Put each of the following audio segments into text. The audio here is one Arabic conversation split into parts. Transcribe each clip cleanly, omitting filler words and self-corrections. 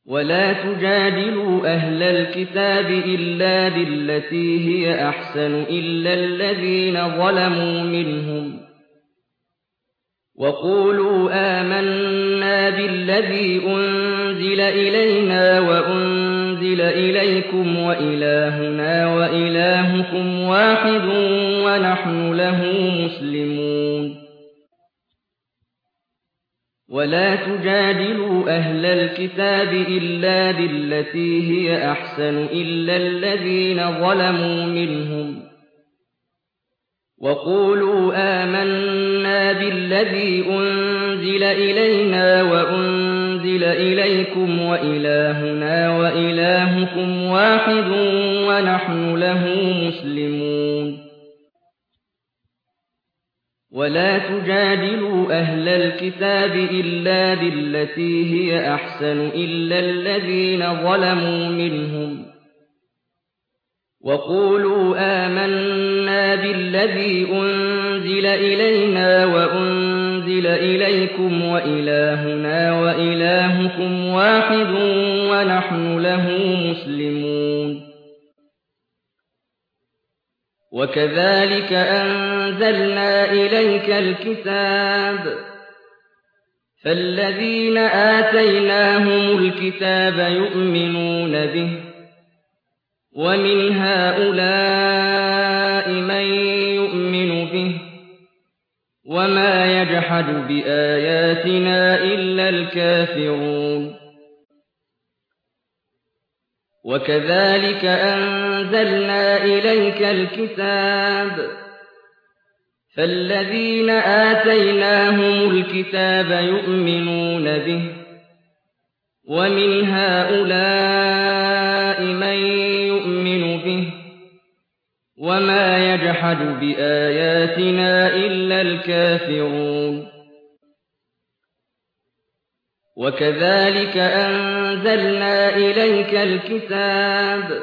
ولا تجادلوا أهل الكتاب إلا بالتي هي أحسن إلا الذين ظلموا منهم وقولوا آمنا بالذي أنزل إلينا وأنزل إليكم وإلهنا وإلهكم واحد ونحن له مسلمون ولا تجادلوا أهل الكتاب إلا بالتي هي أحسن إلا الذين ظلموا منهم وقولوا آمنا بالذي أنزل إلينا وأنزل إليكم وإلهنا وإلهكم واحد ونحن له مسلمون ولا تجادلوا أهل الكتاب إلا بالتي هي أحسن إلا الذين ظلموا منهم وقولوا آمنا بالذي أنزل إلينا وأنزل إليكم وإلهنا وإلهكم واحد ونحن له مسلمون وكذلك أنزلنا إليك الكتاب فالذين آتيناهم الكتاب يؤمنون به ومن هؤلاء من يؤمن به وما يجحد بآياتنا إلا الكافرون وكذلك أنزلنا إليك الكتاب فالذين آتيناهم الكتاب يؤمنون به ومن هؤلاء من يؤمن به وما يجحد بآياتنا إلا الكافرون وكذلك أنزلنا إليك الكتاب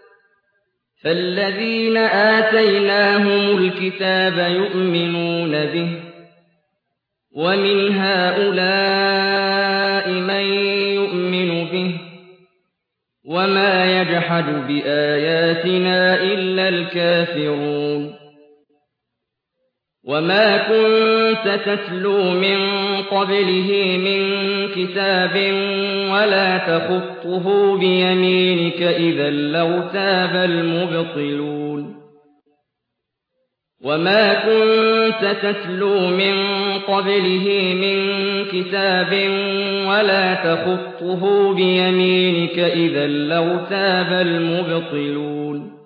فالذين آتيناهم الكتاب يؤمنون به ومن هؤلاء من يؤمن به وما يجحد بآياتنا إلا الكافرون وما كنت تتلو من قبله من كتاب ولا تخطه بيمينك إذا لارتاب المبطلون وما كنت تتلو من قبله من كتاب ولا تخطه بيمينك إذا لارتاب المبطلون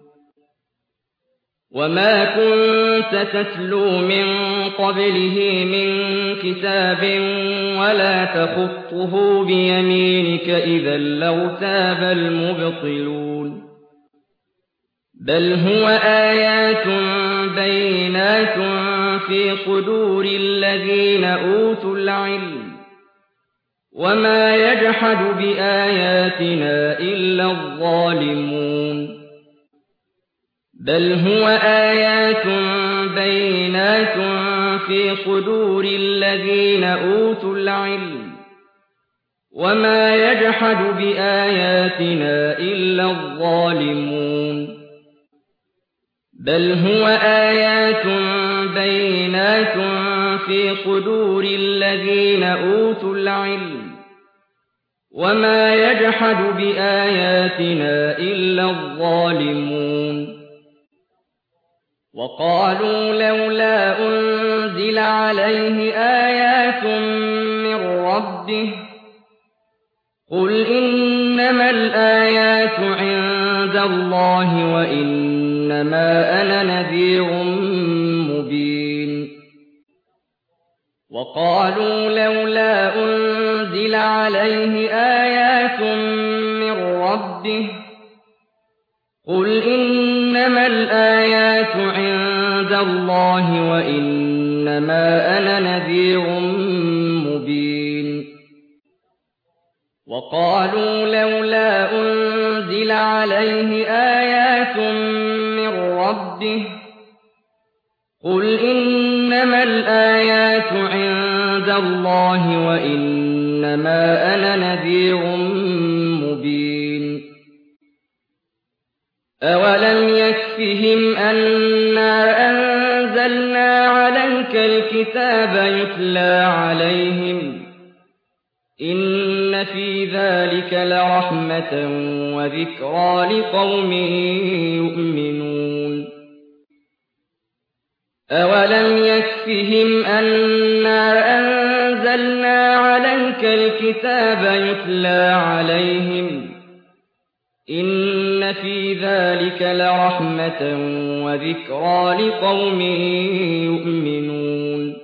وما كنت تتلو من قبله من كتاب ولا تخطه بيمينك إذا لارتاب المبطلون بل هو آيات بينات في صدور الذين أوتوا العلم وما يجحد بآياتنا إلا الظالمون بل هو آيات بينات في صدور الذين أوتوا العلم وما يجحد بآياتنا إلا الظالمون بل هو آيات بينات في صدور الذين أوتوا العلم وما يجحد بآياتنا إلا الظالمون وقالوا لولا أنزل عليه آيات من ربه قل إنما الآيات عند الله وإنما أنا نذير مبين وقالوا لولا أنزل عليه آيات من ربه قل إنما الآيات عند الله وإنما أنا نذير مبين وقالوا لولا أنزل عليه آيات من ربه قل إنما الآيات عند الله وإنما أنا نذير أَوَلَمْ يَكْفِهِمْ أَنَّا أَنزَلْنَا عَلَيْكَ الْكِتَابَ يُتْلَىٰ عَلَيْهِمْ ۚ إِنَّ فِي ذَٰلِكَ لَرَحْمَةً وَذِكْرَىٰ لِقَوْمٍ يُؤْمِنُونَ أَوَلَمْ يَكْفِهِمْ أَنَّا أَنزَلْنَا عَلَيْكَ الْكِتَابَ يُتْلَىٰ عَلَيْهِمْ ۚ إِنَّ فِي ذَٰلِكَ لَرَحْمَةً وَذِكْرَىٰ لِقَوْمٍ يُؤْمِنُونَ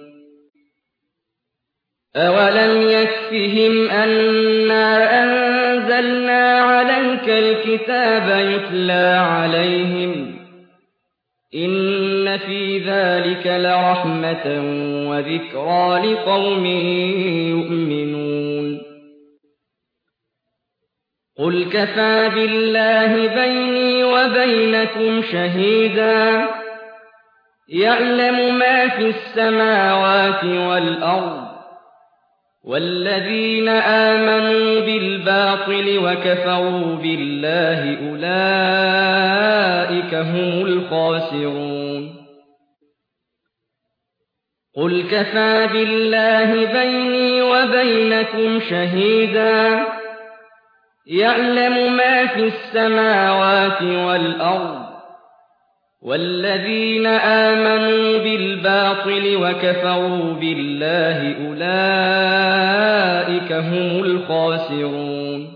أَوَلَمْ يَكْفِهِمْ أَنَّا أَنزَلْنَا عَلَيْكَ الْكِتَابَ يُتْلَىٰ عَلَيْهِمْ ۚ إِنَّ فِي ذَٰلِكَ لَرَحْمَةً وَذِكْرَىٰ لِقَوْمٍ يُؤْمِنُونَ قُلْ كَفَىٰ بِاللَّهِ بَيْنِي وَبَيْنَكُمْ شَهِيدًا يَعْلَمُ مَا فِي السَّمَاوَاتِ وَالْأَرْضِ ۗ وَالَّذِينَ آمَنُوا بِالْبَاطِلِ وَكَفَرُوا بِاللَّهِ أُولَٰئِكَ هُمُ الْخَاسِرُونَ قُلْ كَفَىٰ بِاللَّهِ بَيْنِي وَبَيْنَكُمْ شَهِيدًا يَعْلَمُ مَا فِي السَّمَاوَاتِ وَالْأَرْضِ ۗ وَالَّذِينَ آمَنُوا بِالْبَاطِلِ وَكَفَرُوا بِاللَّهِ أُولَٰئِكَ هُمُ الْخَاسِرُونَ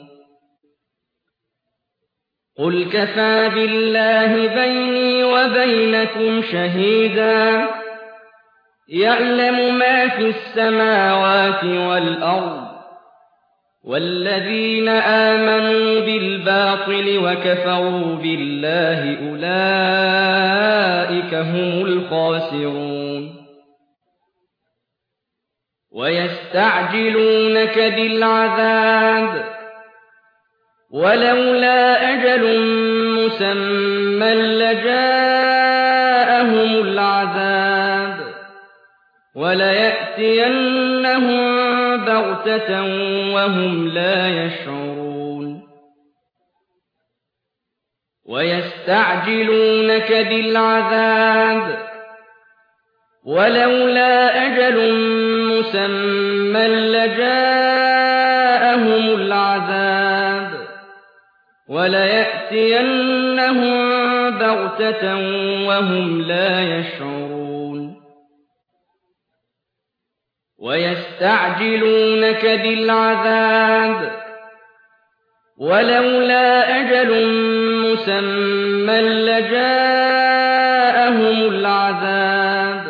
قُلْ كَفَىٰ بِاللَّهِ بَيْنِي وَبَيْنَكُمْ شَهِيدًا يَعْلَمُ مَا فِي السَّمَاوَاتِ وَالْأَرْضِ ۗ وَالَّذِينَ آمَنُوا بِالْبَاطِلِ وَكَفَرُوا بِاللَّهِ أُولَٰئِكَ هُمُ الْخَاسِرُونَ وَيَسْتَعْجِلُونَكَ بِالْعَذَابِ وَلَوْلَا أَجَلٌ مُّسَمًّى لَّجَاءَهُمُ الْعَذَابُ وَلَيَأْتِيَنَّهُم بَغْتَةً وَهُمْ لَا يَشْعُرُونَ وَيَسْتَعْجِلُونَكَ بِالْعَذَابِ وَلَوْلَا أَجَلٌ مُّسَمًّى لَّجَاءَهُمُ الْعَذَابُ وَلَيَأْتِيَنَّهُم بَغْتَةً وَهُمْ لَا يَشْعُرُونَ وَيَسْتَعْجِلُونَكَ بِالْعَذَابِ وَلَوْلَا أَجَلٌ مُّسَمًّى لَّجَاءَهُمُ الْعَذَابُ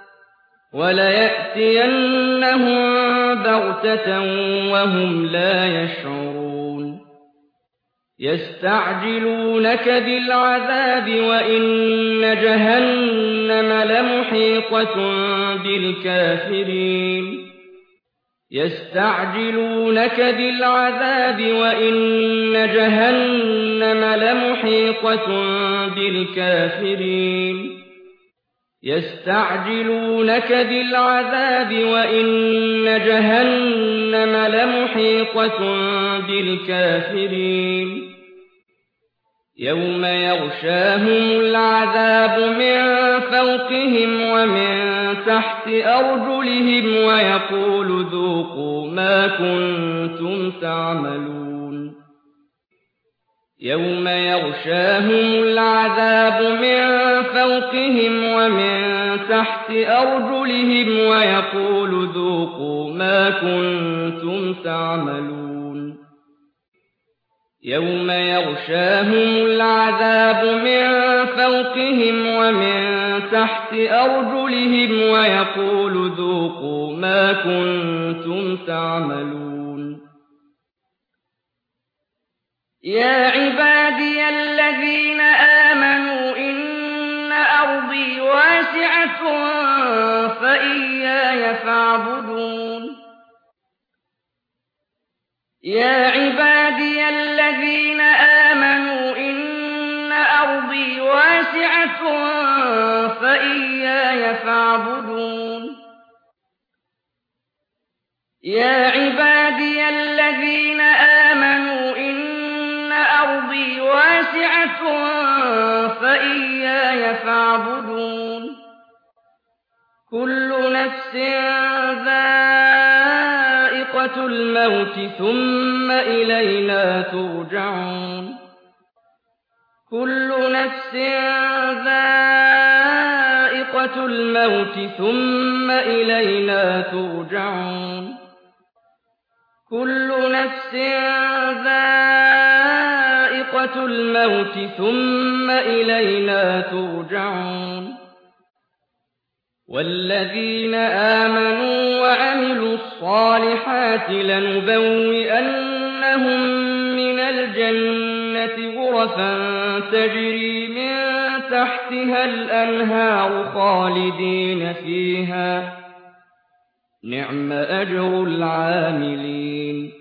وَلَيَأْتِيَنَّهُم بَغْتَةً وَهُمْ لَا يَشْعُرُونَ يَسْتَعْجِلُونَكَ بِالْعَذَابِ وَإِنَّ جَهَنَّمَ لَمُحِيطَةٌ بِالْكَافِرِينَ يَسْتَعْجِلُونَكَ بِالْعَذَابِ وَإِنَّ جَهَنَّمَ لَمُحِيطَةٌ بِالْكَافِرِينَ يَسْتَعْجِلُونَكَ بِالْعَذَابِ وَإِنَّ جَهَنَّمَ لَمُحِيطَةٌ بِالْكَافِرِينَ يَوْمَ يَغْشَاهُمُ الْعَذَابُ مِن فَوْقِهِمْ وَمِن تَحْتِ أَرْجُلِهِمْ وَيَقُولُ ذُوقُوا مَا كُنتُمْ تَعْمَلُونَ يَوْمَ يَغْشَاهُمُ الْعَذَابُ مِن فَوْقِهِمْ وَمِن تَحْتِ أَرْجُلِهِمْ وَيَقُولُ ذُوقُوا مَا كُنتُمْ تَعْمَلُونَ يَوْمَ يَغْشَاهُمُ الْعَذَابُ مِن فَوْقِهِمْ وَمِن تَحْتِ أَرْجُلِهِمْ وَيَقُولُ ذُوقُوا مَا كُنتُمْ تَعْمَلُونَ يَا عِبَادِيَ الَّذِينَ آمَنُوا إِنَّ أَرْضِي وَاسِعَةٌ فَإِيَّايَ فَاعْبُدُونِ يَا عِبَادِيَ الَّذِينَ آمَنُوا إِنَّ أَرْضِي وَاسِعَةٌ فَإِيَّايَ فَاعْبُدُونِ يَا عِبَادِيَ الَّذِينَ آمَنُوا إِنَّ أَرْضِي وَاسِعَةٌ يعبدون كل نفس ذائقة الموت ثم إلينا ترجعون كل نفس ذائقة الموت ثم إلينا ترجعون كل نفس ذائقة الموت ثم إلينا ترجعون والذين آمنوا وعملوا الصالحات لنبوئنهم من الجنة غرفا تجري من تحتها الأنهار خالدين فيها نعم أجر العاملين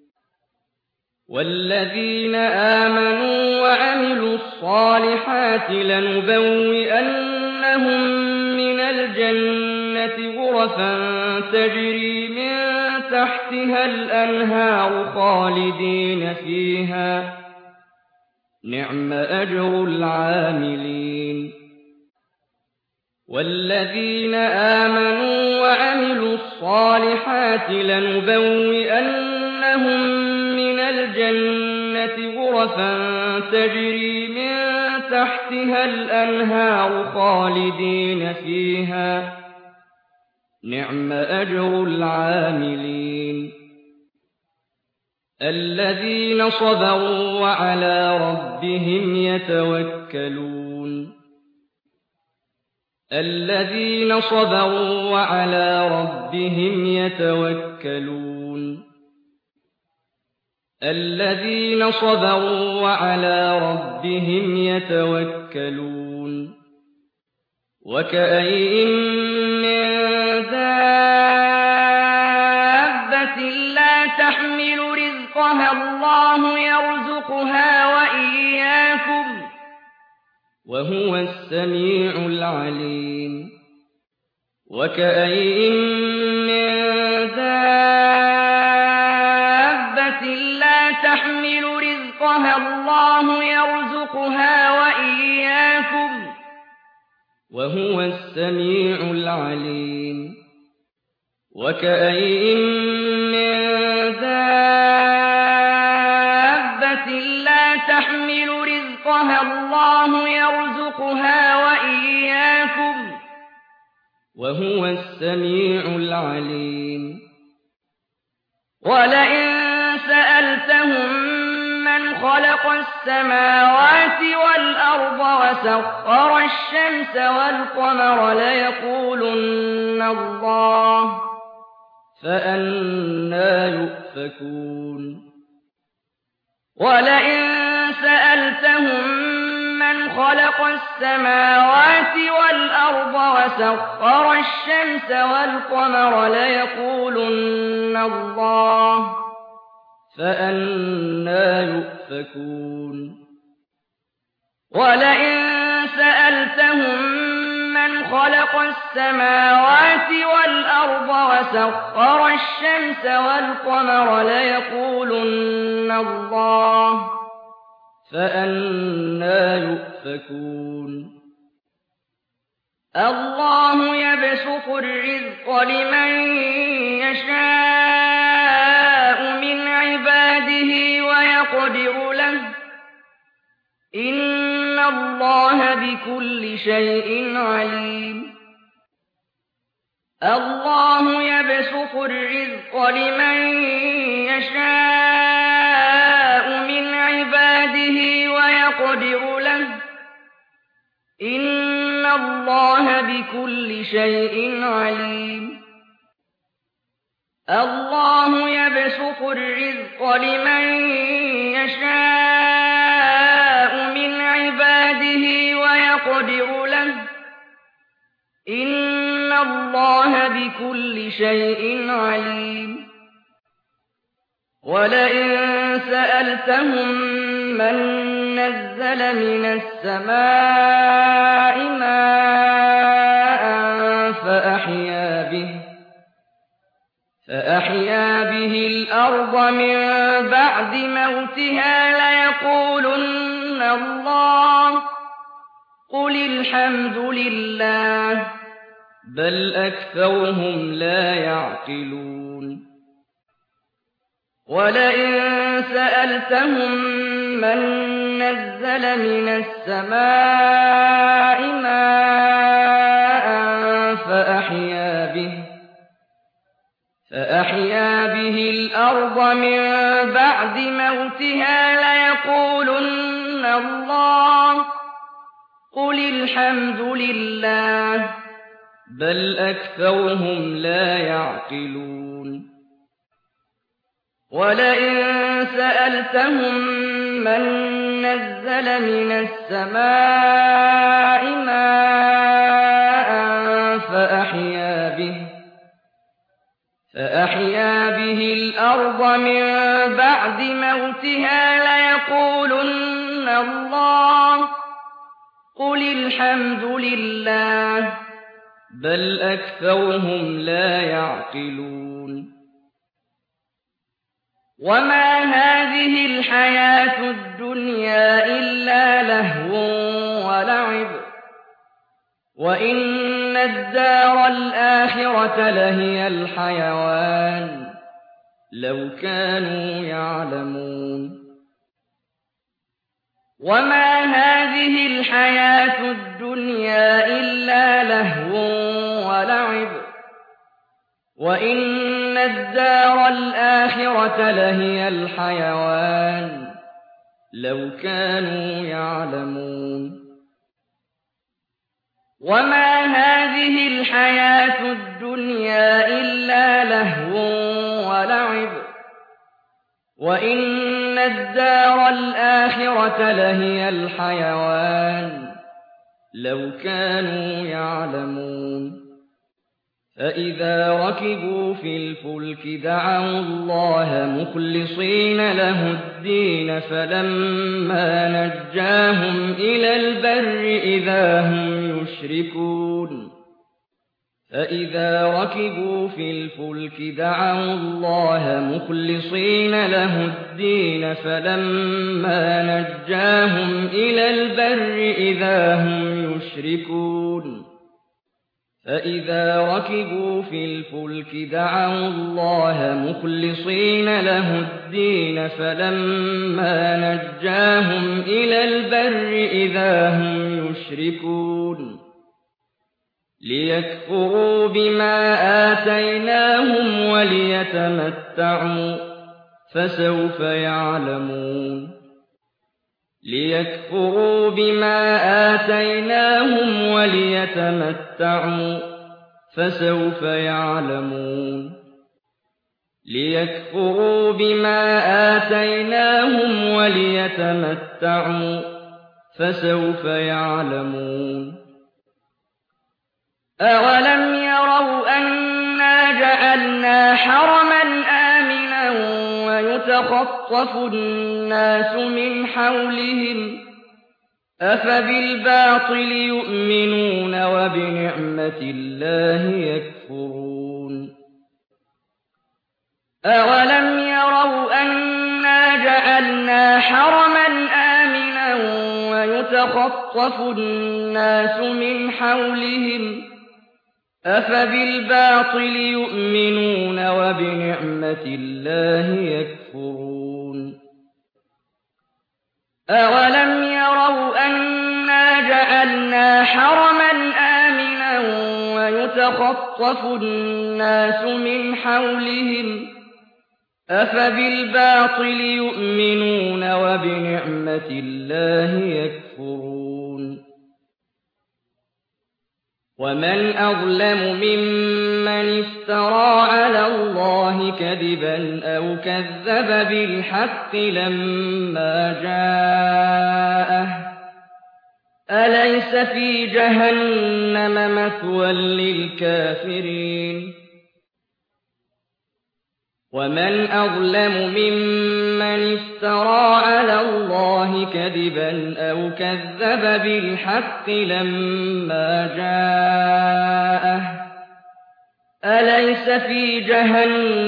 والذين آمنوا وعملوا الصالحات لنبوئنهم من الجنة غرفا تجري من تحتها الأنهار خالدين فيها نعم أجر العاملين والذين آمنوا وعملوا الصالحات لنبوئنهم من الجنة غرفا تجري من تحتها الأنهار خالدين فيها نعم أجر العاملين الذين صبروا وعلى ربهم يتوكلون الذين صبروا وعلى ربهم يتوكلون الذين صبروا وعلى ربهم يتوكلون وكأين من دابة لا تحمل رزقها الله يرزقها وإياكم وهو السميع العليم وكأين من دابة لا تحمل رزقها الله يرزقها وإياكم وهو السميع العليم وكأين من دابة لا تحمل رزقها الله يرزقها وإياكم وهو السميع العليم ولئن سألتهم من خلق السماوات والأرض وسخر الشمس والقمر ليقولن الله فأنى يؤفكون ولئن سألتهم من خلق السماوات والأرض وسخر الشمس والقمر ليقولن الله فأنى يؤفكون ولئن سألتهم من خلق السماوات والأرض وسخر الشمس والقمر ليقولن الله فأنى يؤفكون الله يبسط الرزق لمن يشاء من عباده ويقدر له إن الله بكل شيء عليم الله يبسط الرزق لمن يشاء من عباده ويقدر له إن الله بكل شيء عليم الله يبسط الرزق لمن يشاء من عباده ويقدر له إن الله بكل شيء عليم ولئن سألتهم من نزل من السماء ماء فأحيا به الأرض من بعد موتها ليقولن الله قُلِ الْحَمْدُ لِلَّهِ بَلْ أَكْثَرُهُمْ لَا يَعْقِلُونَ وَلَئِن سَأَلْتَهُم مَّن نَّزَّلَ مِنَ السَّمَاءِ مَاءً فَأَحْيَا بِهِ الْأَرْضَ مِن بَعْدِ مَوْتِهَا لَيَقُولُنَّ اللَّهُ ۚ قُلِ الْحَمْدُ لِلَّهِ بَلْ أَكْثَرُهُمْ لَا يَعْقِلُونَ وَلَئِن سَأَلْتَهُم مَّن نَّزَّلَ مِنَ السَّمَاءِ مَاءً فَأَحْيَا بِهِ الْأَرْضَ مِن بَعْدِ مَوْتِهَا لَيَقُولُنَّ اللَّهُ ۚ قُلِ الْحَمْدُ لِلَّهِ بَلْ أَكْثَرُهُمْ لَا يَعْقِلُونَ وَمَا هَٰذِهِ الْحَيَاةُ الدُّنْيَا إِلَّا لَهْوٌ وَلَعِبٌ ۚ وَإِنَّ الدَّارَ الْآخِرَةَ لَهِيَ الْحَيَوَانُ ۚ لَوْ كَانُوا يَعْلَمُونَ وَمَا هَٰذِهِ الْحَيَاةُ الدُّنْيَا إِلَّا لَهْوٌ وَلَعِبٌ ۚ وَإِنَّ الدَّارَ الْآخِرَةَ لَهِيَ الْحَيَوَانُ ۚ لَوْ كَانُوا يَعْلَمُونَ وَمَا هَٰذِهِ الْحَيَاةُ الدُّنْيَا إِلَّا لَهْوٌ وَلَعِبٌ ۚ وَإِنَّ الدَّارَ الْآخِرَةَ لَهِيَ الْحَيَوَانُ ۚ لَوْ كَانُوا يَعْلَمُونَ فَإِذَا رَكِبُوا فِي الْفُلْكِ دَعَوُا اللَّهَ مُخْلِصِينَ لَهُ الدِّينَ فَلَمَّا نَجَّاهُمْ إِلَى الْبَرِّ إِذَا هُمْ يُشْرِكُونَ فَإِذَا رَكِبُوا فِي الْفُلْكِ دَعَوُا اللَّهَ مُخْلِصِينَ لَهُ الدِّينَ فَلَمَّا نَجَّاهُمْ إِلَى الْبَرِّ إِذَا هُمْ يُشْرِكُونَ فَإِذَا رَكِبُوا فِي الْفُلْكِ دَعَوُا اللَّهَ مُخْلِصِينَ لَهُ الدِّينَ فَلَمَّا نَجَّاهُمْ إِلَى الْبَرِّ إِذَا هُمْ يُشْرِكُونَ لِيَكْفُرُوا بِمَا آتَيْنَاهُمْ وَلِيَتَمَتَّعُوا فَسَوْفَ يَعْلَمُونَ لِيَكْفُرُوا بِمَا آتَيْنَاهُمْ وَلِيَتَمَتَّعُوا فَسَوْفَ يَعْلَمُونَ لِيَكْفُرُوا بِمَا آتَيْنَاهُمْ وَلِيَتَمَتَّعُوا فَسَوْفَ يَعْلَمُونَ أَوَلَمْ يَرَوْا أَنَّا جَعَلْنَا حَرَمًا آمِنًا وَيُتَخَطَّفُ النَّاسُ مِنْ حَوْلِهِمْ ۚ أَفَبِالْبَاطِلِ يُؤْمِنُونَ وَبِنِعْمَةِ اللَّهِ يَكْفُرُونَ أَوَلَمْ يَرَوْا أَنَّا جَعَلْنَا حَرَمًا آمِنًا وَيُتَخَطَّفُ النَّاسُ مِنْ حَوْلِهِمْ ۚ أَفَبِالْبَاطِلِ يُؤْمِنُونَ وَبِنِعْمَةِ اللَّهِ يَكْفُرُونَ أَوَلَمْ يَرَوْا أَنَّا جَعَلْنَا حَرَمًا آمِنًا وَيُتَخَطَّفُ النَّاسُ مِنْ حَوْلِهِمْ ۚ أَفَبِالْبَاطِلِ يُؤْمِنُونَ وَبِنِعْمَةِ اللَّهِ يَكْفُرُونَ وَمَنْ أَظْلَمُ مِمَّنِ افْتَرَىٰ عَلَى اللَّهِ كَذِبًا أَوْ كَذَّبَ بِالْحَقِّ لَمَّا جَاءَهُ ۚ أَلَيْسَ فِي جَهَنَّمَ مَثْوًى لِّلْكَافِرِينَ وَمَنْ أَظْلَمُ مِمَّنِ افْتَرَىٰ عَلَى اللَّهِ كَذِبًا أَوْ كَذَّبَ بِالْحَقِّ لَمَّا جَاءَهُ ۚ أَلَيْسَ فِي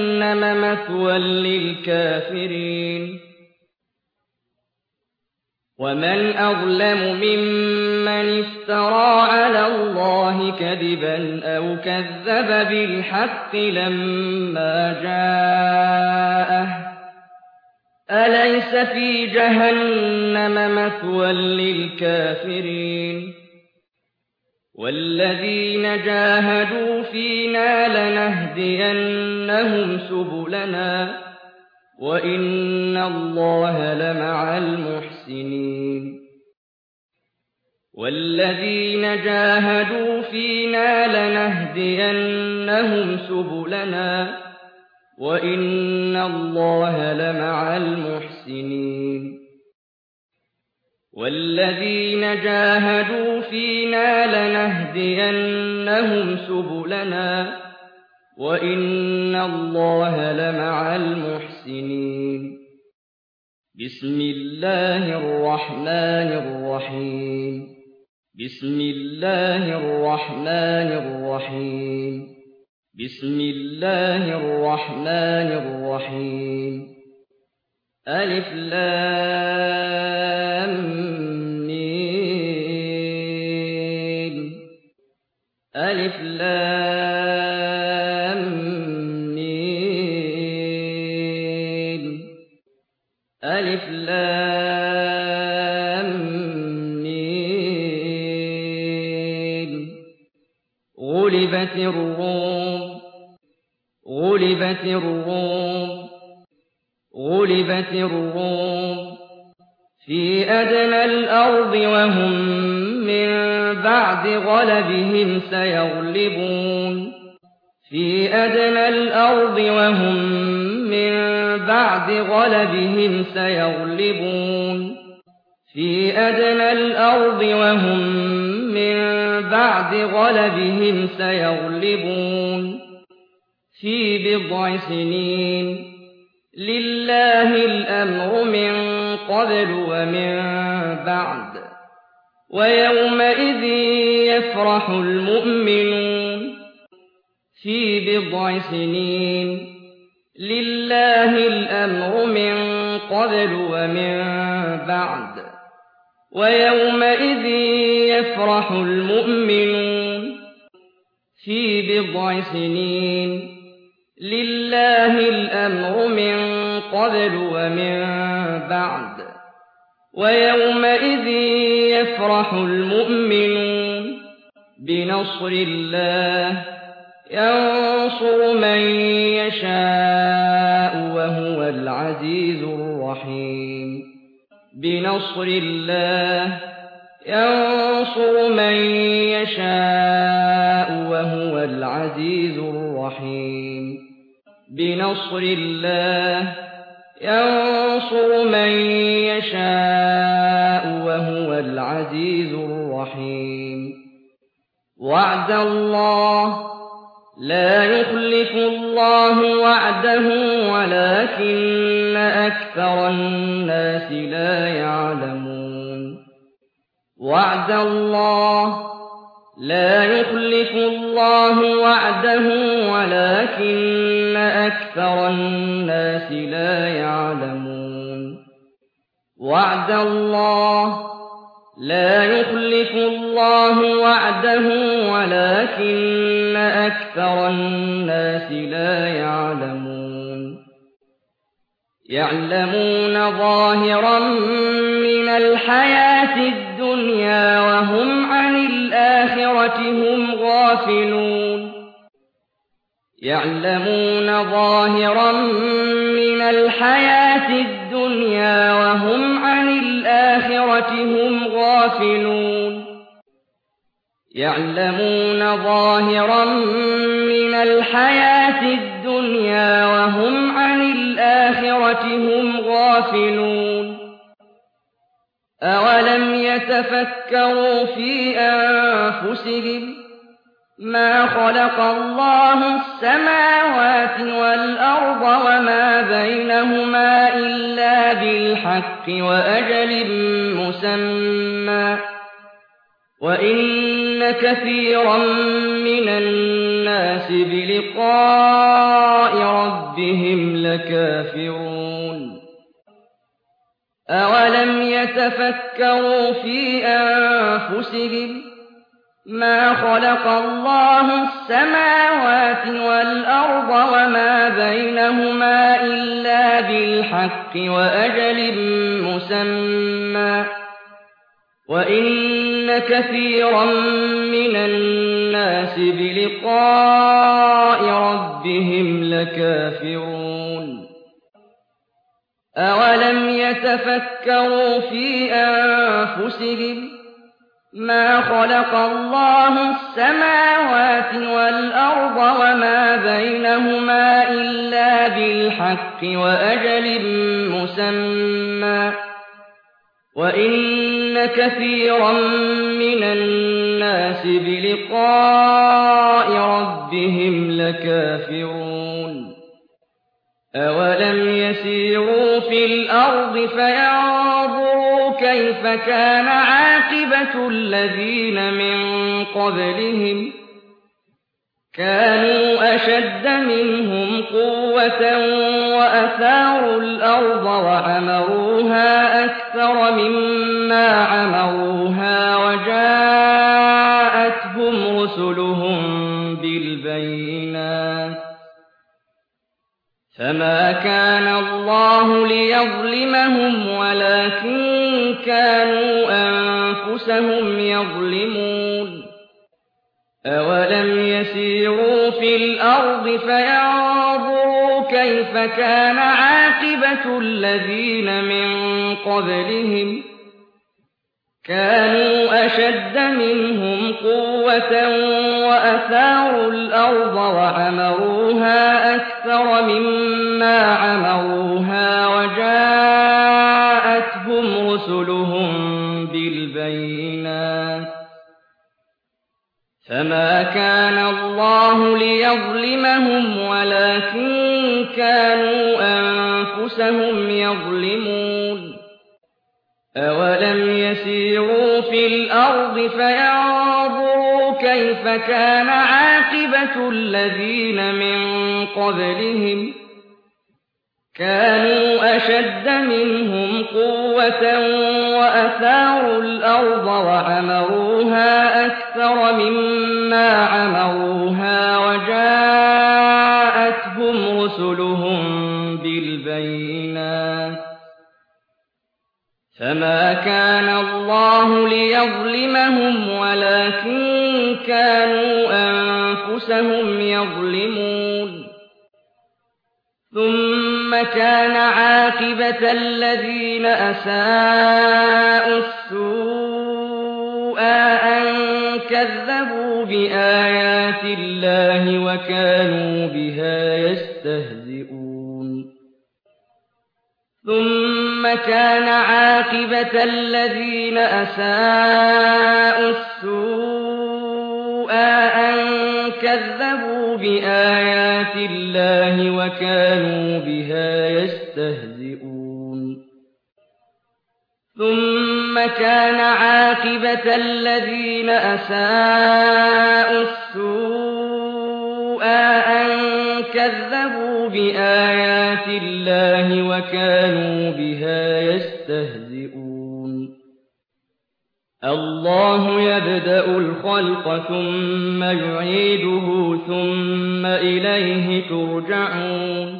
جَهَنَّمَ مَثْوًى لِّلْكَافِرِينَ ومن أظلم ممن افترى على الله كذبا أو كذب بالحق لما جاءه أليس في جهنم مثوى للكافرين والذين جاهدوا فينا لنهدينهم سبلنا وإن الله لمع المحسنين والذين جاهدوا فينا لنهدينهم سبلنا وإن الله لمع المحسنين والذين جاهدوا فينا لنهدينهم سبلنا وإن الله لمع المحسنين بسم الله الرحمن الرحيم بسم الله الرحمن الرحيم بسم الله الرحمن الرحيم ألف لام ميم ألف لام ميم ألف لام ميم غلبت الروم غلبت الروم غلبت الروم في أدنى الأرض وهم من بعد غلبهم سيغلبون في أدنى الأرض وهم من بعد غلبهم سيغلبون في أدنى الأرض وهم من بعد غلبهم سيغلبون في بضع سنين لله الأمر من قبل ومن بعد ويومئذ يفرح المؤمنون في بضع سنين لله الأمر من قبل ومن بعد ويومئذ يفرح المؤمنون في بضع سنين لله الأمر من قبل ومن بعد ويومئذ يفرح المؤمنون بنصر الله ينصر من يشاء وهو العزيز الرحيم بنصر الله ينصر من يشاء وهو العزيز الرحيم بنصر الله ينصر من يشاء وهو العزيز الرحيم وعد الله لا يخلف الله وعده ولكن أكثر الناس لا يعلمون وعد الله لا يخلف الله وعده ولكن أكثر الناس لا يعلمون وعد الله لا يخلف الله وعده ولكن أكثر الناس لا يعلمون يعلمون ظاهرا من الحياة الدنيا وهم عن الآخرة هم غافلون يعلمون ظاهرا من الحياة الدنيا وهم عن الآخرة هم غافلون يعلمون ظاهرا من الحياة الدنيا وهم عن الآخرة هم غافلون أولم يتفكروا في أنفسهم ما خلق الله السماوات والأرض وما بينهما إلا بالحق وأجل مسمى وإن كثيرا من الناس بلقاء ربهم لكافرون أَوَلَمْ يَتَفَكَّرُوا فِي أَنفُسِهِم مَّا خَلَقَ اللَّهُ السَّمَاوَاتِ وَالْأَرْضَ وَمَا بَيْنَهُمَا إِلَّا بِالْحَقِّ وَأَجَلٍ مُّسَمًّى ۗ وَإِنَّ كَثِيرًا مِّنَ النَّاسِ بِلِقَاءِ رَبِّهِمْ لَكَافِرُونَ أَوَلَمْ يَتَفَكَّرُوا فِي أَنفُسِهِم مَّا خَلَقَ اللَّهُ السَّمَاوَاتِ وَالْأَرْضَ وَمَا بَيْنَهُمَا إِلَّا بِالْحَقِّ وَأَجَلٍ مُّسَمًّى ۗ وَإِنَّ كَثِيرًا مِّنَ النَّاسِ بِلِقَاءِ رَبِّهِمْ لَكَافِرُونَ أَوَلَمْ يَسِيرُوا فِي الْأَرْضِ فَيَنظُرُوا كَيْفَ كَانَ عَاقِبَةُ الَّذِينَ مِن قَبْلِهِمْ ۚ كَانُوا أَشَدَّ مِنْهُمْ قُوَّةً وَأَثَارُوا الْأَرْضَ وَعَمَرُوهَا أَكْثَرَ مِمَّا عَمَرُوهَا وَجَاءَتْهُمْ رُسُلُهُم بِالْبَيِّنَاتِ ۖ فَمَا كَانَ اللَّهُ لِيَظْلِمَهُمْ وَلَٰكِن كَانُوا أَنفُسَهُمْ يَظْلِمُونَ أَوَلَمْ يَسِيرُوا فِي الْأَرْضِ فَيَنظُرُوا كَيْفَ كَانَ عَاقِبَةُ الَّذِينَ مِن قَبْلِهِمْ ۚ كَانُوا أَشَدَّ مِنْهُمْ قُوَّةً وَأَثَارُوا الْأَرْضَ وَعَمَرُوهَا أَكْثَرَ مِمَّا عَمَرُوهَا وَجَاءَتْهُمْ رُسُلُهُم بِالْبَيِّنَاتِ ۖ فَمَا كَانَ اللَّهُ لِيَظْلِمَهُمْ وَلَٰكِن كَانُوا أَنفُسَهُمْ يَظْلِمُونَ أَوَلَمْ يَسِيرُوا فِي الْأَرْضِ فَيَنظُرُوا كَيْفَ كَانَ عَاقِبَةُ الَّذِينَ مِن قَبْلِهِمْ ۚ كَانُوا أَشَدَّ مِنْهُمْ قُوَّةً وَأَثَارُوا الْأَرْضَ وَعَمَرُوهَا أَكْثَرَ مِمَّا عَمَرُوهَا وَجَاءَتْهُمْ رُسُلُهُم بِالْبَيِّنَاتِ ۖ فَمَا كَانَ اللَّهُ لِيَظْلِمَهُمْ وَلَٰكِن كَانُوا أَنفُسَهُمْ يَظْلِمُونَ ثُمَّ كَانَ عَاقِبَةَ الَّذِينَ أَسَاءُوا السُّوءَ أَن كَذَّبُوا بِآيَاتِ اللَّهِ وَكَانُوا بِهَا يَسْتَهْزِئُونَ ثُمَّ كَانَ عَاقِبَةَ الَّذِينَ أَسَاءُوا السُّوءَ أَن كَذَّبُوا بِآيَاتِ اللَّهِ وَكَانُوا بِهَا يَسْتَهْزِئُونَ ثُمَّ كَانَ عَاقِبَةَ الَّذِينَ أَسَاءُوا السُّوءَ أَن كَذَّبُوا بِآيَاتِ اللَّهِ وَكَانُوا بِهَا يَسْتَهْزِئُونَ اللَّهُ يَبْدَأُ الْخَلْقَ ثُمَّ يُعِيدُهُ ثُمَّ إِلَيْهِ تُرْجَعُونَ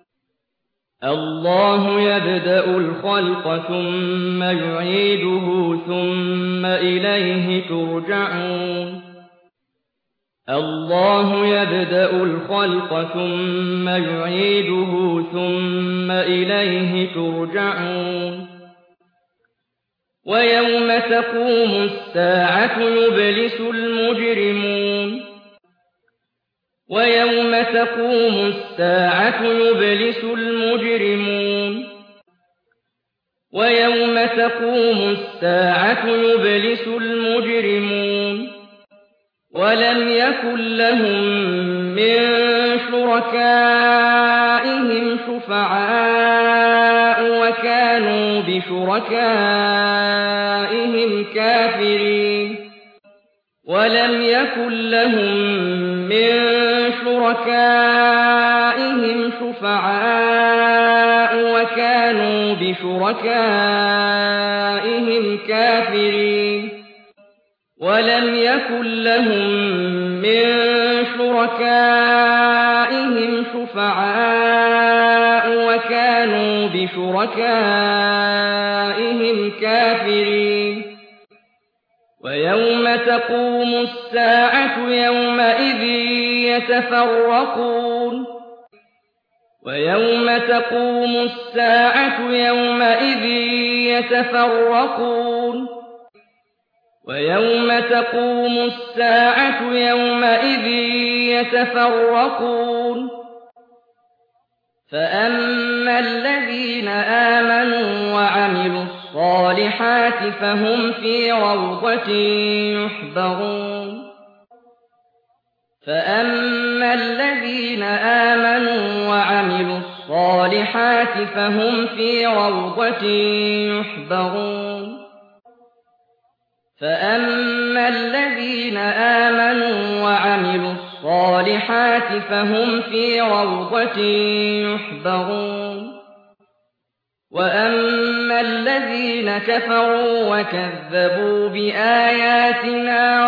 اللَّهُ يَبْدَأُ الْخَلْقَ ثُمَّ يُعِيدُهُ ثُمَّ إِلَيْهِ تُرْجَعُونَ اللَّهُ يَبْدَأُ الْخَلْقَ ثُمَّ يُعِيدُهُ ثُمَّ إِلَيْهِ تُرْجَعُونَ وَيَوْمَ تَقُومُ السَّاعَةُ يُبْلِسُ الْمُجْرِمُونَ وَيَوْمَ تَقُومُ السَّاعَةُ يُبْلِسُ الْمُجْرِمُونَ وَيَوْمَ تَقُومُ السَّاعَةُ يُبْلِسُ الْمُجْرِمُونَ وَلَمْ يَكُن لَّهُم مِّن شُرَكَائِهِمْ شُفَعَاءُ وَكَانُوا بِشُرَكَائِهِمْ كَافِرِينَ وَلَمْ يَكُن لَّهُم مِّن شُرَكَائِهِمْ شُفَعَاءُ وَكَانُوا وكانوا بشركائهم كافرين ولم يكن لهم من شركائهم شفعاء وكانوا بشركائهم كافرين ويوم تقوم الساعة يومئذ يتفرقون ويوم تقوم الساعة يومئذ يتفرقون ويوم تقوم الساعة يومئذ يتفرقون فأما الذين آمنوا وعملوا الصالحات فهم في روضة يحبرون فأما الذين آمنوا وعملوا الصالحات فهم في روضة يحبرون فأما الذين آمنوا وعملوا الصالحات فهم في روضة يحبرون وأما الذين كفروا وكذبوا بآياتنا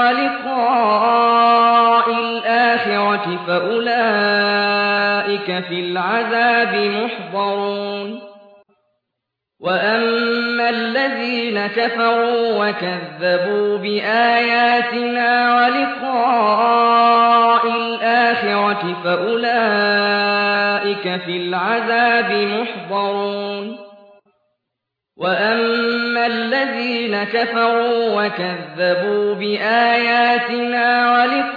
ولقاء الآخرة فأولئك في العذاب محضرون وأما الذين كفروا وكذبوا بآياتنا ولقاء الآخرة فأولئك في العذاب محضرون وأما الذين كفروا وكذبوا بآياتنا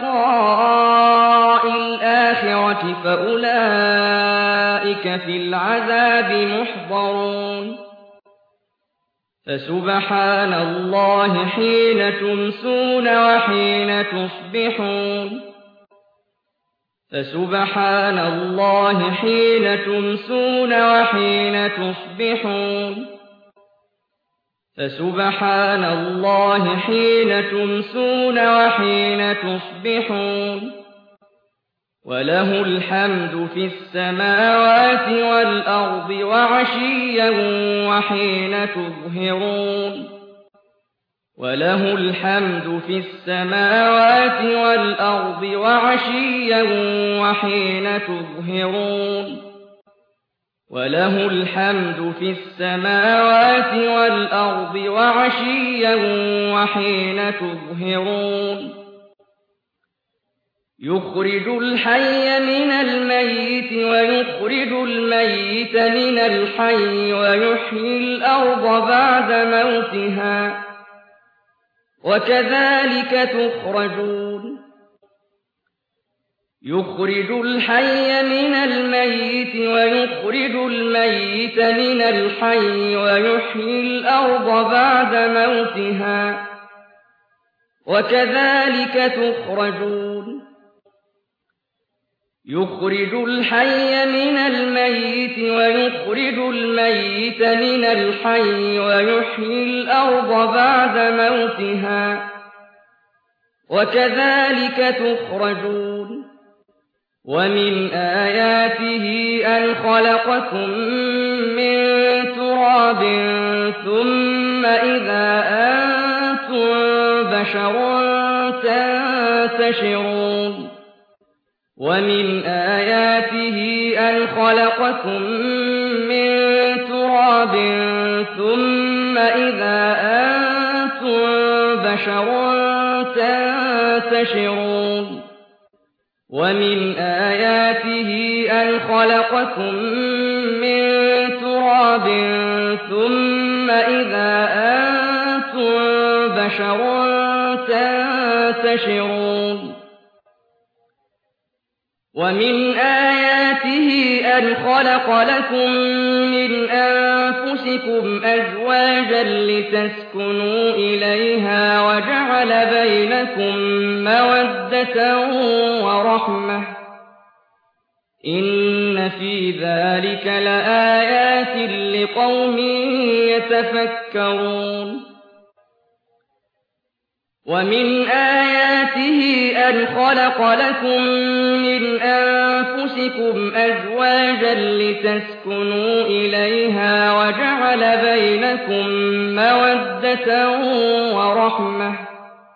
ولقاء الآخرة فأولئك في العذاب محضرون فسبحان الله حين تمسون وحين تصبحون فسبحان الله حين تمسون وحين تصبحون فسبحان الله حين تمسون وحين تصبحون وله الحمد في السماوات والأرض وعشيا وحين تظهرون وله الحمد في السماوات والأرض وعشيا وحين تظهرون وله الحمد في السماوات والأرض وعشيا وحين تظهرون يخرج الحي من الميت ويخرج الميت من الحي ويحيي الأرض بعد موتها وكذلك تخرجون يخرج الحي من الميت ويخرج الميت من الحي ويحيي الأرض بعد موتها وكذلك تخرجون يخرج الحي من الميت ويخرج الميت من الحي ويحيي الأرض بعد موتها وكذلك تخرجون ومن آياته أن خلقكم من تراب ثم إذا أنتم بشر تنتشرون ومن آياته أن خلقكم من تراب ثم إذا أنتم بشر تنتشرون ومن آياته أن خلقكم من تراب ثم إذا أنتم بشر تنتشرون ومن آياته أن خلق لكم من أنفسكم أزواجا لتسكنوا إليها وجعل بينكم مودة ورحمة إن في ذلك لآيات لقوم يتفكرون وَمِنْ آيَاتِهِ أَنْ خَلَقَ لَكُم مِّنْ أَنفُسِكُمْ أَزْوَاجًا لِّتَسْكُنُوا إِلَيْهَا وَجَعَلَ بَيْنَكُم مَّوَدَّةً وَرَحْمَةً ۚ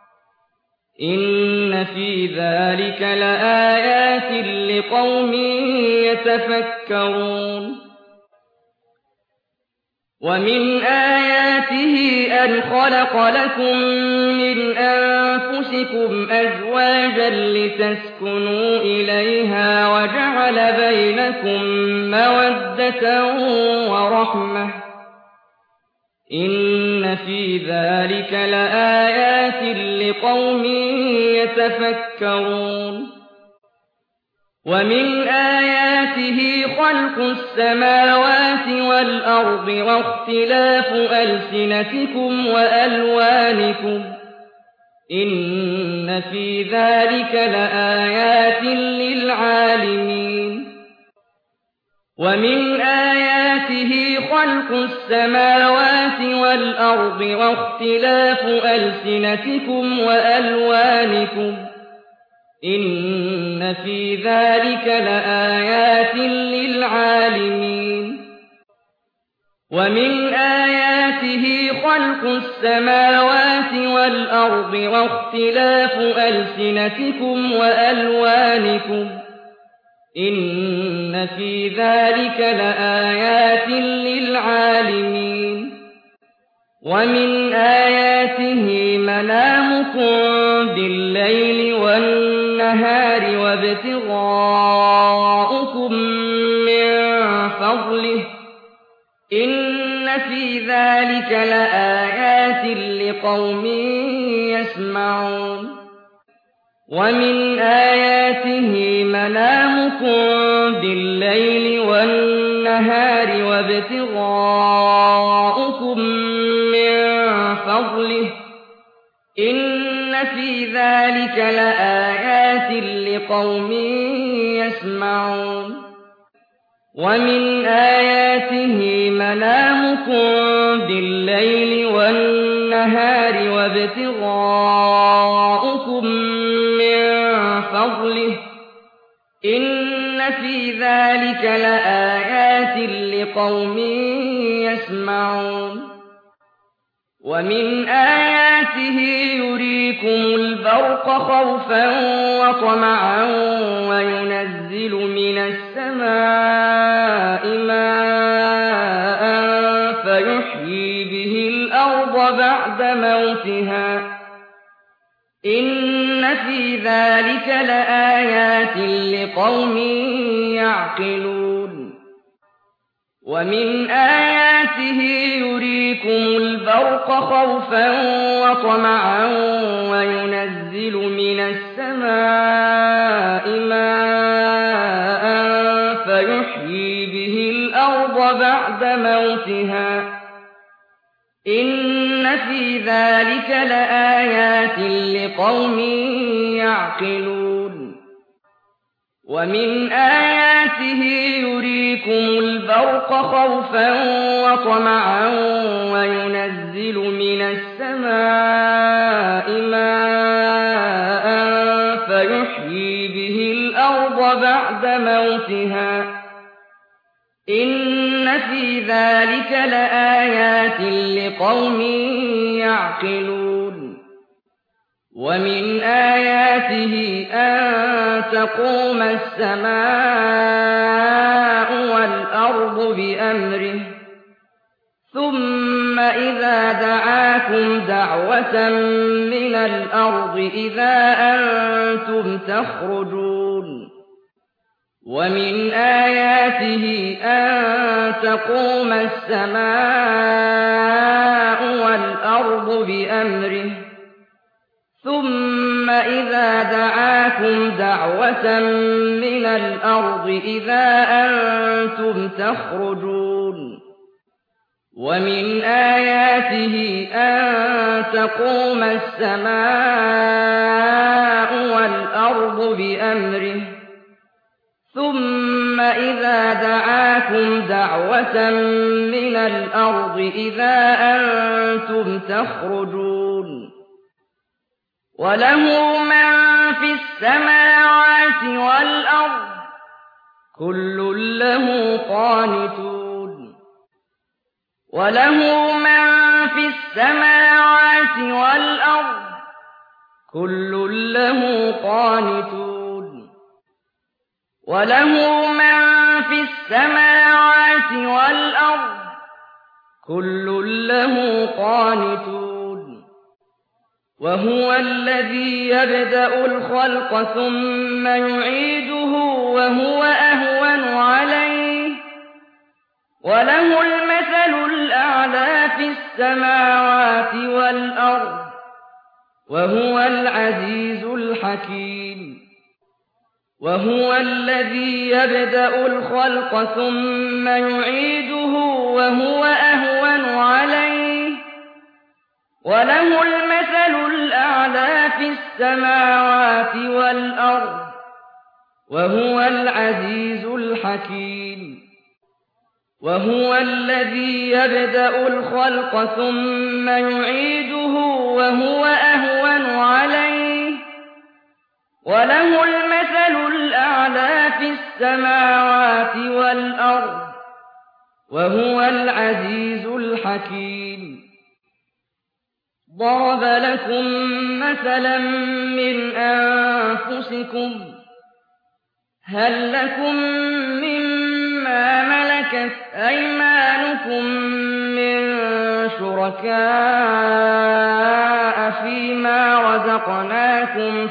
إِنَّ فِي ذَٰلِكَ لَآيَاتٍ لِّقَوْمٍ يَتَفَكَّرُونَ وَمِنْ آيَاتِهِ أَنْ خَلَقَ لَكُم مِّنْ أَنفُسِكُمْ أَزْوَاجًا لِّتَسْكُنُوا إِلَيْهَا وَجَعَلَ بَيْنَكُم مَّوَدَّةً وَرَحْمَةً ۚ إِنَّ فِي ذَٰلِكَ لَآيَاتٍ لِّقَوْمٍ يَتَفَكَّرُونَ وَمِنْ آيَاتِهِ خَلْقُ السَّمَاوَاتِ وَالْأَرْضِ وَاخْتِلَافُ أَلْسِنَتِكُمْ وَأَلْوَانِكُمْ ۚ إِنَّ فِي ذَٰلِكَ لَآيَاتٍ لِّلْعَالِمِينَ وَمِنْ آيَاتِهِ خَلْقُ السَّمَاوَاتِ وَالْأَرْضِ وَاخْتِلَافُ أَلْسِنَتِكُمْ وَأَلْوَانِكُمْ ۚ إِنَّ فِي ذَٰلِكَ لَآيَاتٍ لِّلْعَالِمِينَ وَمِنْ آيَاتِهِ خَلْقُ السَّمَاوَاتِ وَالْأَرْضِ وَاخْتِلَافُ أَلْسِنَتِكُمْ وَأَلْوَانِكُمْ ۚ إِنَّ فِي ذَٰلِكَ لَآيَاتٍ لِّلْعَالِمِينَ وَمِنْ آيَاتِهِ مَنَامُكُم بِاللَّيْلِ وَالنَّهَارِ وَابْتِغَاؤُكُم مِّن فَضْلِهِ ۚ إِنَّ فِي ذَٰلِكَ لَآيَاتٍ لِّقَوْمٍ يَسْمَعُونَ وَمِنْ آيَاتِهِ مَنَامُكُم بِاللَّيْلِ وَالنَّهَارِ وَابْتِغَاؤُكُم مِّن فَضْلِهِ ۚ إِنَّ فِي ذَٰلِكَ لَآيَاتٍ لِّقَوْمٍ يَسْمَعُونَ وَمِنْ آيَاتِهِ مَنَامُكُم بِاللَّيْلِ وَالنَّهَارِ وَابْتِغَاؤُكُم مِّن فَضْلِهِ ۚ إِنَّ فِي ذَٰلِكَ لَآيَاتٍ لِّقَوْمٍ يَسْمَعُونَ وَمِنْ آيَاتِهِ يُرِيكُمُ الْبَرْقَ خَوْفًا وَطَمَعًا وَيُنَزِّلُ مِنَ السَّمَاءِ مَاءً فَيُحْيِي بِهِ الْأَرْضَ بَعْدَ مَوْتِهَا ۚ إِنَّ فِي ذَٰلِكَ لَآيَاتٍ لِّقَوْمٍ يَعْقِلُونَ وَمِنْ آيَاتِهِ يُرِيكُمُ الْبَرْقَ خَوْفًا وَطَمَعًا وَيُنَزِّلُ مِنَ السَّمَاءِ مَاءً فَيُحْيِي بِهِ الْأَرْضَ بَعْدَ مَوْتِهَا ۚ إِنَّ فِي ذَٰلِكَ لَآيَاتٍ لِّقَوْمٍ يَعْقِلُونَ وَمِنْ آيَاتِهِ يُرِيكُمُ الْبَرْقَ خَوْفًا وَطَمَعًا وَيُنَزِّلُ مِنَ السَّمَاءِ مَاءً فَيُحْيِي بِهِ الْأَرْضَ بَعْدَ مَوْتِهَا ۚ إِنَّ فِي ذَٰلِكَ لَآيَاتٍ لِّقَوْمٍ يَعْقِلُونَ وَمِنْ آيَاتِهِ أَن تَقُومَ السَّمَاءُ وَالْأَرْضُ بِأَمْرِهِ ثُمَّ إِذَا دَعَاكُمْ دَعْوَةً مِّنَ الْأَرْضِ إِذَا أَنتُمْ تَخْرُجُونَ وَمِنْ آيَاتِهِ أَن تَقُومَ السَّمَاءُ وَالْأَرْضُ بِأَمْرِهِ ثُمَّ إِذَا دَعَاكُمْ دَعْوَةً مِّنَ الْأَرْضِ إِذَا أَنتُمْ تَخْرُجُونَ وَمِنْ آيَاتِهِ أَن تَقُومَ السَّمَاءُ وَالْأَرْضُ بِأَمْرِهِ ثُمَّ إِذَا دَعَاكُمْ دَعْوَةً مِّنَ الْأَرْضِ إِذَا أَنتُمْ تَخْرُجُونَ وله من في السماوات والأرض كل له قانتون وله من في السماوات والأرض كل له قانتون وله من في السماوات والأرض كل له قانتون وهو الذي يبدأ الخلق ثم يعيده وهو أهون عليه وله المثل الأعلى في السماوات والأرض وهو العزيز الحكيم وهو الذي يبدأ الخلق ثم يعيده وهو أهون عليه وله المثل الأعلى في السماوات والأرض وهو العزيز الحكيم وهو الذي يبدأ الخلق ثم يعيده وهو أهون عليه وله المثل الأعلى في السماوات والأرض وهو العزيز الحكيم ضرب لكم مثلا من أنفسكم هل لكم مما ملكت أيمانكم من شركاء فيما رزقناكم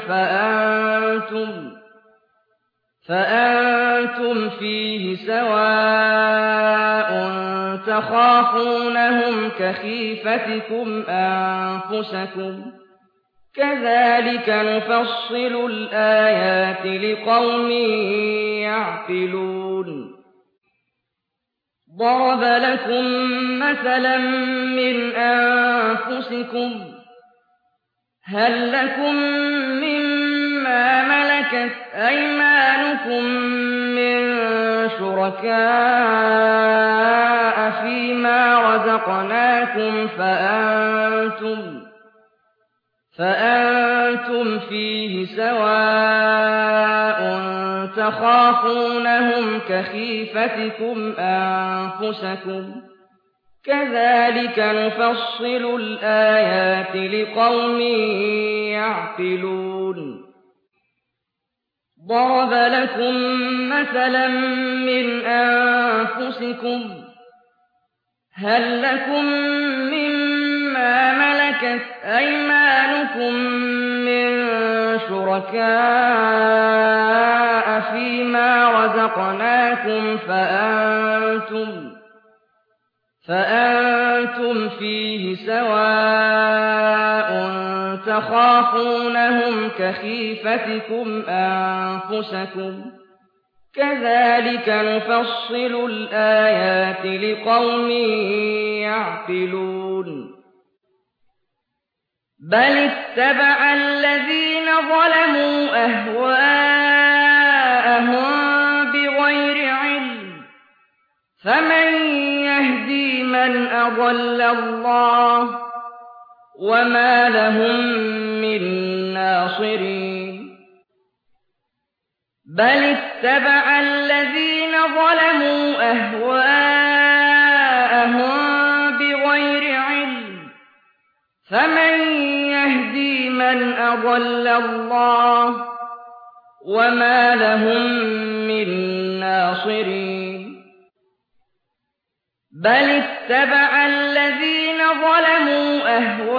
فأنتم فيه سواء تخافونهم كخيفتكم أنفسكم كذلك نفصل الآيات لقوم يعقلون ضرب لكم مثلا من أنفسكم هل لكم مما ملكت أيمانكم من شركاء فيما رزقناكم فأنتم فيه سواء تخافونهم كخيفتكم أنفسكم كذلك نفصل الآيات لقوم يعقلون ضرب لكم مثلا من أنفسكم هل لكم مما ملكت أيمانكم من شركاء فيما رزقناكم فأنتم فيه سواء تخافونهم كخيفتكم أنفسكم كذلك نفصل الآيات لقوم يعقلون بل اتبع الذين ظلموا أهواءهم بغير علم فمن يهدي من أضل الله وما لهم من ناصرين بل اتبع الذين ظلموا أهواءهم بغير علم فمن يهدي من أضل الله وما لهم من ناصرين بل اتبع الذين ظلموا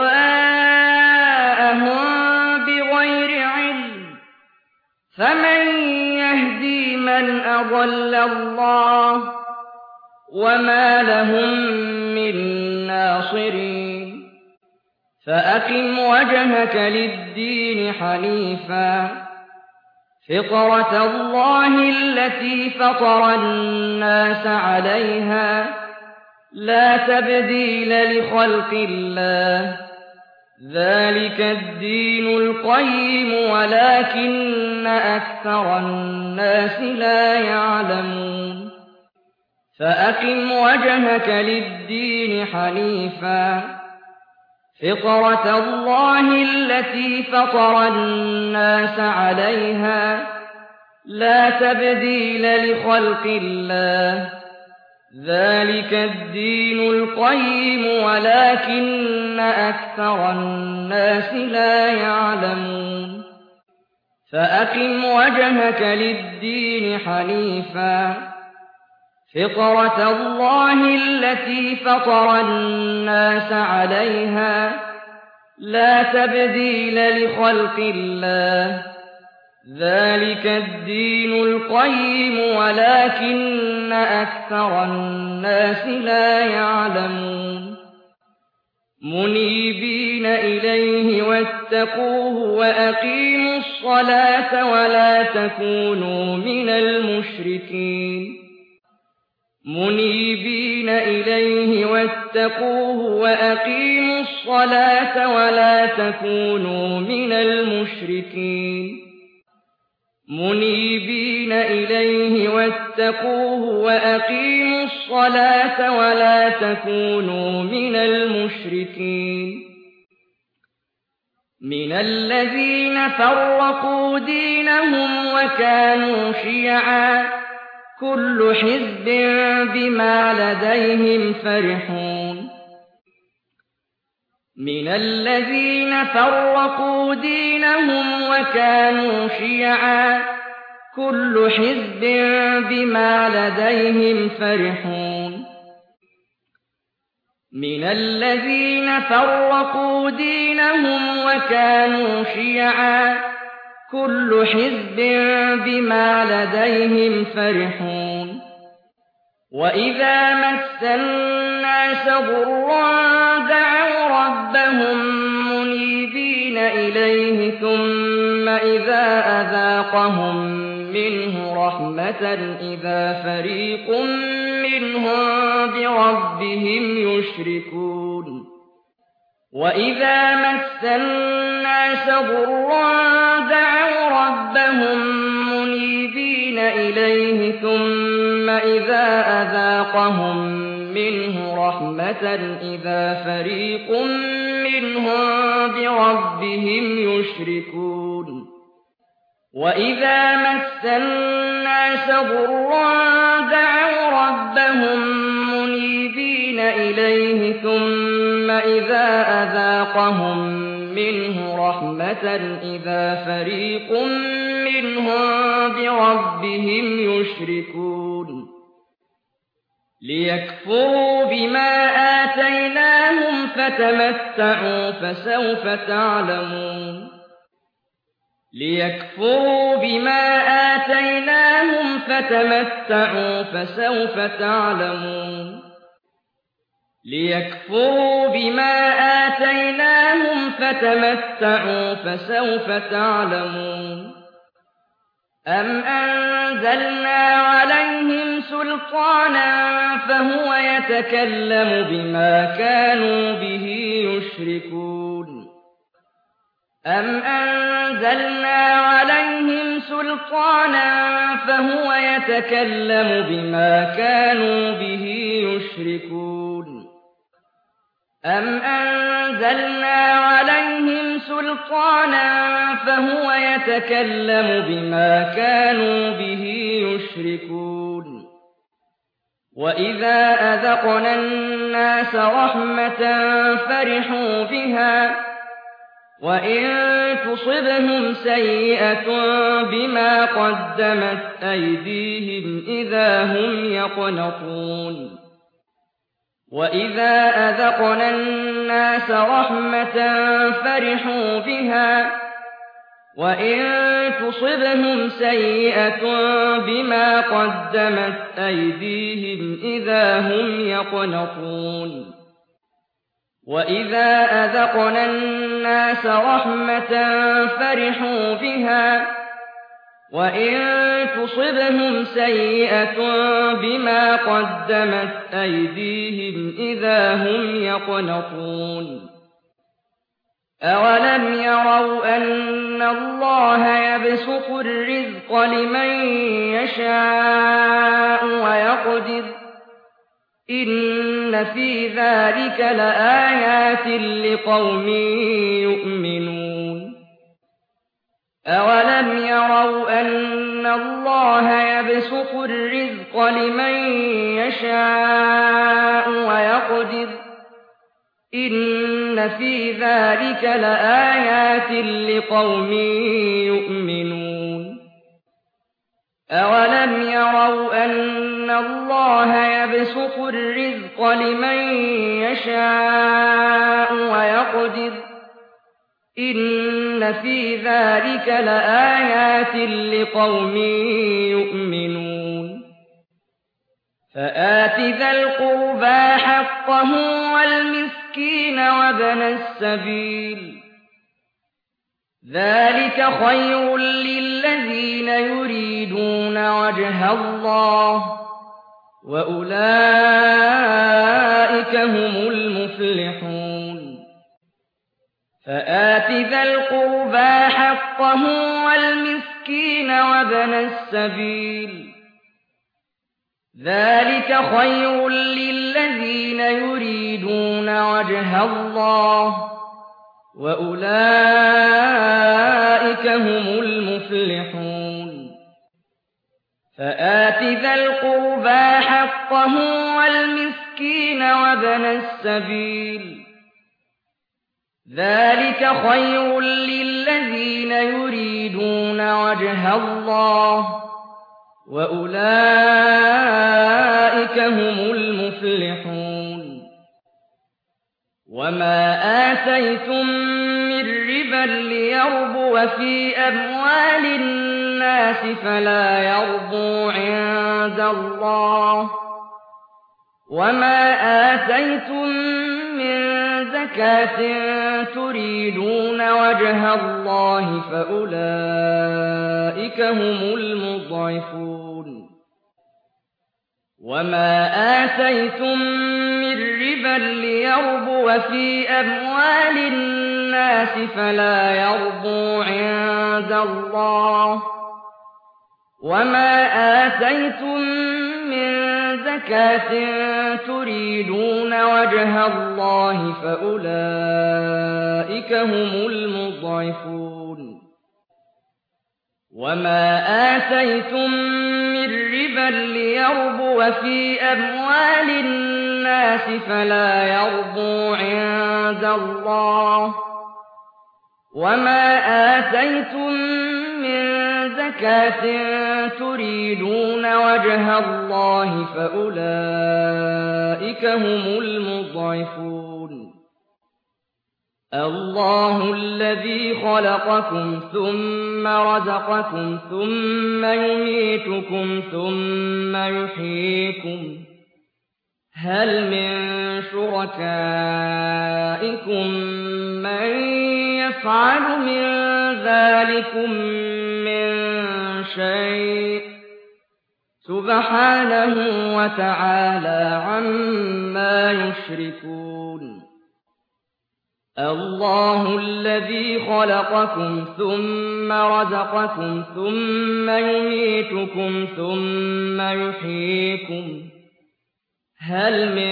أهواءهم بغير علم فمن يهدي من أضل الله وما لهم من ناصرين فأقم وجهك للدين حنيفا فطرة الله التي فطر الناس عليها لا تبديل لخلق الله ذلك الدين القيم ولكن أكثر الناس لا يعلمون فأقم وجهك للدين حنيفا فطرة الله التي فطر الناس عليها لا تبديل لخلق الله ذلك الدين القيم ولكن أكثر الناس لا يعلمون فأقم وجهك للدين حنيفا فطرة الله التي فطر الناس عليها لا تبديل لخلق الله ذلك الدين القيم ولكن أكثر الناس لا يعلمون منيبين إليه واتقوه وأقيموا الصلاة ولا تكونوا من المشركين منيبين إليه واتقوه وأقيموا الصلاة ولا تكونوا من المشركين منيبين إليه واتقوه وأقيموا الصلاة ولا تكونوا من المشركين من الذين فرقوا دينهم وكانوا شيعا كل حزب بما لديهم فرحون من الذين فرقوا دينهم وكانوا شيعا كل حزب بما لديهم فرحون من الذين فرقوا دينهم وكانوا شيعا كل حزب بما لديهم فرحون وإذا مس الناس ضرا دعوا ربهم منيبين إليه ثم إذا أذاقهم منه رحمة إذا فريق منهم بربهم يشركون وإذا مس الناس ضرا دعوا ربهم منيبين إليه ثم إذا أذاقهم منه رحمة إذا فريق منهم بربهم يشركون وإذا مس الناس ضرا دعوا ربهم منيبين إليه ثم إذا أذاقهم منه رحمة إذا فريق منهم بربهم يشركون ليكفروا بما آتيناهم فتمتعوا فسوف تعلمون ليكفروا بما آتيناهم فتمتعوا فسوف تعلمون ليكفروا بما آتيناهم فتمتعوا فسوف تعلمون أم أنزلنا عليهم سلطانا فهو يتكلم بما كانوا به يشركون أم أنزلنا عليهم سلطانا فهو يتكلم بما كانوا به يشركون أم أنزلنا عليهم سلطانا فهو يتكلم بما كانوا به يشركون وإذا أذقنا الناس رحمة فرحوا بها وإن تصبهم سيئة بما قدمت أيديهم إذا هم يقنطون وإذا أذقنا الناس رحمة فرحوا بها وإن تصبهم سيئة بما قدمت أيديهم إذا هم يقنطون وإذا أذقنا الناس رحمة فرحوا بها وإن تصبهم سيئة بما قدمت أيديهم إذا هم يقنطون أولم يروا أن الله يبسط الرزق لمن يشاء ويقدر إن إِنَّ فِي ذَلِكَ لَآيَاتٍ لِقَوْمٍ يُؤْمِنُونَ أَوَلَمْ يَرَوْا أَنَّ اللَّهَ يَبْسُطُ الرِّزْقَ لِمَن يَشَاءُ وَيَقْدِرُ ۚ إِنَّ فِي ذَلِكَ لَآيَاتٍ لِقَوْمٍ يُؤْمِنُونَ أَوَلَمْ يَرَوْا أَنَّ اللَّهَ يَبْسُطُ الرِّزْقَ لِمَن يَشَاءُ وَيَقْدِرُ ۚ إِنَّ فِي ذَلِكَ لَآيَاتٍ لِقَوْمٍ يُؤْمِنُونَ فَآتِ ذَا الْقُرْبَىٰ حَقَّهُ وَالْمِسْكِينَ وَابْنَ السَّبِيلِ ذَٰلِكَ خَيْرٌ لِّلَّذِينَ يُرِيدُونَ وَجْهَ اللَّهِ ۖ وَأُولَٰئِكَ هُمُ المفلحون فَآتِ ذَا الْقُرْبَىٰ حَقَّهُ وَالْمِسْكِينَ وَابْنَ السَّبِيلِ ذَٰلِكَ خَيْرٌ لِّلَّذِينَ يُرِيدُونَ وَجْهَ اللَّهِ ۖ وَأُولَٰئِكَ هُمُ الْمُفْلِحُونَ فَآتِ ذَا الْقُرْبَىٰ حَقَّهُ وَالْمِسْكِينَ وَابْنَ السَّبِيلِ ذَٰلِكَ خَيْرٌ لِّلَّذِينَ يُرِيدُونَ وَجْهَ اللَّهِ ۖ وَأُولَٰئِكَ هُمُ المفلحون وَمَا آتَيْتُم مِّن رِّبًا لِّيَرْبُوَ فِي أَمْوَالِ النَّاسِ فَلَا يَرْبُو عِندَ اللَّهِ ۖ وَمَا آتَيْتُم مِّن زَكَاةٍ تُرِيدُونَ وَجْهَ اللَّهِ فَأُولَٰئِكَ هُمُ الْمُضْعِفُونَ وَمَا آتَيْتُم مِّن رِّبًا لِّيَرْبُوَ فِي أَمْوَالِ النَّاسِ فَلَا يَرْبُو عِندَ اللَّهِ ۖ وَمَا آتَيْتُم مِّن زَكَاةٍ تُرِيدُونَ وَجْهَ اللَّهِ فَأُولَٰئِكَ هُمُ الْمُضْعِفُونَ وَمَا آتَيْتُم مِّن رِّبًا لِّيَرْبُوَ فِي أَمْوَالِ النَّاسِ فَلَا يَرْبُو عِندَ اللَّهِ ۖ وَمَا آتَيْتُم مِّن زَكَاةٍ تُرِيدُونَ وَجْهَ اللَّهِ فَأُولَٰئِكَ هُمُ المضعفون اللَّهُ الَّذِي خَلَقَكُمْ ثُمَّ رَزَقَكُمْ ثُمَّ يُمِيتُكُمْ ثُمَّ يُحْيِيكُمْ هَلْ مِن شُرَكَائِكُم مَّن يَفْعَلُ مِن ذَٰلِكُم مِّن شَيْءٍ سُبْحَانَهُ وَتَعَالَىٰ عَمَّا يُشْرِكُونَ اللَّهُ الَّذِي خَلَقَكُمْ ثُمَّ رَزَقَكُمْ ثُمَّ يُمِيتُكُمْ ثُمَّ يُحْيِيكُمْ هَلْ مِن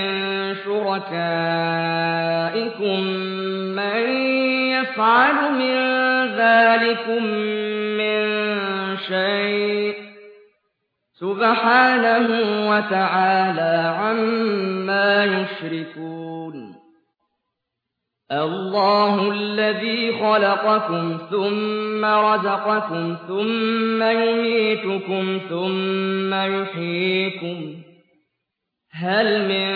شُرَكَائِكُم مَّن يَفْعَلُ مِن ذَٰلِكُم مِّن شَيْءٍ سُبْحَانَهُ وَتَعَالَىٰ عَمَّا يُشْرِكُونَ اللَّهُ الَّذِي خَلَقَكُمْ ثُمَّ رَزَقَكُمْ ثُمَّ يُمِيتُكُمْ ثُمَّ يُحْيِيكُمْ هَلْ مِن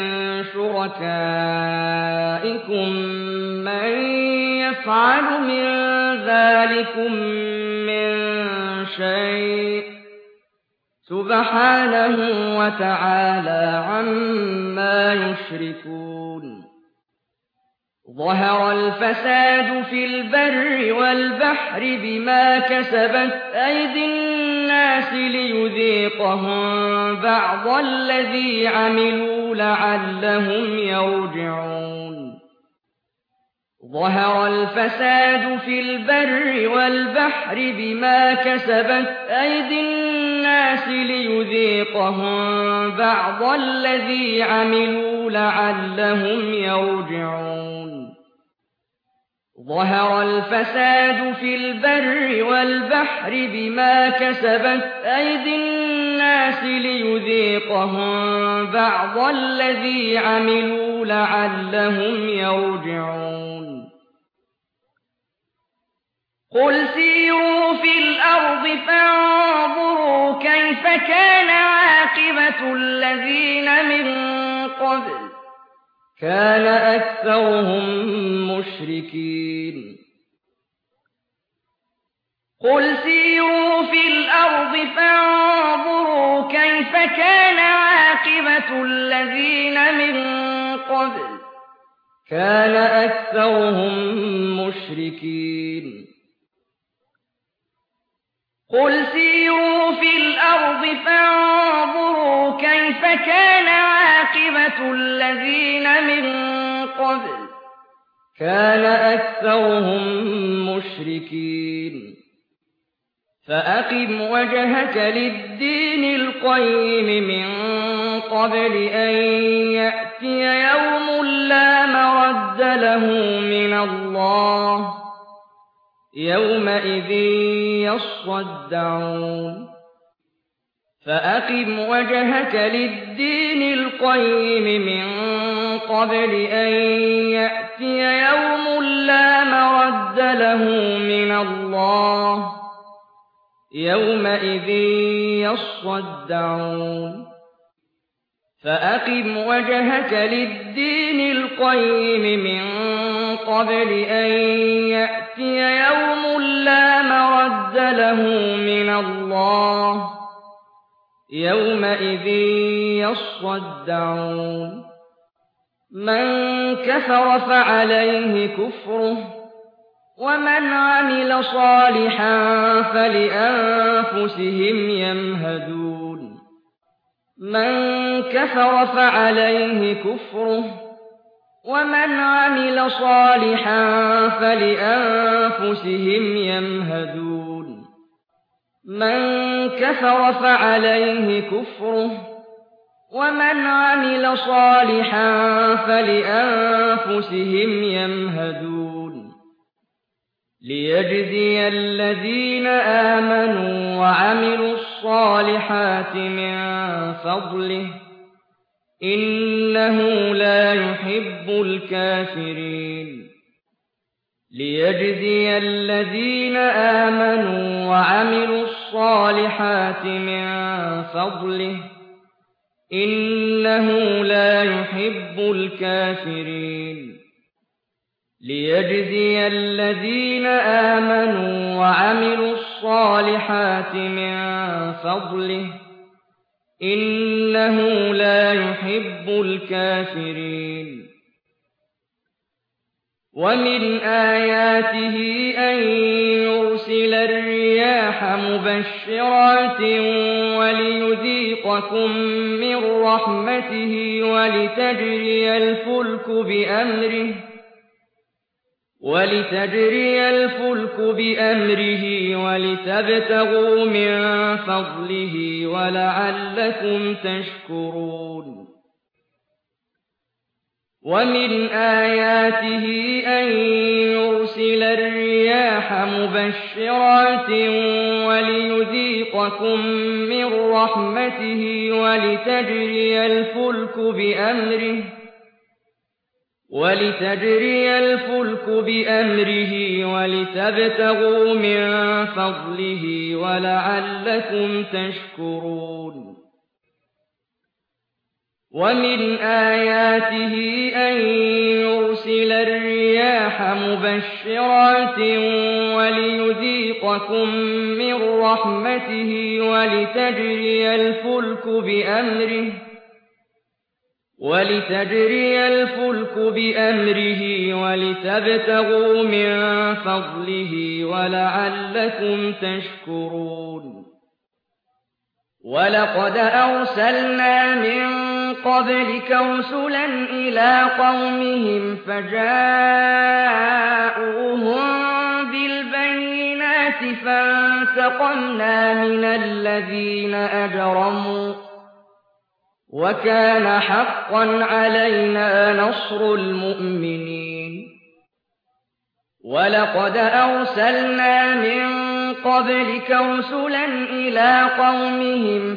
شُرَكَائِكُم مَّن يَفْعَلُ مِن ذَٰلِكُم مِّن شَيْءٍ سُبْحَانَهُ وَتَعَالَىٰ عَمَّا يُشْرِكُونَ ظَهَرَ الْفَسَادُ فِي الْبَرِّ وَالْبَحْرِ بِمَا كَسَبَتْ أَيْدِي النَّاسِ لِيُذِيقَهُم بَعْضَ الَّذِي عَمِلُوا لَعَلَّهُمْ يَرْجِعُونَ ظَهَرَ الْفَسَادُ فِي الْبَرِّ وَالْبَحْرِ بِمَا كَسَبَتْ أَيْدِي النَّاسِ النَّاسِ لِيُذِيقَهُم بَعْضَ الَّذِي عَمِلُوا لَعَلَّهُمْ يَرْجِعُونَ ظَهَرَ الْفَسَادُ فِي الْبَرِّ وَالْبَحْرِ بِمَا كَسَبَتْ أَيْدِي النَّاسِ لِيُذِيقَهُم بَعْضَ الَّذِي عَمِلُوا لَعَلَّهُمْ يَرْجِعُونَ قُلْ سِيرُوا فِي الْأَرْضِ فَانظُرُوا كَيْفَ كَانَ عَاقِبَةُ الَّذِينَ مِن قَبْلُ كَانَ أَكْثَرُهُم مُّشْرِكِينَ قُلْ سِيرُوا فِي الْأَرْضِ فَانظُرُوا كَيْفَ كَانَ عَاقِبَةُ الَّذِينَ مِن قَبْلُ كَانَ أَكْثَرُهُم مُّشْرِكِينَ قُلْ سِيرُوا فِي الْأَرْضِ فَانظُرُوا كَيْفَ كَانَ عَاقِبَةُ الَّذِينَ مِن قَبْلُ كَانَ أَكْثَرُهُم مُّشْرِكِينَ فَأَقِمْ وَجْهَكَ لِلدِّينِ الْقَيِّمِ مِن قَبْلِ أَن يَأْتِيَ يَوْمٌ لَّا مَرَدَّ لَهُ مِنَ اللَّهِ يَوْمَئِذٍ يَصَّدَّعُونَ فَأَقِمْ وَجْهَكَ لِلدِّينِ الْقَيِّمِ مِن قَبْلِ أَن يَأْتِيَ يَوْمٌ لَّا مَرَدَّ لَهُ مِنَ اللَّهِ يَوْمَئِذٍ يَصَّدَّعُونَ فَأَقِمْ وَجْهَكَ لِلدِّينِ الْقَيِّمِ مِن قَبْلِ أَن يَأْتِيَ يَوْمٌ لَّا مَرَدَّ لَهُ مِنَ اللَّهِ يَوْمَئِذٍ يَصَّدَّعُونَ مَن كَفَرَ فَعَلَيْهِ كُفْرُهُ وَمَنْ عَمِلَ صَالِحًا فَلِأَنفُسِهِمْ يَمْهَدُونَ مَن كَفَرَ فَعَلَيْهِ كُفْرُهُ وَمَنْ عَمِلَ صَالِحًا فَلِأَنفُسِهِمْ يَمْهَدُونَ مَن كَفَرَ فَعَلَيْهِ كُفْرُهُ وَمَنْ عَمِلَ صَالِحًا فَلِأَنفُسِهِمْ يَمْهَدُونَ لِيَجْزِيَ الَّذِينَ آمَنُوا وَعَمِلُوا الصَّالِحَاتِ مِن فَضْلِهِ إِنَّهُ لَا يُحِبُّ الْكَافِرِينَ لِيَجْزِيَ الَّذِينَ آمَنُوا وَعَمِلُوا الصَّالِحَاتِ مِن فَضْلِهِ إِنَّهُ لَا يُحِبُّ الْكَافِرِينَ لِيَجْزِيَ الَّذِينَ آمَنُوا وَعَمِلُوا الصَّالِحَاتِ مِن فَضْلِهِ إِنَّهُ لَا يُحِبُّ الْكَافِرِينَ وَمِنْ آيَاتِهِ أَن يُرْسِلَ الرِّيَاحَ مُبَشِّرَاتٍ وَلِيُذِيقَكُم مِّن رَّحْمَتِهِ وَلِتَجْرِيَ الْفُلْكُ بِأَمْرِهِ وَلِتَبْتَغُوا مِن فَضْلِهِ وَلَعَلَّكُمْ تَشْكُرُونَ وَمِنْ آيَاتِهِ أَن يُرْسِلَ الرِّيَاحَ مُبَشِّرَاتٍ وَلِيُذِيقَكُم مِّن رَّحْمَتِهِ وَلِتَجْرِيَ الْفُلْكُ بِأَمْرِهِ وَلِتَبْتَغُوا مِن فَضْلِهِ وَلَعَلَّكُمْ تَشْكُرُونَ وَمِنْ آيَاتِهِ أَن يُرْسِلَ الرِّيَاحَ مُبَشِّرَاتٍ وَلِيُذِيقَكُم مِّن رَّحْمَتِهِ وَلِتَجْرِيَ الْفُلْكُ بِأَمْرِهِ وَلِتَبْتَغُوا مِن فَضْلِهِ وَلَعَلَّكُمْ تَشْكُرُونَ وَلَقَدْ أَرْسَلْنَا مِن قَبْلِكَ رُسُلًا إِلَىٰ قَوْمِهِمْ فَجَاءُوهُم بِالْبَيِّنَاتِ فانتقمنا من الذين أجرموا وكان حقا علينا نصر المؤمنين ولقد أرسلنا من قبلك رسلا إلى قومهم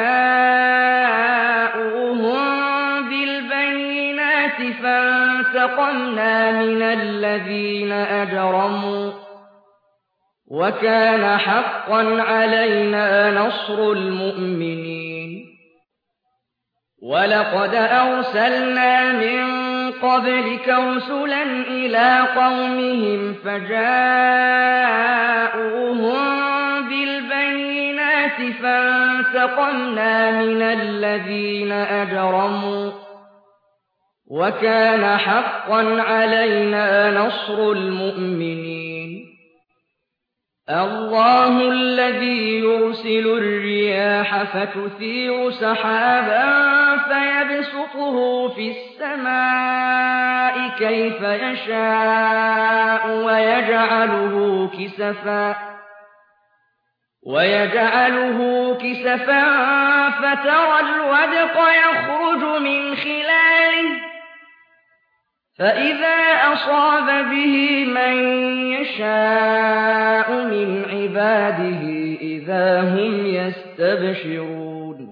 فجاءوهم بالبينات فانتقمنا من الذين أجرموا وكان حقا علينا نصر المؤمنين ولقد أرسلنا من قبلك رسلا إلى قومهم فجاءوهم بالبينات فانتقمنا من الذين أجرموا وكان حقا علينا نصر المؤمنين الله الذي يرسل الرياح فتثير سحابا فيبسطه في السماء كيف يشاء ويجعله كسفا فترى الودق يخرج من خلاله فإذا أصاب به من يشاء من عباده إذا هم يستبشرون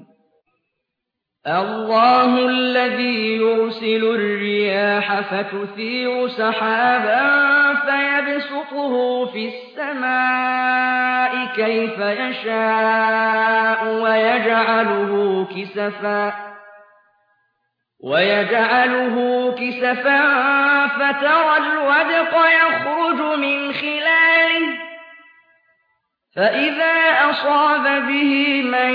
الله الذي يرسل الرياح فتثير سحابا فيبسطه في السماء كيف يشاء ويجعله كسفا فترى الودق يخرج من خلاله فإذا أصاب به من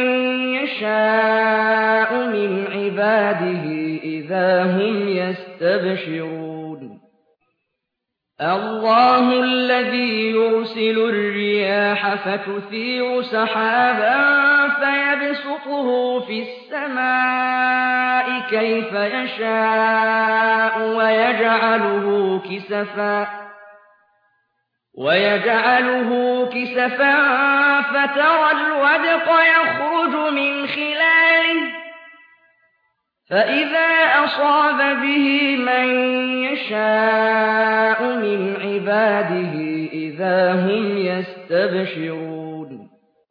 يشاء من عباده إذا هم يستبشرون الله الذي يرسل الرياح فتثير سحابا فيبسطه في السماء كيف يشاء ويجعله كسفا فترى الودق يخرج من خلاله فإذا أصاب به من يشاء من عباده إذا هم يستبشرون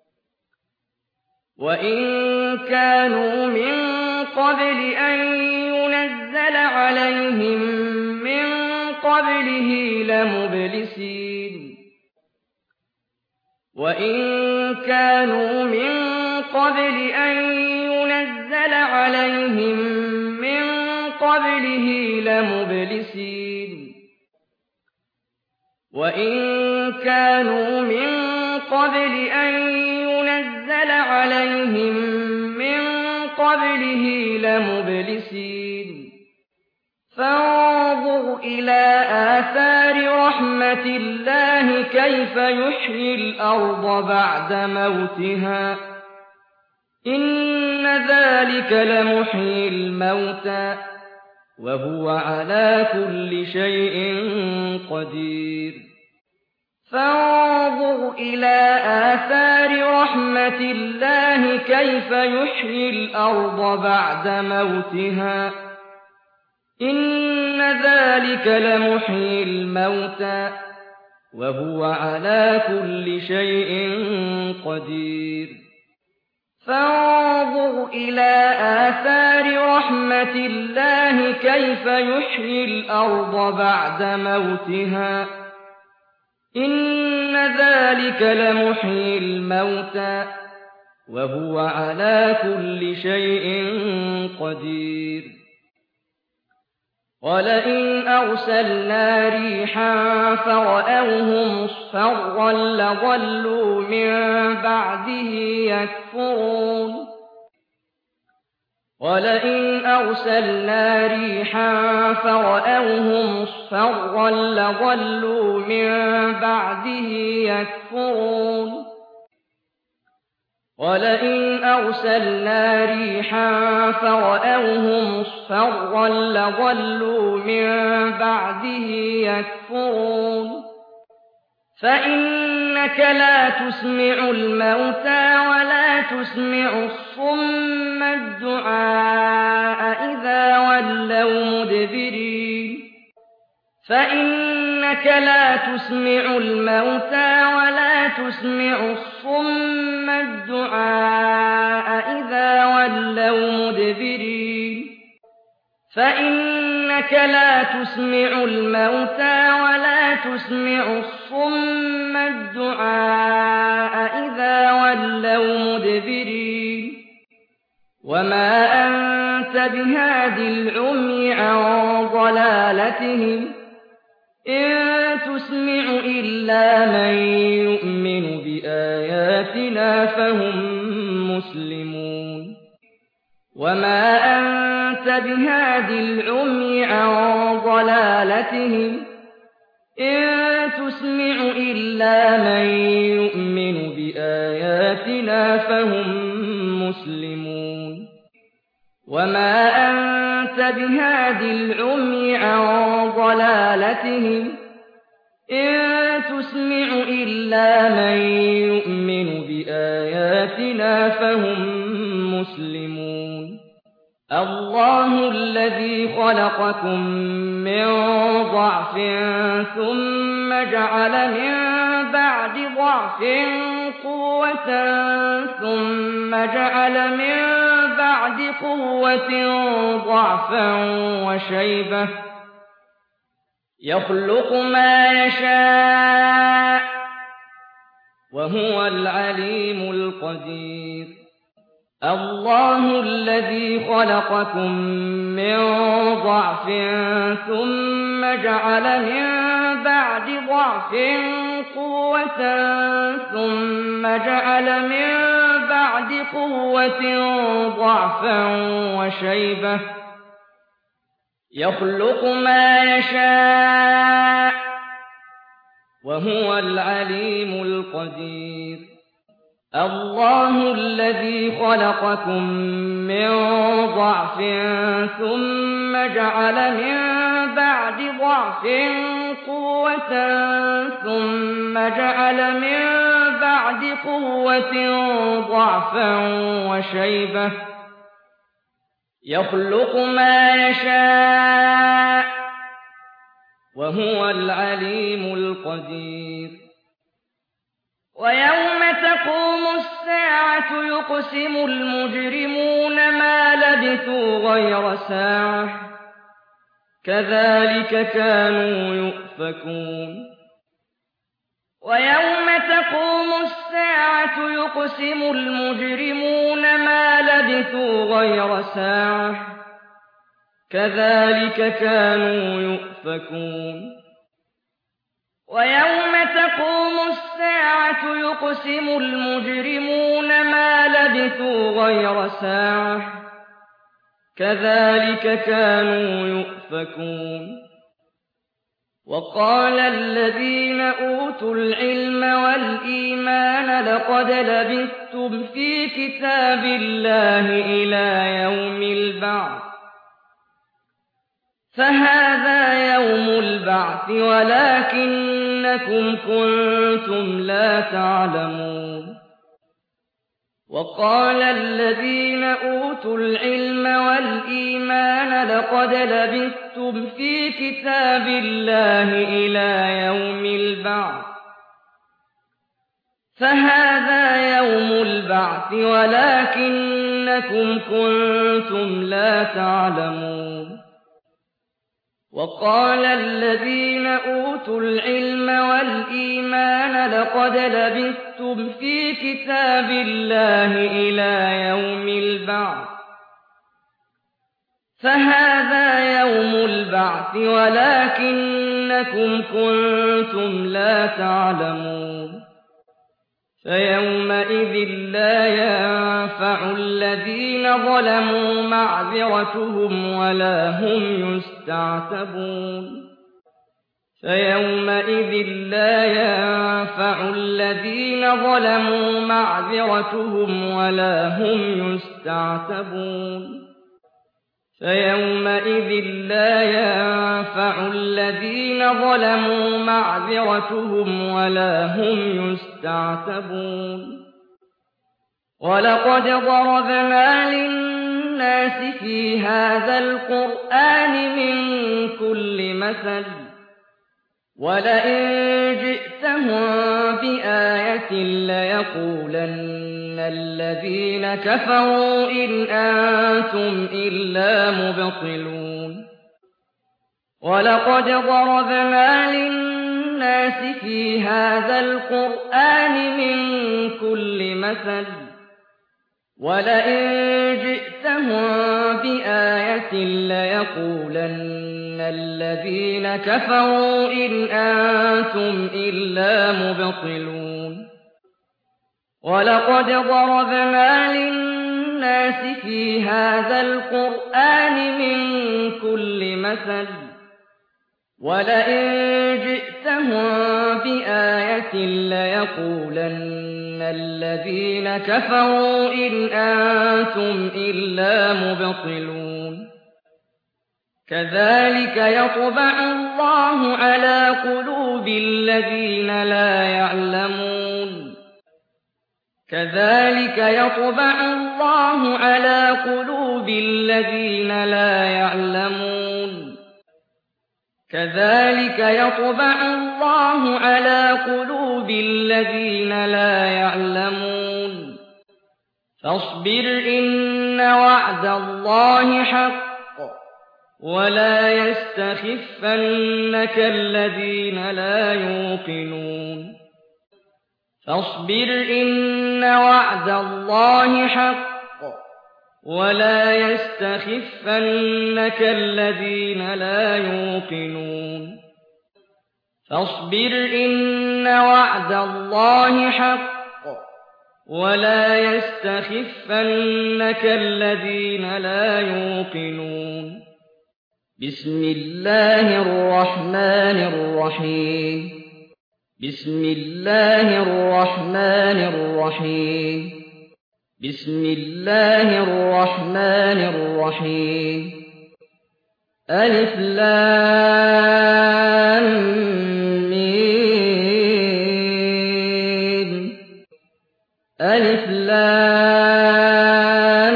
وإن كانوا من قبل أن ينزل عليهم من قبله لمبلسين وإن كانوا من قبل أن ينزل عليهم من قبله لمبلسين وإن كانوا من قبل أن ينزل عليهم من قبله لمبلسين فانظر إلى آثار رحمة الله كيف يحيي الأرض بعد موتها إن ذلك لمحيي الموتى وهو على كل شيء قدير فانظر إلى آثار رحمة الله كيف يحيي الأرض بعد موتها إن ذلك لمحيي الموتى وهو على كل شيء قدير فانظر إلى آثار رحمة الله كيف يحيي الأرض بعد موتها إن ذلك لمحيي الموتى وهو على كل شيء قدير ولئن أرسلنا ريحا فرأوه مصفرا لظلوا من بعده يكفرون ولئن أرسلنا ريحا فرأوه مصفرا لظلوا من بعده يكفرون ولئن أرسلنا ريحا فرأوه مصفرا لظلوا من بعده يكفرون فإنك لا تسمع الموتى ولا تسمع الصم الدعاء إذا ولوا مدبرين فإنك لا تسمع الموتى ولا تسمع الصم الدعاء إذا ولوا مدبرين فإنك لا تسمع الموتى ولا تسمع الصم الدعاء إذا ولوا مدبرين وما أنت بهاد العمي عن ضلالتهم إن تسمع إلا من يؤمن بآياتنا فهم مسلمون وما أنت بهاد العمي عن ضلالتهم إن تسمع إلا من يؤمن بآياتنا فهم مسلمون وما أنت بهاد العمي عن ضلالتهم إن تسمع إلا من يؤمن بآياتنا فهم مسلمون الله الذي خلقكم من ضعف ثم جعل من بعد ضعف قوة ثم جعل من بعد قوة ضعفا وشيبة يخلق ما يشاء وهو العليم القدير الله الذي خلقكم من ضعف ثم جعل من بعد ضعف قوة ثم جعل من بعد قوة ضعفا وشيبة يخلق ما يشاء وهو العليم القدير الله الذي خلقكم من ضعف ثم جعل من بعد ضعف قوة ثم جعل من بعد قوة ضعفا وشيبة يخلق ما يشاء وهو العليم القدير ويوم تقوم الساعة يقسم المجرمون ما لبثوا غير ساعة كذلك كانوا يؤفكون ويوم تقوم الساعة يقسم المجرمون ما لبثوا غير ساعة كذلك كانوا يؤفكون ويوم تقوم الساعة يقسم المجرمون ما لبثوا غير ساعة كذلك كانوا يؤفكون وقال الذين أوتوا العلم والإيمان لقد لبثتم في كتاب الله إلى يوم البعث فهذا يوم البعث ولكنكم كنتم لا تعلمون وقال الذين أوتوا العلم والإيمان لقد لبثتم في كتاب الله إلى يوم البعث فهذا يوم البعث ولكنكم كنتم لا تعلمون وقال الذين أوتوا العلم والإيمان لقد لبثتم في كتاب الله إلى يوم البعث فهذا يوم البعث ولكنكم كنتم لا تعلمون فيومئذ لا ينفع الذين ظلموا معذرتهم ولا هم يستعتبون فيومئذ لا ينفع الذين ظلموا معذرتهم ولا هم يستعتبون فيومئذ لا ينفع الذين ظلموا معذرتهم ولا هم يستعتبون ولقد ضربنا للناس في هذا القرآن من كل مثل ولئن جئتهم بآية ليقولن الذين كفروا إن أنتم إلا مبطلون ولقد ضربنا للناس في هذا القرآن من كل مثل ولئن جئتهم بآية ليقولن الذين كفروا إن أنتم إلا مبطلون ولقد ضربنا للناس في هذا القرآن من كل مثل ولئن جئتهم بآية ليقولن الذين كفروا إن أنتم إلا مبطلون كذلك يطبع الله على قلوب الذين لا يعلمون كذلك يطبع الله على قلوب الذين لا يعلمون كذلك يطبع الله على قلوب الذين لا يعلمون فاصبر إن وعد الله حق ولا يستخفنك الذين لا يوقنون فاصبر إن وعد الله حق ولا يستخفنك الذين لا يوقنون فاصبر إن وعد الله حق ولا يستخفنك الذين لا يوقنون بسم الله الرحمن الرحيم بسم الله الرحمن الرحيم بسم الله الرحمن الرحيم ألف لام ميم ألف لام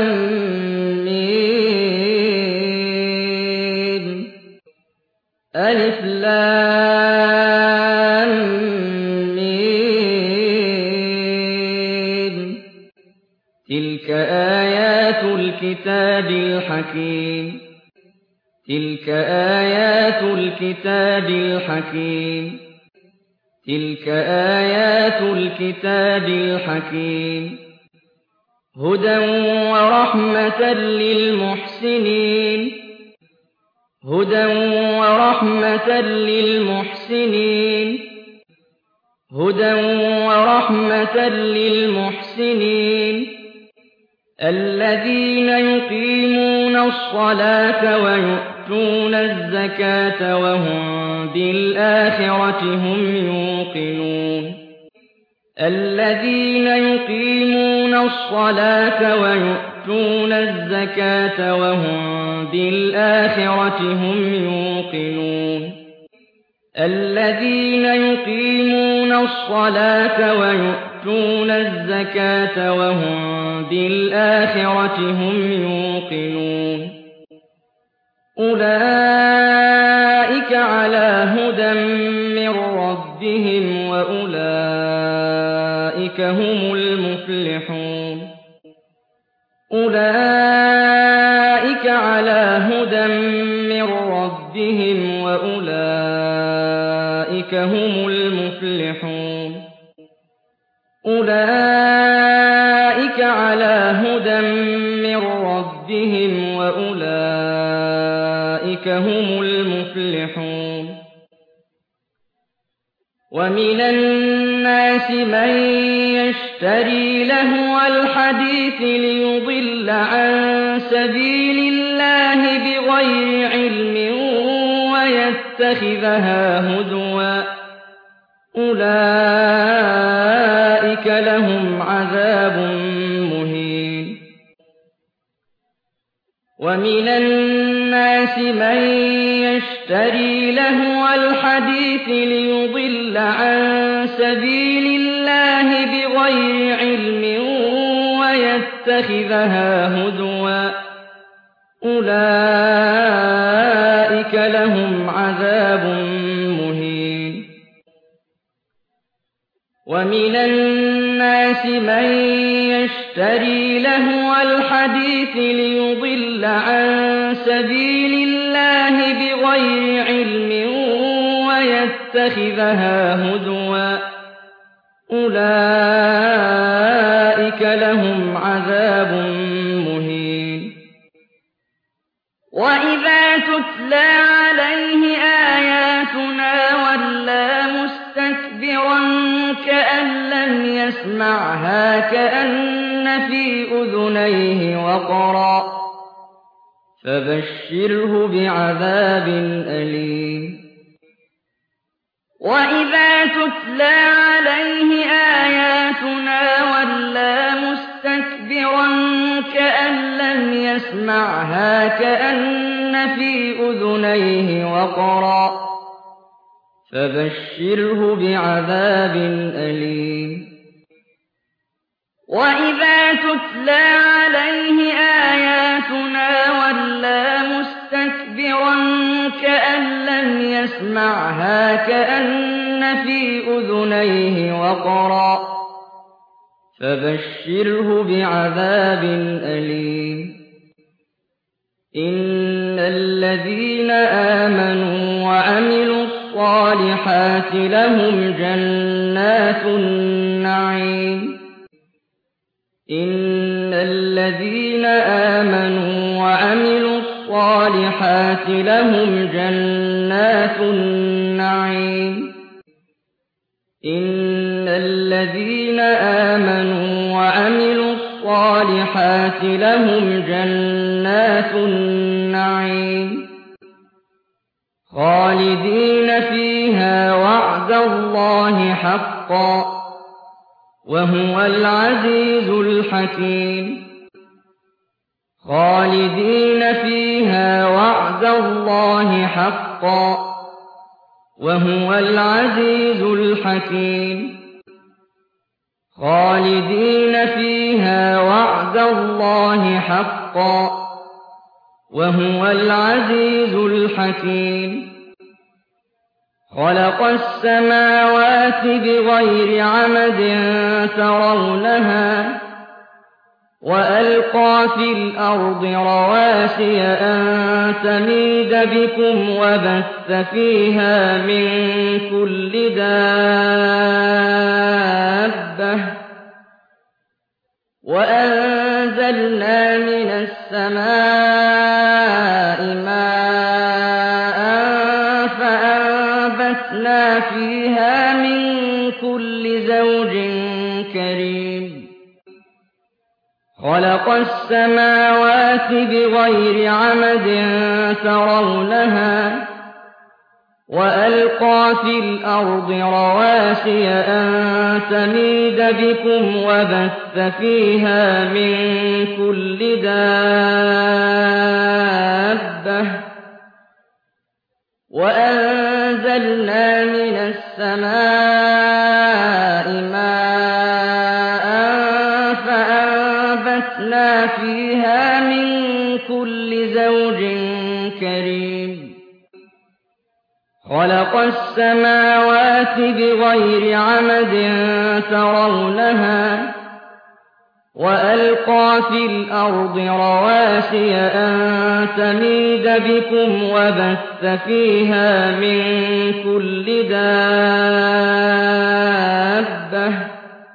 ميم ألف لام ميم تلك آيات الكتاب الحكيم تلك آيات الكتاب الحكيم تلك آيات الكتاب الحكيم هدى ورحمة للمحسنين هدى ورحمة للمحسنين هدى ورحمة للمحسنين الذين يقيمون الصلاة ويؤتون الزكاة وهم بالآخرة هم يوقنون الذين يقيمون الصلاة ويؤتون الزكاة وهم بالآخرة هم يوقنون الذين يقيمون الصلاة ويؤتون الزكاة وهم بالآخرة هم يوقنون أولئك على هدى من ربهم وأولئك هم المفلحون أولئك على هدى من ربهم وأولئك هم المفلحون أولئك على هدى من ربهم وأولئك هم المفلحون ومن الناس من يشتري لهو الحديث ليضل عن سبيل الله بغير علم ويتخذها هزوا أولئك لهم عذاب مهين ومن النَّاسِ مَن يَشْتَرِي لَهْوَ الْحَدِيثِ لِيُضِلَّ عَن سَبِيلِ اللَّهِ بِغَيْرِ عِلْمٍ وَيَتَّخِذَهَا هُزُوًا ۚ أُولَٰئِكَ لَهُمْ عَذَابٌ مُّهِينٌ. وَمِنَ النَّاسِ مَن يَشْتَرِي لَهْوَ الْحَدِيثِ لِيُضِلَّ عَن سَبِيلِ اللَّهِ بِغَيْرِ عِلْمٍ وَيَتَّخِذَهَا هُزُوًا ۚ أُولَٰئِكَ لَهُمْ عَذَابٌ مُّهِينٌ. وَإِذَا تُتْلَىٰ عَلَيْهِ آيَاتُنَا وَلَّىٰ مُسْتَكْبِرًا كَأَن لَّمْ يَسْمَعْهَا كَأَنَّ فِي أُذُنَيْهِ وَقْرًا ۖ فَبَشِّرْهُ بِعَذَابٍ أَلِيمٍ. وَإِذَا تُتْلَىٰ عَلَيْهِ آيَاتُنَا وَلَّىٰ مُسْتَكْبِرًا كَأَن لَّمْ يَسْمَعْهَا كَأَنَّ فِي أُذُنَيْهِ وَقْرًا ۖ فَبَشِّرْهُ بِعَذَابٍ أَلِيمٍ. وَإِذَا تُتْلَىٰ عَلَيْهِ آيَاتُنَا وَلَّىٰ مُسْتَكْبِرًا كَأَن لَّمْ يَسْمَعْهَا كَأَنَّ فِي أُذُنَيْهِ وَقْرًا ۖ فَبَشِّرْهُ بِعَذَابٍ أَلِيمٍ. إِنَّ الَّذِينَ آمَنُوا وَعَمِلُوا الصَّالِحَاتِ لَهُمْ جَنَّاتُ النَّعِيمِ. إِنَّ الَّذِينَ آمَنُوا وَعَمِلُوا الصَّالِحَاتِ لَهُمْ جَنَّاتُ النَّعِيمِ. إِنَّ الَّذِينَ آمَنُوا وَعَمِلُوا الصَّالِحَاتِ لَهُمْ جَنَّاتُ النَّعِيمِ خَالِدِينَ فِيهَا وَعْدَ اللَّهِ حَقًّا ۚ وَهُوَ الْعَزِيزُ الْحَكِيمُ. خَالِدِينَ فِيهَا وَعْدَ اللَّهِ حَقًّا ۚ وَهُوَ الْعَزِيزُ الْحَكِيمُ. خَالِدِينَ فِيهَا وَعْدَ اللَّهِ حَقًّا ۚ وَهُوَ الْعَزِيزُ الْحَكِيمُ. خَلَقَ السَّمَاوَاتِ بِغَيْرِ عَمَدٍ تَرَوْنَهَا ۖ وَأَلْقَىٰ فِي الْأَرْضِ رَوَاسِيَ أَن تَمِيدَ بِكُمْ وَبَثَّ فِيهَا مِن كُلِّ دَابَّةٍ ۚ وَأَنزَلْنَا مِنَ السَّمَاءِ مَاءً فَأَنبَتْنَا فِيهَا مِن كُلِّ زَوْجٍ كَرِيمٍ. خَلَقَ السَّمَاوَاتِ بِغَيْرِ عَمَدٍ تَرَوْنَهَا ۖ وَأَلْقَىٰ فِي الْأَرْضِ رَوَاسِيَ أَن تَمِيدَ بِكُمْ وَبَثَّ فِيهَا مِن كُلِّ دَابَّةٍ ۚ وَأَنزَلْنَا مِنَ السَّمَاءِ مَاءً فَأَنبَتْنَا فِيهَا مِن كُلِّ زَوْجٍ كَرِيمٍ. خَلَقَ السَّمَاوَاتِ بِغَيْرِ عَمَدٍ تَرَوْنَهَا ۖ وَأَلْقَىٰ فِي الْأَرْضِ رَوَاسِيَ أَن تَمِيدَ بِكُمْ وَبَثَّ فِيهَا مِن كُلِّ دَابَّةٍ ۚ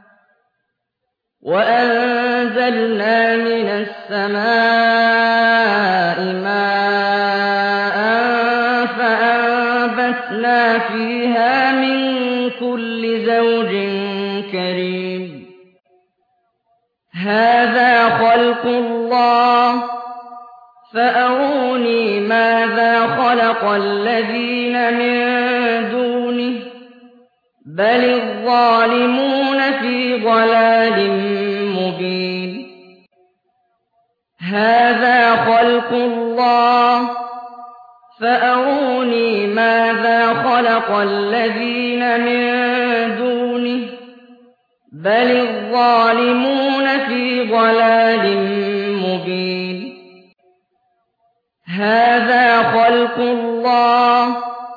وَأَنزَلْنَا مِنَ السَّمَاءِ مَاءً فَأَنبَتْنَا فِيهَا مِن كُلِّ زَوْجٍ كَرِيمٍ. هَٰذَا خَلْقُ اللَّهِ فَأَرُونِي مَاذَا خَلَقَ الَّذِينَ مِن دُونِهِ ۚ بَلِ الظَّالِمُونَ فِي ضَلَالٍ مُّبِينٍ. هَٰذَا خَلْقُ اللَّهِ فأروني ماذا خلق الذين من دونه بل الظالمون في ضلال مبين هذا خلق الله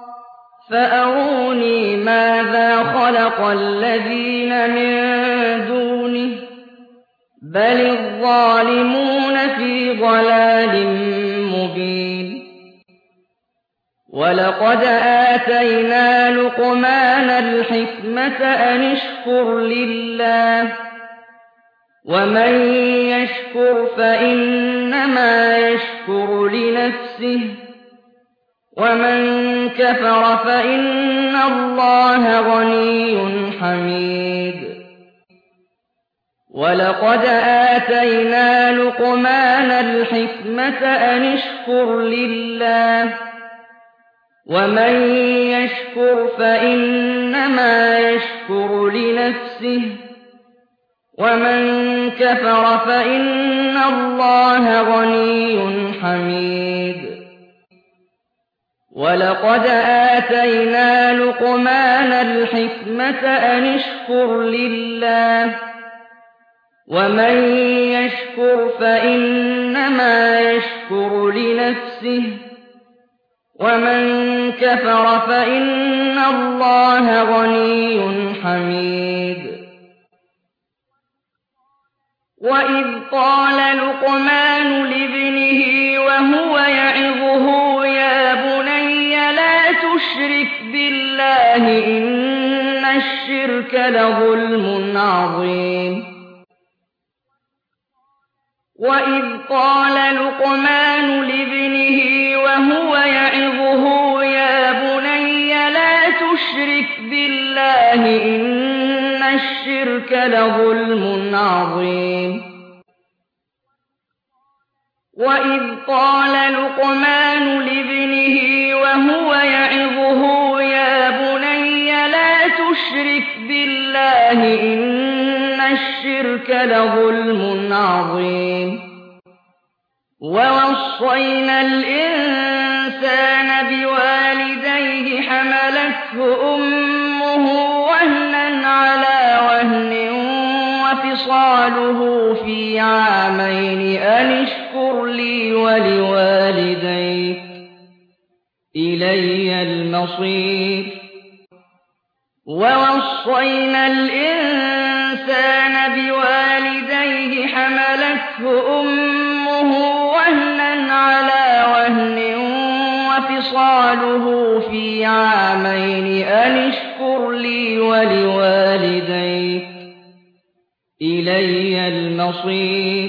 فأروني ماذا خلق الذين من دونه بل الظالمون في ضلال مبين ولقد آتينا لقمان الحكمة أن اشكر لله ومن يشكر فإنما يشكر لنفسه ومن كفر فإن الله غني حميد ولقد آتينا لقمان الحكمة أن اشكر لله ومن يشكر فإنما يشكر لنفسه ومن كفر فإن الله غني حميد ولقد آتينا لقمان الحكمة أن اشكر لله ومن يشكر فإنما يشكر لنفسه ومن كفر فإن الله غني حميد وإذ قال لقمان لابنه وهو يعظه يا بني لا تشرك بالله إن الشرك لظلم عظيم وإذ قال لقمان لابنه وهو يعظه يا بني لا تشرك بالله إن الشرك لظلم عظيم وإذ قال لقمان لابنه وهو يعظه يا بني لا تشرك بالله إن الشرك لظلم عظيم ووصينا الإنسان بوالديه حملته أمه وهنا على وهن وفصاله في عامين أن اشكر لي ولوالديك إلي المصير ووصينا الإنسان بوالديه حملته أمه وهنا على وهن وفصاله في عامين أن اشكر لي ولوالديك إلي المصير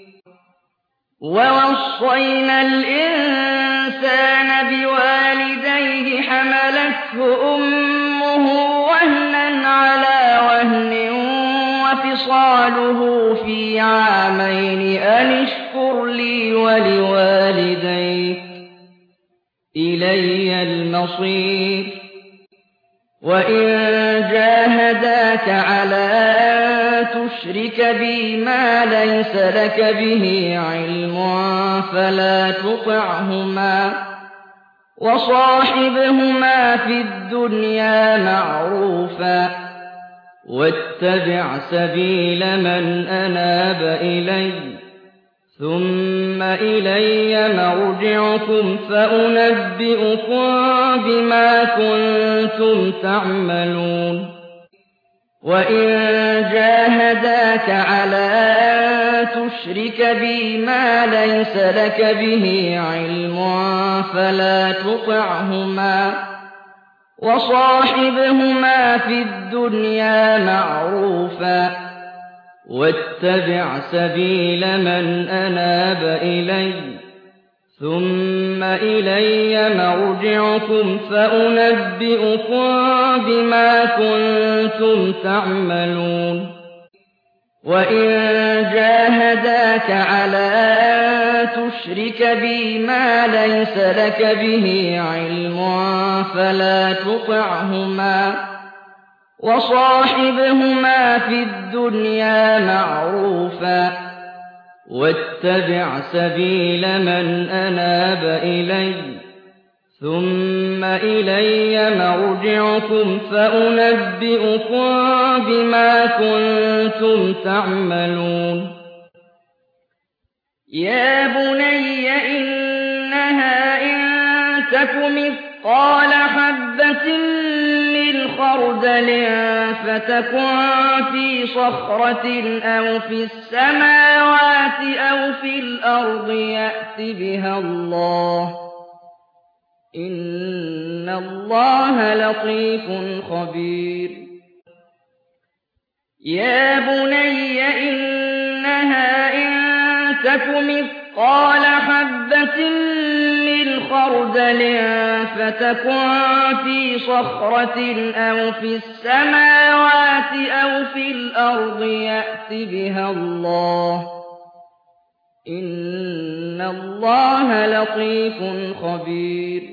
ووصينا الإنسان بوالديه حملته أمه وهنا على وهن وفصاله في عامين أن اشكر لي ولوالديك إلي المصير وإن جاهداك على أن تشرك بي ما ليس لك به علم فلا تطعهما وصاحبهما في الدنيا معروفا واتبع سبيل من أناب إلي ثم إلي مرجعكم فأنبئكم بما كنتم تعملون وإن جاهداك على أن تشرك بي ما ليس لك به علم فلا تطعهما وصاحبهما في الدنيا معروفا واتبع سبيل من أناب إلي ثم إلي مرجعكم فأنبئكم بما كنتم تعملون وإن جاهداك على أن تشرك بي ما ليس لك به علم فلا تطعهما وصاحبهما في الدنيا معروفا واتبع سبيل من أناب إلي ثم إلي مرجعكم فأنبئكم بما كنتم تعملون يا بني إنها إن تك مثقال حبة من خردل فتكن في صخرة أو في السماوات أو في الأرض يأت بها الله إن الله لطيف خبير يا بني إنها إن تك مثقال حبة من خردل فتكن في صخرة أو في السماوات أو في الأرض يأت بها الله إن الله لطيف خبير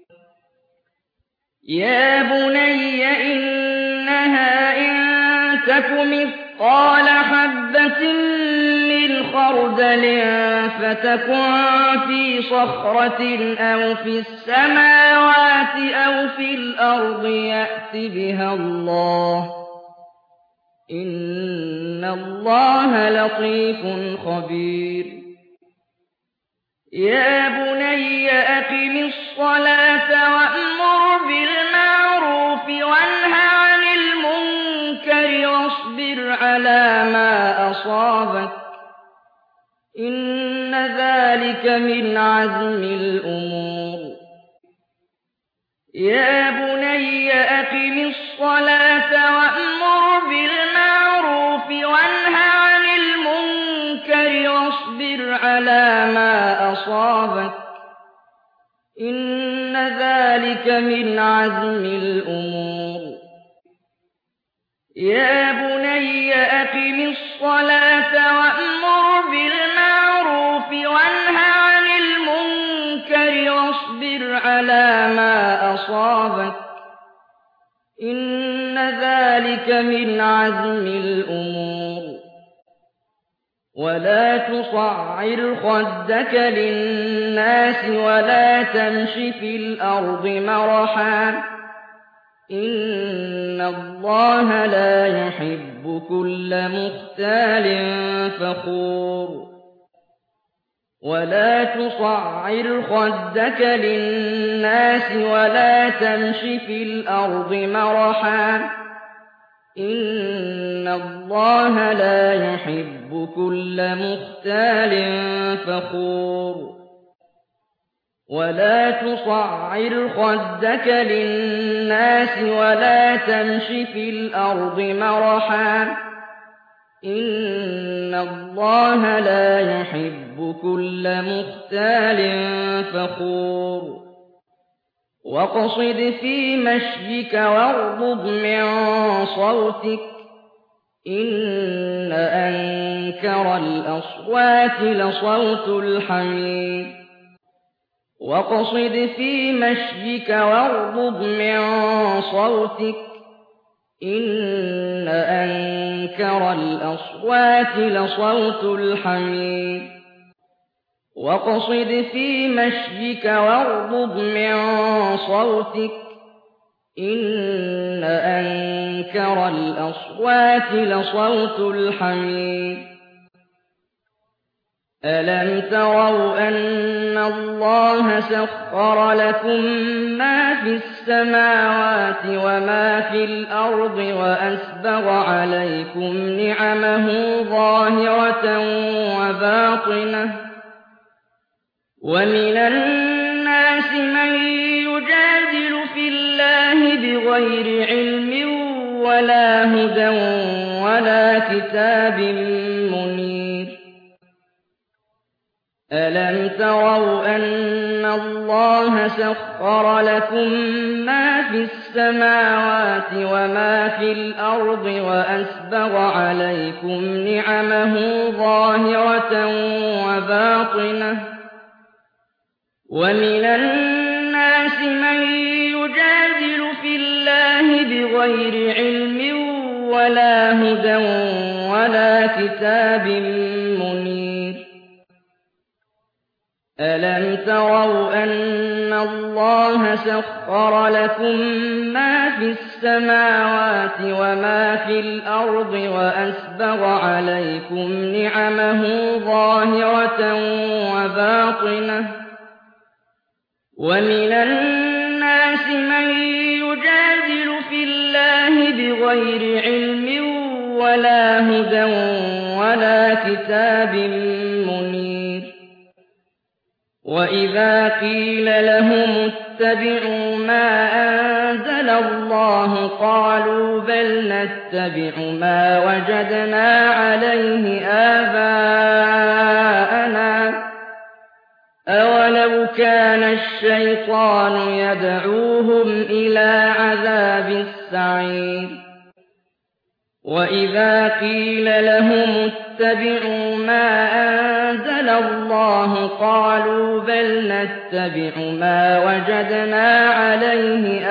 يا بني إنها إن تك مثقال حبة من خردل فتكن في صخرة أو في السماوات أو في الأرض يأت بها الله إن الله لطيف خبير يا بني أقم الصلاة وأمر بالمعروف وانه عن المنكر واصبر على ما أصابك إن ذلك من عزم الأمور يا بني أقم الصلاة وأمر بالمعروف وانه عن المنكر واصبر على ما أصابك إن ذلك من عزم الأمور يا بني أقم الصلاة وأمر بالمعروف وانه عن المنكر واصبر على ما أصابك إن ذلك من عزم الأمور ولا تصعر خدك للناس ولا تمش في الأرض مرحا إن الله لا يحب كل مختال فخور ولا تصعر خدك للناس ولا تمش في الأرض مرحا إن الله لا يحب كل مختال فخور ولا تصعر خدك للناس ولا تمش في الأرض مرحا إن الله لا يحب كل مختال فخور واقصد في مشيك واغضض من صوتك إن أنكر الأصوات لصوت الحمير واقصد في مشيك واغضض من صوتك إن أنكر الأصوات لصوت الحمير واقصد في مشيك واغضض من صوتك إن أنكر الأصوات لصوت الحمير ألم تروا أن الله سخر لكم ما في السماوات وما في الأرض وأسبغ عليكم نعمه ظاهرة وباطنة ومن الناس من يجادل في الله بغير علم ولا هدى ولا كتاب منير ألم تروا أن الله سخر لكم ما في السماوات وما في الأرض وأسبغ عليكم نعمه ظاهرة وباطنة ومن الناس من يجادل في الله بغير علم ولا هدى ولا كتاب منير ألم تروا أن اللَّهَ سَخَّرَ لَكُم مَّا فِي السَّمَاوَاتِ وَمَا فِي الْأَرْضِ وَأَسْبَغَ عَلَيْكُمْ نِعَمَهُ ظَاهِرَةً وَبَاطِنَةً ۗ وَمِنَ النَّاسِ مَن يُجَادِلُ فِي اللَّهِ بِغَيْرِ عِلْمٍ وَلَا هُدًى وَلَا كِتَابٍ مُّنِيرٍ. وَإِذَا قِيلَ لَهُمُ اتَّبِعُوا مَا أَنزَلَ اللَّهُ قَالُوا بَلْ نَتَّبِعُ مَا وَجَدْنَا عَلَيْهِ آبَاءَنَا ۚ أَوَلَوْ كَانَ الشَّيْطَانُ يَدْعُوهُمْ إِلَىٰ عَذَابِ السَّعِيرِ. وَإِذَا قِيلَ لَهُمُ اتَّبِعُوا مَا أَنزَلَ اللَّهُ قَالُوا بَلْ نَتَّبِعُ مَا وَجَدْنَا عَلَيْهِ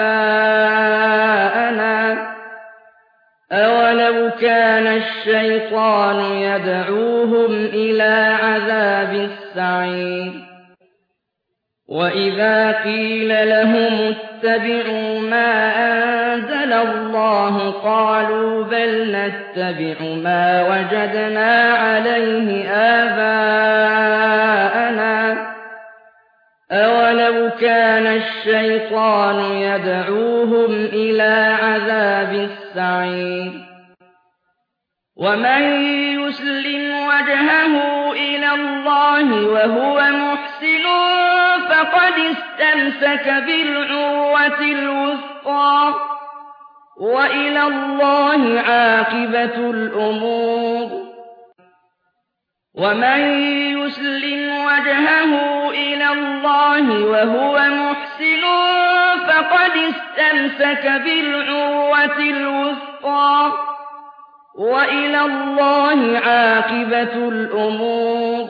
آبَاءَنَا ۚ أَوَلَوْ كَانَ الشَّيْطَانُ يَدْعُوهُمْ إِلَىٰ عَذَابِ السَّعِيرِ. وَإِذَا قِيلَ لَهُمُ اتَّبِعُوا مَا أَنزَلَ اللَّهُ قَالُوا بَلْ نَتَّبِعُ مَا وَجَدْنَا عَلَيْهِ آبَاءَنَا ۚ أَوَلَوْ كَانَ الشَّيْطَانُ يَدْعُوهُمْ إِلَىٰ عَذَابِ السَّعِيرِ. وَمَن يُسْلِمْ وَجْهَهُ إِلَى اللَّهِ وَهُوَ مُحْسِنٌ فَقَدِ اسْتَمْسَكَ بِالْعُرْوَةِ الْوُثْقَىٰ ۗ وَإِلَى اللَّهِ عَاقِبَةُ الْأُمُورِ. وَمَن يُسْلِمْ وَجْهَهُ إِلَى اللَّهِ وَهُوَ مُحْسِنٌ فَقَدِ اسْتَمْسَكَ بِالْعُرْوَةِ الْوُثْقَىٰ ۗ وَإِلَى اللَّهِ عَاقِبَةُ الْأُمُورِ.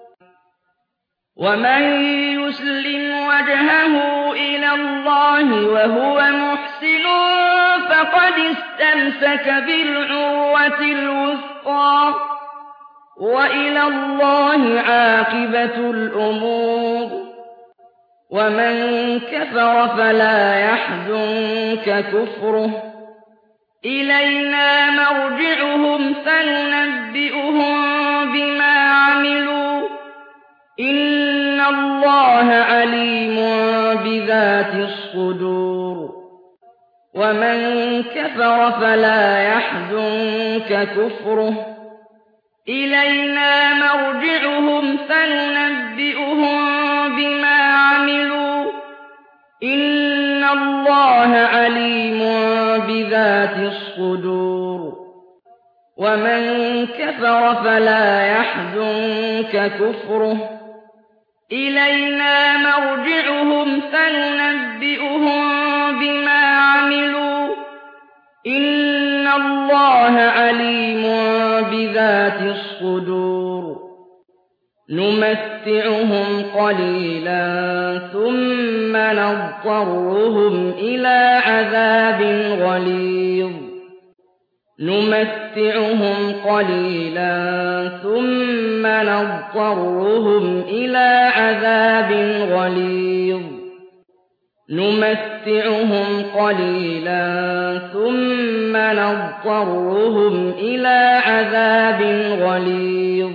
وَمَن يُسْلِمْ وَجْهَهُ إِلَى اللَّهِ وَهُوَ مُحْسِنٌ فَقَدِ اسْتَمْسَكَ بِالْعُرْوَةِ الْوُثْقَىٰ ۗ وَإِلَى اللَّهِ عَاقِبَةُ الْأُمُورِ. وَمَن كَفَرَ فَلَا يَحْزُنكَ كُفْرُهُ ۚ إِلَيْنَا مَرْجِعُهُمْ فَنُنَبِّئُهُم بِمَا عَمِلُوا ۚ إِنَّ اللَّهَ عَلِيمٌ بِذَاتِ الصُّدُورِ. وَمَن كَفَرَ فَلَا يَحْزُنكَ كُفْرُهُ ۚ إِلَيْنَا مَرْجِعُهُمْ فَنُنَبِّئُهُم بِمَا عَمِلُوا ۚ إِنَّ اللَّهَ عَلِيمٌ بِذَاتِ الصُّدُورِ. وَمَن كَفَرَ فَلَا يَحْزُنكَ كُفْرُهُ ۚ إِلَيْنَا مَرْجِعُهُمْ فَنُنَبِّئُهُم بِمَا عَمِلُوا ۚ إِنَّ اللَّهَ عَلِيمٌ بِذَاتِ الصُّدُورِ. نُمَتِّعُهُمْ قَلِيلًا ثُمَّ نَضْطَرُّهُمْ إِلَىٰ عَذَابٍ غَلِيظٍ. نُمَتِّعُهُمْ قَلِيلًا ثُمَّ نَضْطَرُّهُمْ إِلَىٰ عَذَابٍ غَلِيظٍ. نُمَتِّعُهُمْ قَلِيلًا ثُمَّ نَضْطَرُّهُمْ إِلَىٰ عَذَابٍ غَلِيظٍ.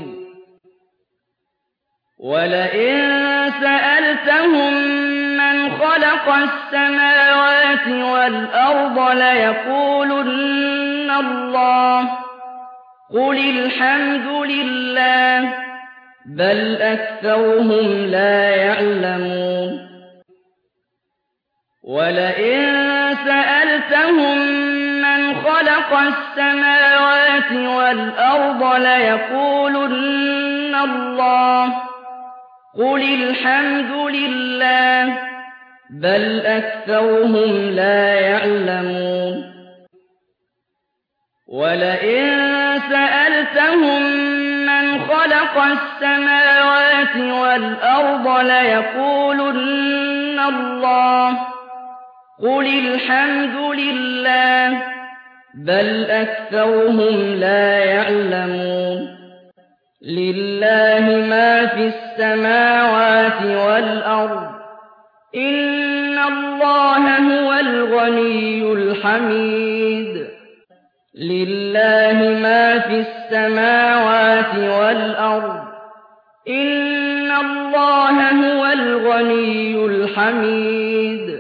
وَلَئِن سَأَلْتَهُم مَّنْ خَلَقَ السَّمَاوَاتِ وَالْأَرْضَ لَيَقُولُنَّ اللَّهُ ۚ قُلِ الْحَمْدُ لِلَّهِ ۚ بَلْ أَكْثَرُهُمْ لَا يَعْلَمُونَ. وَلَئِن سَأَلْتَهُم مَّنْ خَلَقَ السَّمَاوَاتِ وَالْأَرْضَ لَيَقُولُنَّ اللَّهُ ۚ قُلِ الْحَمْدُ لِلَّهِ ۚ بَلْ أَكْثَرُهُمْ لَا يَعْلَمُونَ. وَلَئِن سَأَلْتَهُم مَّنْ خَلَقَ السَّمَاوَاتِ وَالْأَرْضَ لَيَقُولُنَّ اللَّهُ ۚ قُلِ الْحَمْدُ لِلَّهِ ۚ بَلْ أَكْثَرُهُمْ لَا يَعْلَمُونَ. لِلَّهِ مَا فِي السَّمَاوَاتِ وَالْأَرْضِ ۚ إِنَّ اللَّهَ هُوَ الْغَنِيُّ الْحَمِيدُ لِلَّهِ مَا فِي السَّمَاوَاتِ وَالْأَرْضِ إِنَّ اللَّهَ هُوَ الْغَنِيُّ الْحَمِيدُ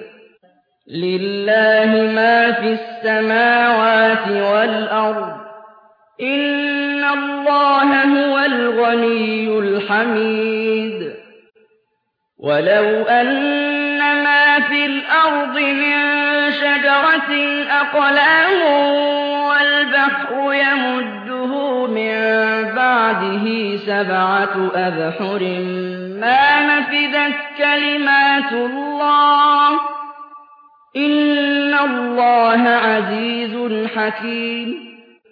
لِلَّهِ مَا فِي السَّمَاوَاتِ وَالْأَرْضِ إِنَّ اللَّهَ هُوَ الْغَنِيُّ الْحَمِيدُ وَلَوْ أَنَّ مَا فِي الْأَرْضِ مِن شَجَرَةٍ أَقْلَامٌ وَالْبَحْرُ يَمُدُّهُ مِن بَعْدِهِ 7 أَبْحُرٍ مَّا نَفِدَتْ كَلِمَاتُ اللَّهِ ۗ إِنَّ اللَّهَ عَزِيزٌ حَكِيمٌ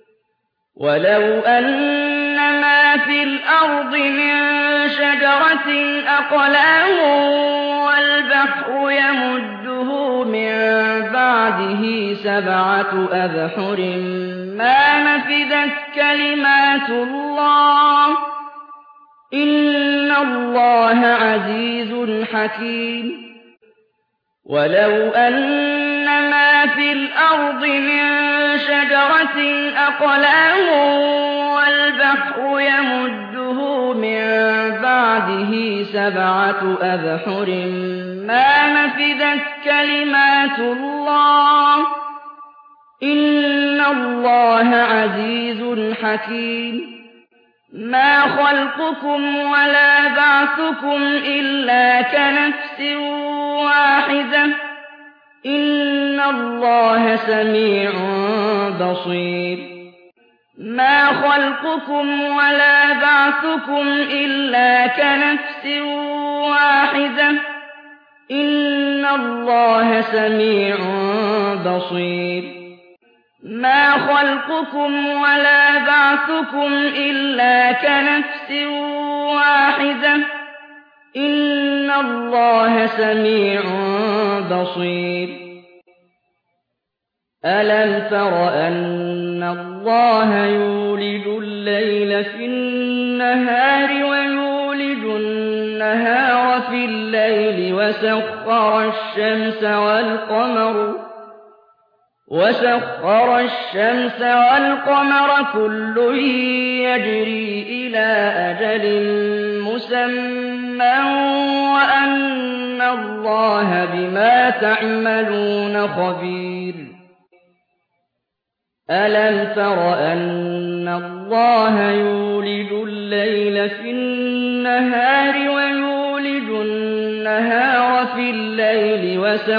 وَلَوْ أَنَّ مَا فِي الْأَرْضِ مِن شَجَرَةٍ أَقْلَامٌ وَالْبَحْرُ يَمُدُّهُ مِن بَعْدِهِ 7 أَبْحُرٍ مَّا نَفِدَتْ كَلِمَاتُ اللَّهِ ۗ إِنَّ اللَّهَ عَزِيزٌ حَكِيمٌ وَلَوْ أَنَّ مَا فِي الْأَرْضِ مِن شَجَرَةٍ أَقْلَامٌ وَالْبَحْرُ يَمُدُّهُ مِن بَعْدِهِ 7 أَبْحُرٍ مَّا نَفِدَتْ كَلِمَاتُ اللَّهِ ۗ إِنَّ اللَّهَ عَزِيزٌ حَكِيمٌ مَا خَلْقُكُمْ وَلَا بَعْثُكُمْ إِلَّا كَنَفْسٍ وَاحِدَةٍ ۗ إِنَّ اللَّهَ سَمِيعٌ بَصِيرٌ مَا خَلْقُكُمْ وَلَا بَعْثُكُمْ إِلَّا كَنَفْسٍ وَاحِدَةٍ ۗ إِنَّ اللَّهَ سَمِيعٌ بَصِيرٌ مَا خَلْقُكُمْ وَلَا بَعْثُكُمْ إِلَّا كَنَفْسٍ وَاحِدَةٍ ۗ إِنَّ اللَّهَ سَمِيعٌ بَصِيرٌ أَلَمْ تَرَ أَنَّ اللَّهَ يُولِجُ اللَّيْلَ فِي النَّهَارِ وَيُولِجُ النَّهَارَ فِي اللَّيْلِ وَسَخَّرَ الشَّمْسَ وَالْقَمَرَ كُلٌّ يَجْرِي إِلَىٰ أَجَلٍ مُّسَمًّى وَأَنَّ اللَّهَ بِمَا تَعْمَلُونَ خَبِيرٌ أَلَمْ تَرَ أَنَّ اللَّهَ يُولِجُ اللَّيْلَ فِي النَّهَارِ وَيُولِجُ النَّهَارَ فِي اللَّيْلِ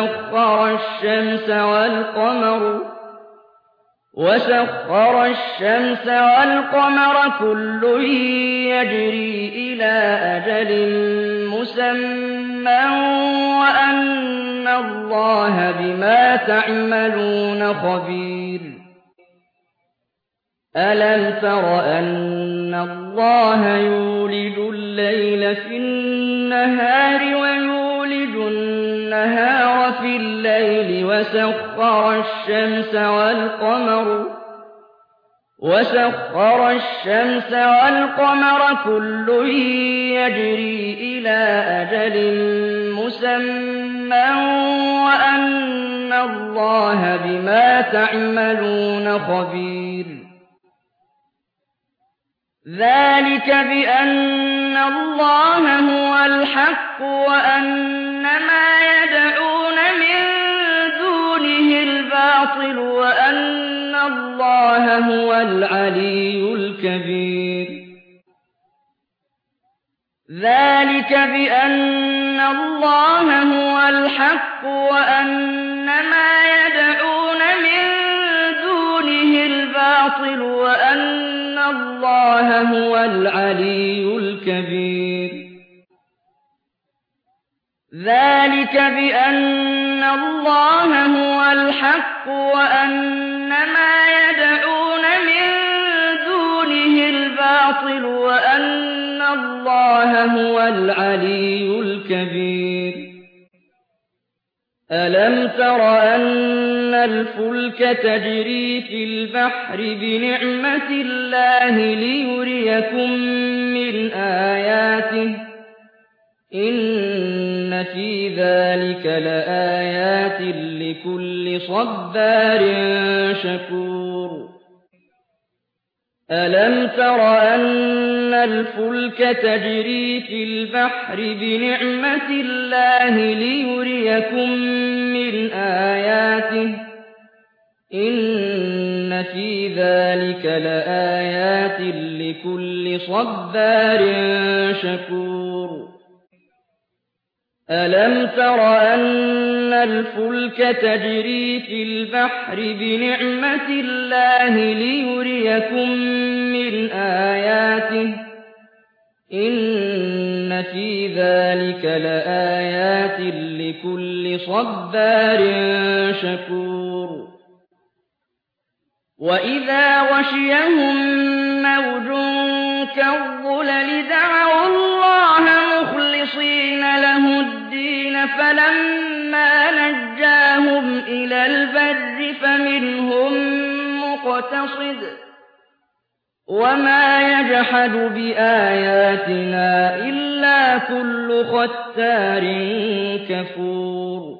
وَسَخَّرَ الشَّمْسَ وَالْقَمَرَ كُلٌّ يَجْرِي إِلَىٰ أَجَلٍ مُّسَمًّى وَأَنَّ اللَّهَ بِمَا تَعْمَلُونَ خَبِيرٌ أَلَمْ تَرَ أَنَّ اللَّهَ يُولِجُ اللَّيْلَ فِي النَّهَارِ وَيُولِجُ النَّهَارَ فِي اللَّيْلِ وَسَخَّرَ الشَّمْسَ وَالْقَمَرَ كُلٌّ يَجْرِي إِلَىٰ أَجَلٍ مُّسَمًّى وَأَنَّ اللَّهَ بِمَا تَعْمَلُونَ خَبِيرٌ ذَٰلِكَ بِأَنَّ اللَّهَ هُوَ الْحَقُّ وَأَنَّ مَا يَدْعُونَ مِن دُونِهِ الْبَاطِلُ وَأَنَّ اللَّهَ هُوَ الْعَلِيُّ الْكَبِيرُ ذَٰلِكَ بِأَنَّ اللَّهَ هُوَ الْحَقُّ وَأَنَّ مَا يَدْعُونَ مِن دُونِهِ الْبَاطِلُ وَأَنَّ اللَّهَ هُوَ الْعَلِيُّ الْكَبِيرُ ذَٰلِكَ بِأَنَّ اللَّهَ هُوَ الْحَقُّ وَأَنَّ مَا يَدْعُونَ مِن دُونِهِ الْبَاطِلُ وَأَنَّ اللَّهَ هُوَ الْعَلِيُّ الْكَبِيرُ أَلَمْ تَرَ أَنَّ الْفُلْكَ تَجْرِي فِي الْبَحْرِ بِنِعْمَتِ اللَّهِ لِيُرِيَكُم مِّنْ آيَاتِهِ ۚ إِنَّ في ذلك لآيات لكل صبار شكور ألم تر أن الفلك تجري في البحر بنعمة الله ليريكم من آياته إن في ذلك لآيات لكل صبار شكور ألم تر أن الفلك تجري في البحر بنعمة الله ليريكم من آياته إن في ذلك لآيات لكل صبار شكور وإذا غشيهم موج كالظلل دعوا الله مخلصين له الدين فلما نجاهم إلى البر فمنهم مقتصد وما يجحد بآياتنا إلا كل ختار كفور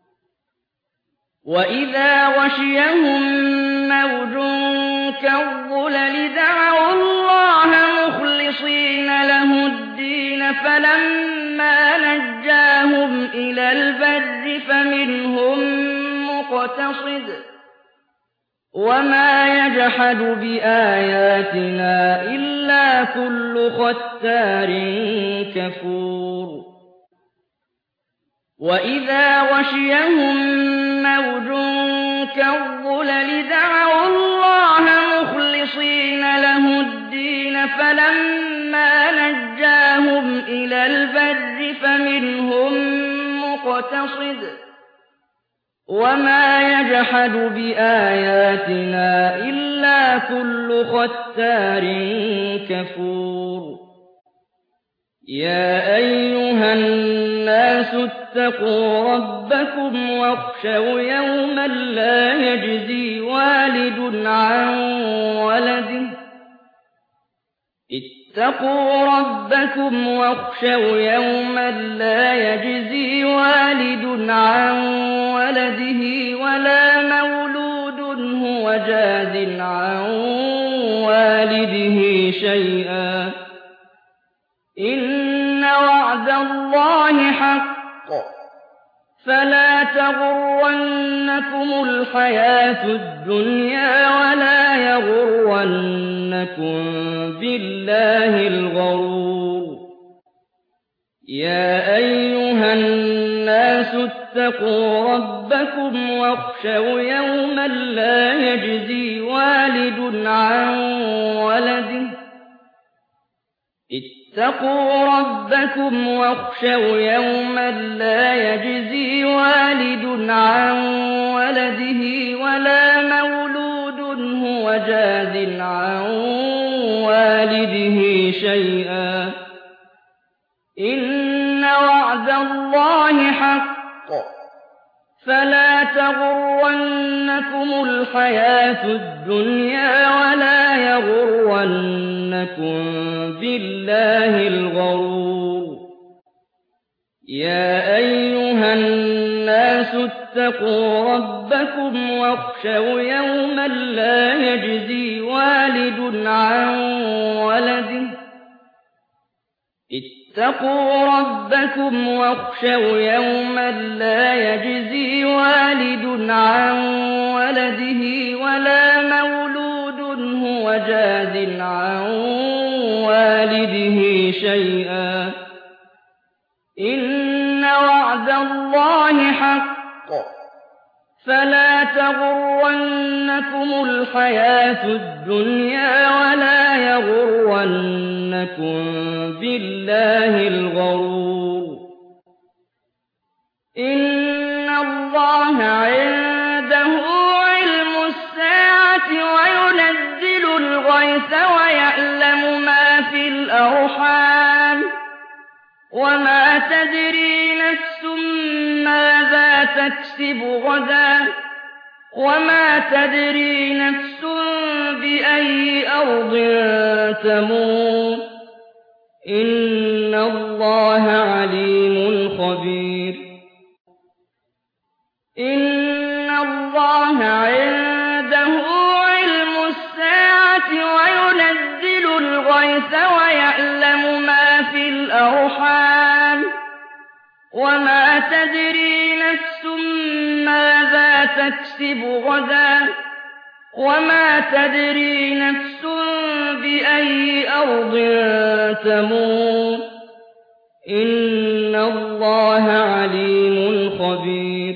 وإذا غشيهم موج كالظلل دعوا الله مخلصين له الدين فلما نجاهم إلى البر فمنهم مقتصد وما يجحد بآياتنا إلا كل ختار كفور وإذا غشيهم موج كالظلل دعوا الله مخلصين له الدين فلما نجاهم إلى البر فمنهم مقتصد وما يجحد بآياتنا إلا كل ختار كفور يا أيها الناس اتقوا ربكم واخشوا يوما لا يجزي والد عن ولده اتقوا ربكم واخشوا يوما لا يجزي والد عن ولده ولا مولود هو جاز عن والده شيئا إن وعد الله حق فلا تغرنكم الحياة الدنيا ولا يغرنكم بالله الغرور يا أيها الناس اتقوا ربكم واخشوا يوما لا يجزي والد عن ولده اتقوا ربكم واخشوا يوما لا يجزي والد عن ولده ولا مولود هو جاز عن والده شيئا إن وعد الله حق فلا تغرنكم الحياة الدنيا ولا يغرنكم بالله الغرور يا أيها الناس اتقوا ربكم واخشوا يوما لا يجزي والد عن ولده اتقوا ربكم واخشوا يوما لا يجزي والد عن ولده ولا مولود هو جاز عن والده شيئا إن وعد الله حق فلا تغرنكم الحياة الدنيا ولا يغرنكم بالله الغرور إن الله عنده علم الساعة وينزل الغيث ويعلم ما في الأرحام وما تدري نفس ماذا تكسب غدا وما تدري نفس بأي أرض تموت إن الله عليم خبير اللَّهَ عِندَهُ عِلْمُ السَّاعَةِ وَيُنَزِّلُ الْغَيْثَ وَيَعْلَمُ مَا فِي الْأَرْحَامِ وَمَا تَدْرِي نَفْسٌ مَّاذَا تَكْسِبُ غَدًا وَمَا تَدْرِي نَفْسٌ بِأَيِّ أَرْضٍ تَمُوتُ ۚ إِنَّ اللَّهَ عَلِيمٌ خَبِيرٌ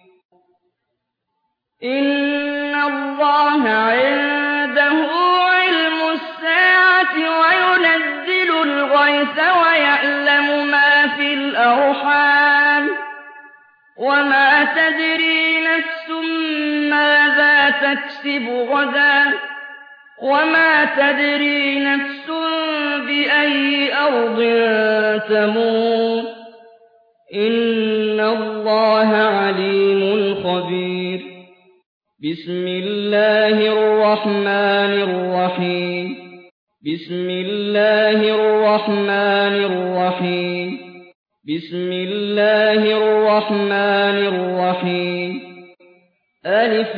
إِنَّ اللَّهَ عِندَهُ عِلْمُ السَّاعَةِ وَيُنَزِّلُ الْغَيْثَ وَيَعْلَمُ مَا فِي الْأَرْحَامِ وَمَا تَدْرِي نَفْسٌ مَّاذَا تَكْسِبُ غَدًا وَمَا تَدْرِي نَفْسٌ بِأَيِّ أَرْضٍ تَمُوتُ ۚ إِنَّ اللَّهَ عَلِيمٌ خَبِيرٌ بسم الله الرحمن الرحيم بسم الله الرحمن الرحيم بسم الله الرحمن الرحيم ألف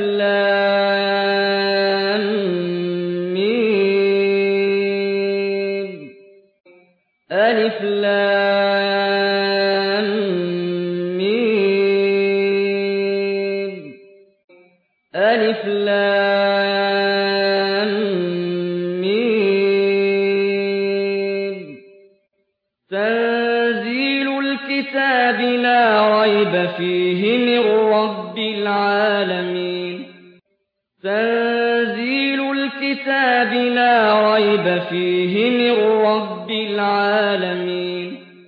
لام ميم ألف لام ميم ألف لام ميم تنزيل الكتاب لا ريب فيه من رب العالمين تنزيل الكتاب لا ريب فيه من رب العالمين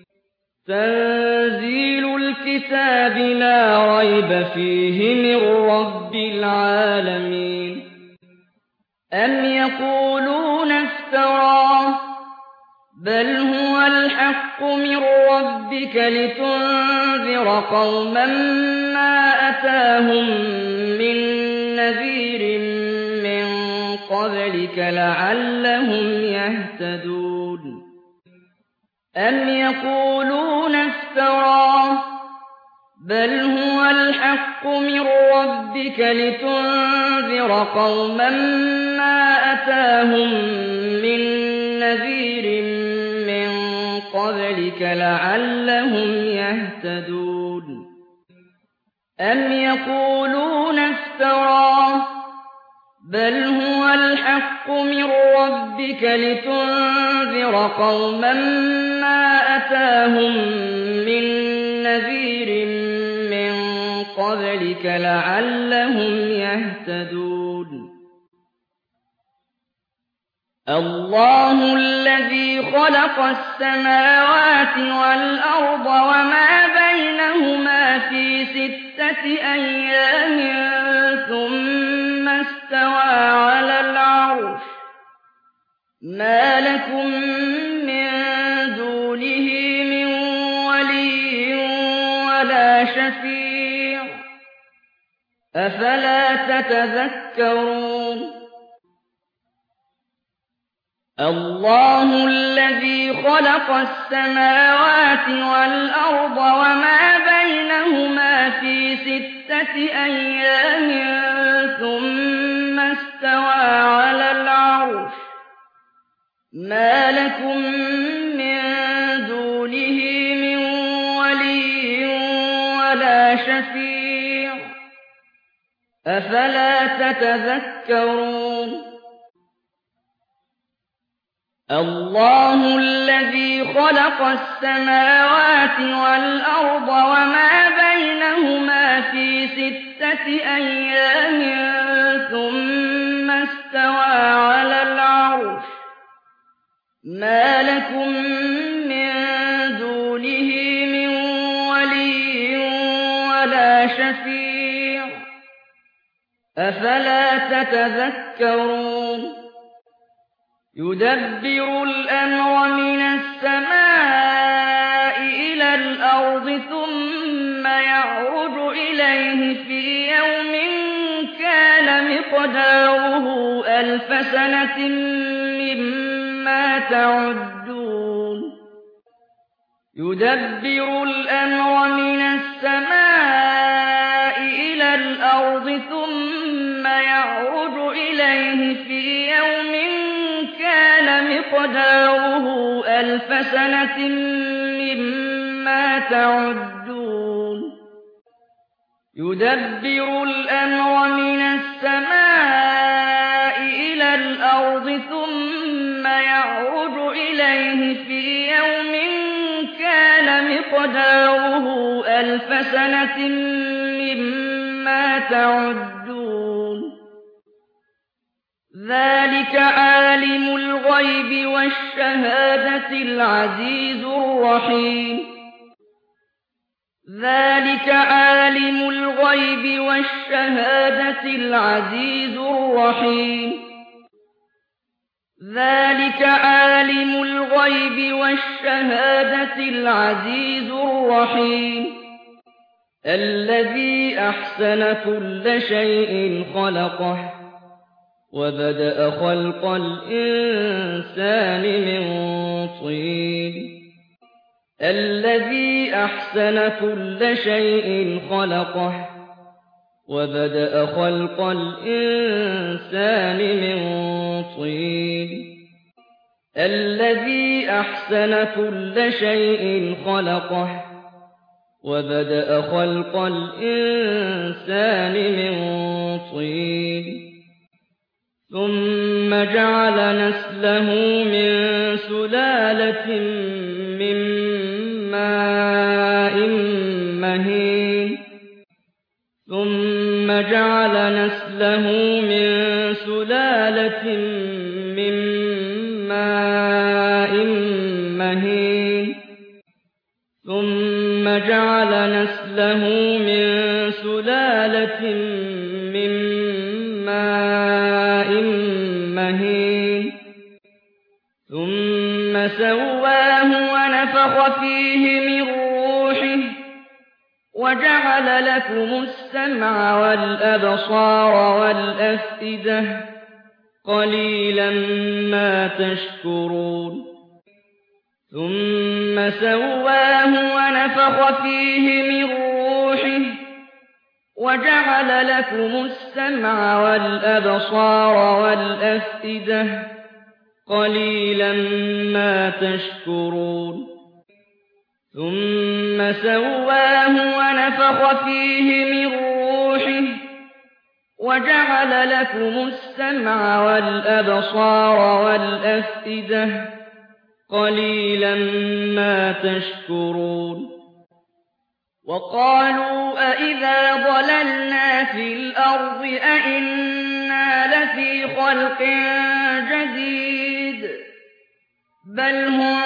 تنزيل الكتاب لا ريب فيه من رب العالمين أم يقولون افتراه بل هو الحق من ربك لتنذر قوما ما أتاهم من نذير من قبلك لعلهم يهتدون أم يقولون افتراه بل هو الحق من ربك لتنذر قوما ما أتاهم من نذير من قبلك لعلهم يهتدون أم يقولون افتراه بل هو الحق من ربك لتنذر قوما ما أتاهم من نذير من قبلك لعلهم يهتدون الله الذي خلق السماوات والأرض وما بينهما في 6 أيام ثم استوى على العرش ما لكم من دونه من ولي ولا شفيع أفلا تتذكرون الله الذي خلق السماوات والأرض وما بينهما في 6 أيام ثم استوى على العرش ما لكم من دونه من ولي ولا شفيع أفلا تتذكرون الله الذي خلق السماوات والأرض وما بينهما في 6 أيام ثم استوى على العرش ما لكم من دونه من ولي ولا شفيع أفلا تتذكرون يدبر الأمر من السماء إلى الأرض ثم يعرج إليه في يوم كان مقداره 1000 سنة مما تعدون يدبر الأمر من السماء إلى الأرض الأرض ثم يعرج إليه في يوم كان مقداره 1000 سنة مما تعدون يدبر الأمر من السماء إلى الأرض ثم يعرج إليه في يوم كان مقداره 1000 سنة مما تعدون ذلك عالم الغيب والشهادة العزيز الرحيم ذلك عالم الغيب والشهادة العزيز الرحيم ذلك عالم الغيب والشهادة العزيز الرحيم الذي أحسن كل شيء خلقه وبدأ خلق الإنسان من طين الذي أحسن كل شيء خلقه وبدأ خلق الإنسان من طين الذي أحسن كل شيء خلقه وبدأ خلق الإنسان من طين ثم جعل نسله من سلالة من ماء مهين ثم جعل نسله من سلالة من ماء مهين ثم جعل نسله من سلالة من ماء مهين ثم سواه ونفخ فيه من روحه وجعل لكم السمع والأبصار والأفئدة قليلا ما تشكرون ثم سواه ونفخ فيه من روحه وجعل لكم السمع والأبصار والأفئدة قليلا ما تشكرون ثم سواه ونفخ فيه من روحه وجعل لكم السمع والأبصار والأفئدة قليلا ما تشكرون وقالوا أإذا ضللنا في الأرض أإنا لفي خلق جديد بل هم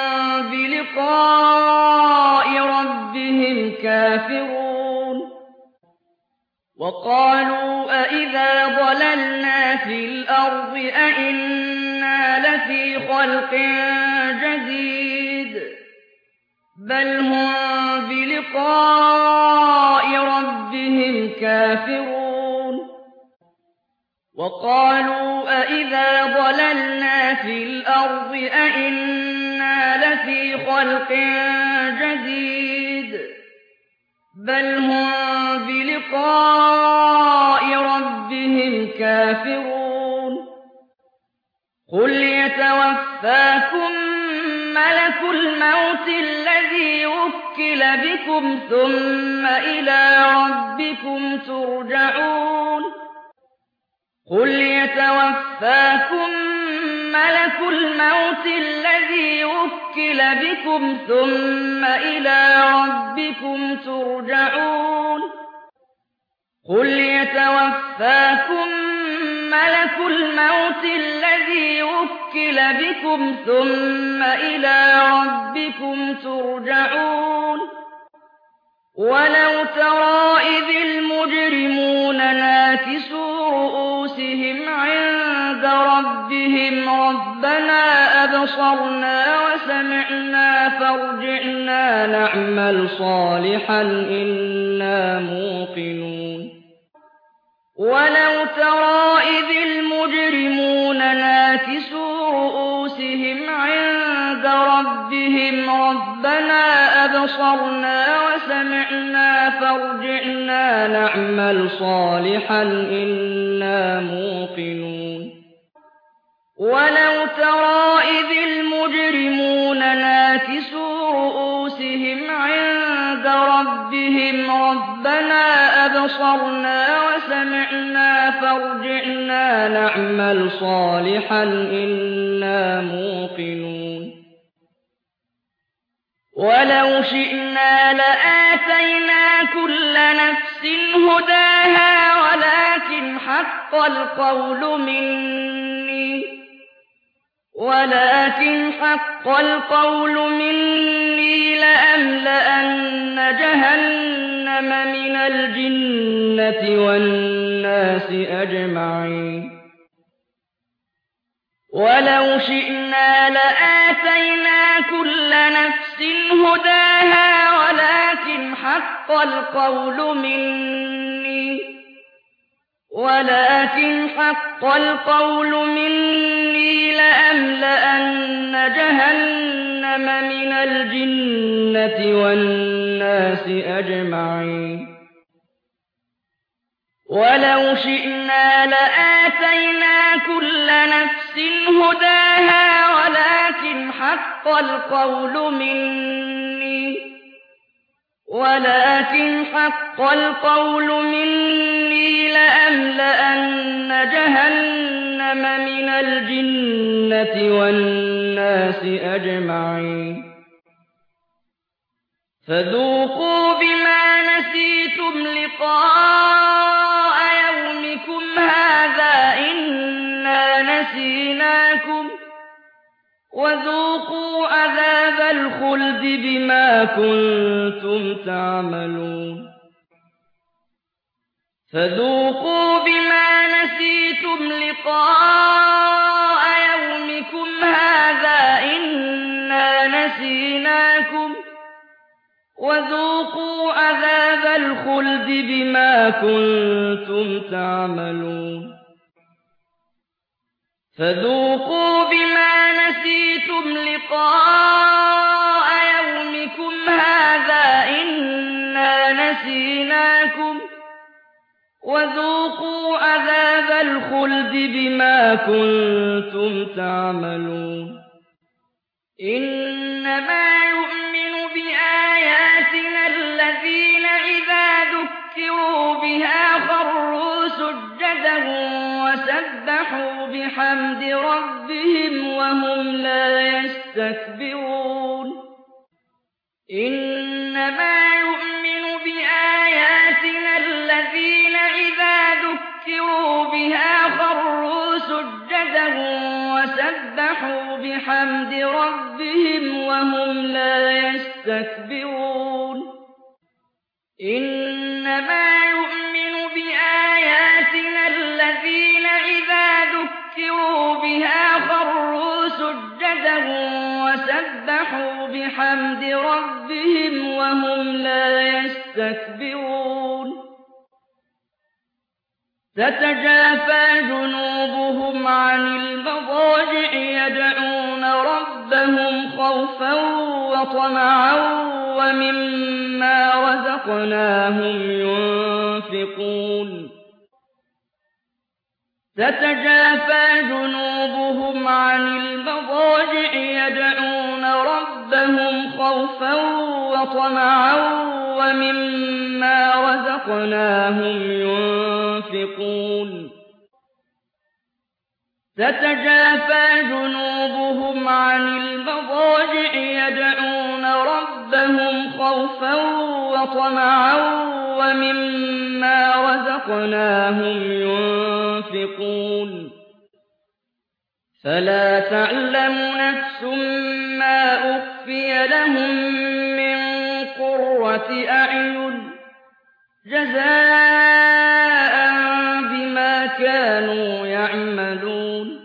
بلقاء ربهم كافرون وقالوا أإذا ضللنا في الأرض أإنا لفي خلق جديد بل هم بلقاء ربهم كافرون وقالوا أإذا ضللنا في الأرض أإنا لفي خلق جديد بل هم بلقاء ربهم كافرون قل يتوفاكم ملك الموت الذي وكل بكم ثم إلى ربكم ترجعون قل يتوفاكم ملك الموت الذي وكل بكم ثم إلى ربكم ترجعون قل يتوفاكم ملك الموت الذي وكل بكم ثم إلى ربكم ترجعون ولو ترى إذ المجرمون ناكسوا رؤوسهم عند ربهم ربنا أبصرنا وسمعنا فارجعنا نعمل صالحا إنا موقنون ولو ترى إذ المجرمون ناكسوا رؤوسهم عند ربهم ربنا أبصرنا وسمعنا فارجعنا نعمل صالحا إنا موقنون ولو ترى إذ المجرمون ناكسوا رؤوسهم عند ربهم ربنا أبصرنا وسمعنا فارجعنا نعمل صالحا إنا موقنون ولو شئنا لآتينا كل نفس هداها ولكن حق القول مني لأملأن جهنم من الجنة والناس أجمعين ولو شئنا لآتينا كل نفس هداها ولكن حق القول مني لأملأن جهنم من الجنة والناس أجمعين ولو شئنا لآتينا كل نفس هداها ولكن حق القول مني لأملأن جهنم من الجنة والناس أجمعين فذوقوا بما نسيتم لقاء يومكم هذا إنا نسيناكم وذوقوا عذاب الخلد بما كنتم تعملون فذوقوا بما نسيتم لقاء يومكم هذا إنا نسيناكم وذوقوا عذاب الخلد بما كنتم تعملون فذوقوا بما نسيتم لقاء يومكم هذا إنا نسيناكم وذوقوا عذاب الخلد بما كنتم تعملون إنما يؤمن بآياتنا الذين إذا ذكروا بها خروا سجدا وسبحوا بحمد ربهم وهم لا يستكبرون إنما يؤمن بآياتنا الذين إذا ذكروا بها خروا سجدا وسبحوا بحمد ربهم وهم لا يستكبرون إنما يؤمن بآياتنا الذين إذا ذكروا بها خروا سجدا وسبحوا بحمد ربهم وهم لا يستكبرون تتجافى جنوبهم عن المضاجع يدعون ربهم خوفا وطمعا ومما رزقناهم ينفقون تتجافى جنوبهم عن المضاجع يدعون ربهم خوفا وطمعا ومما رزقناهم ينفقون تتجافى جنوبهم عن المضاجع يدعون ربهم خوفا وطمعا ومما رزقناهم ينفقون فلا تعلم نفس ما أخفي لهم من قرة أعين جزاء بما كانوا يعملون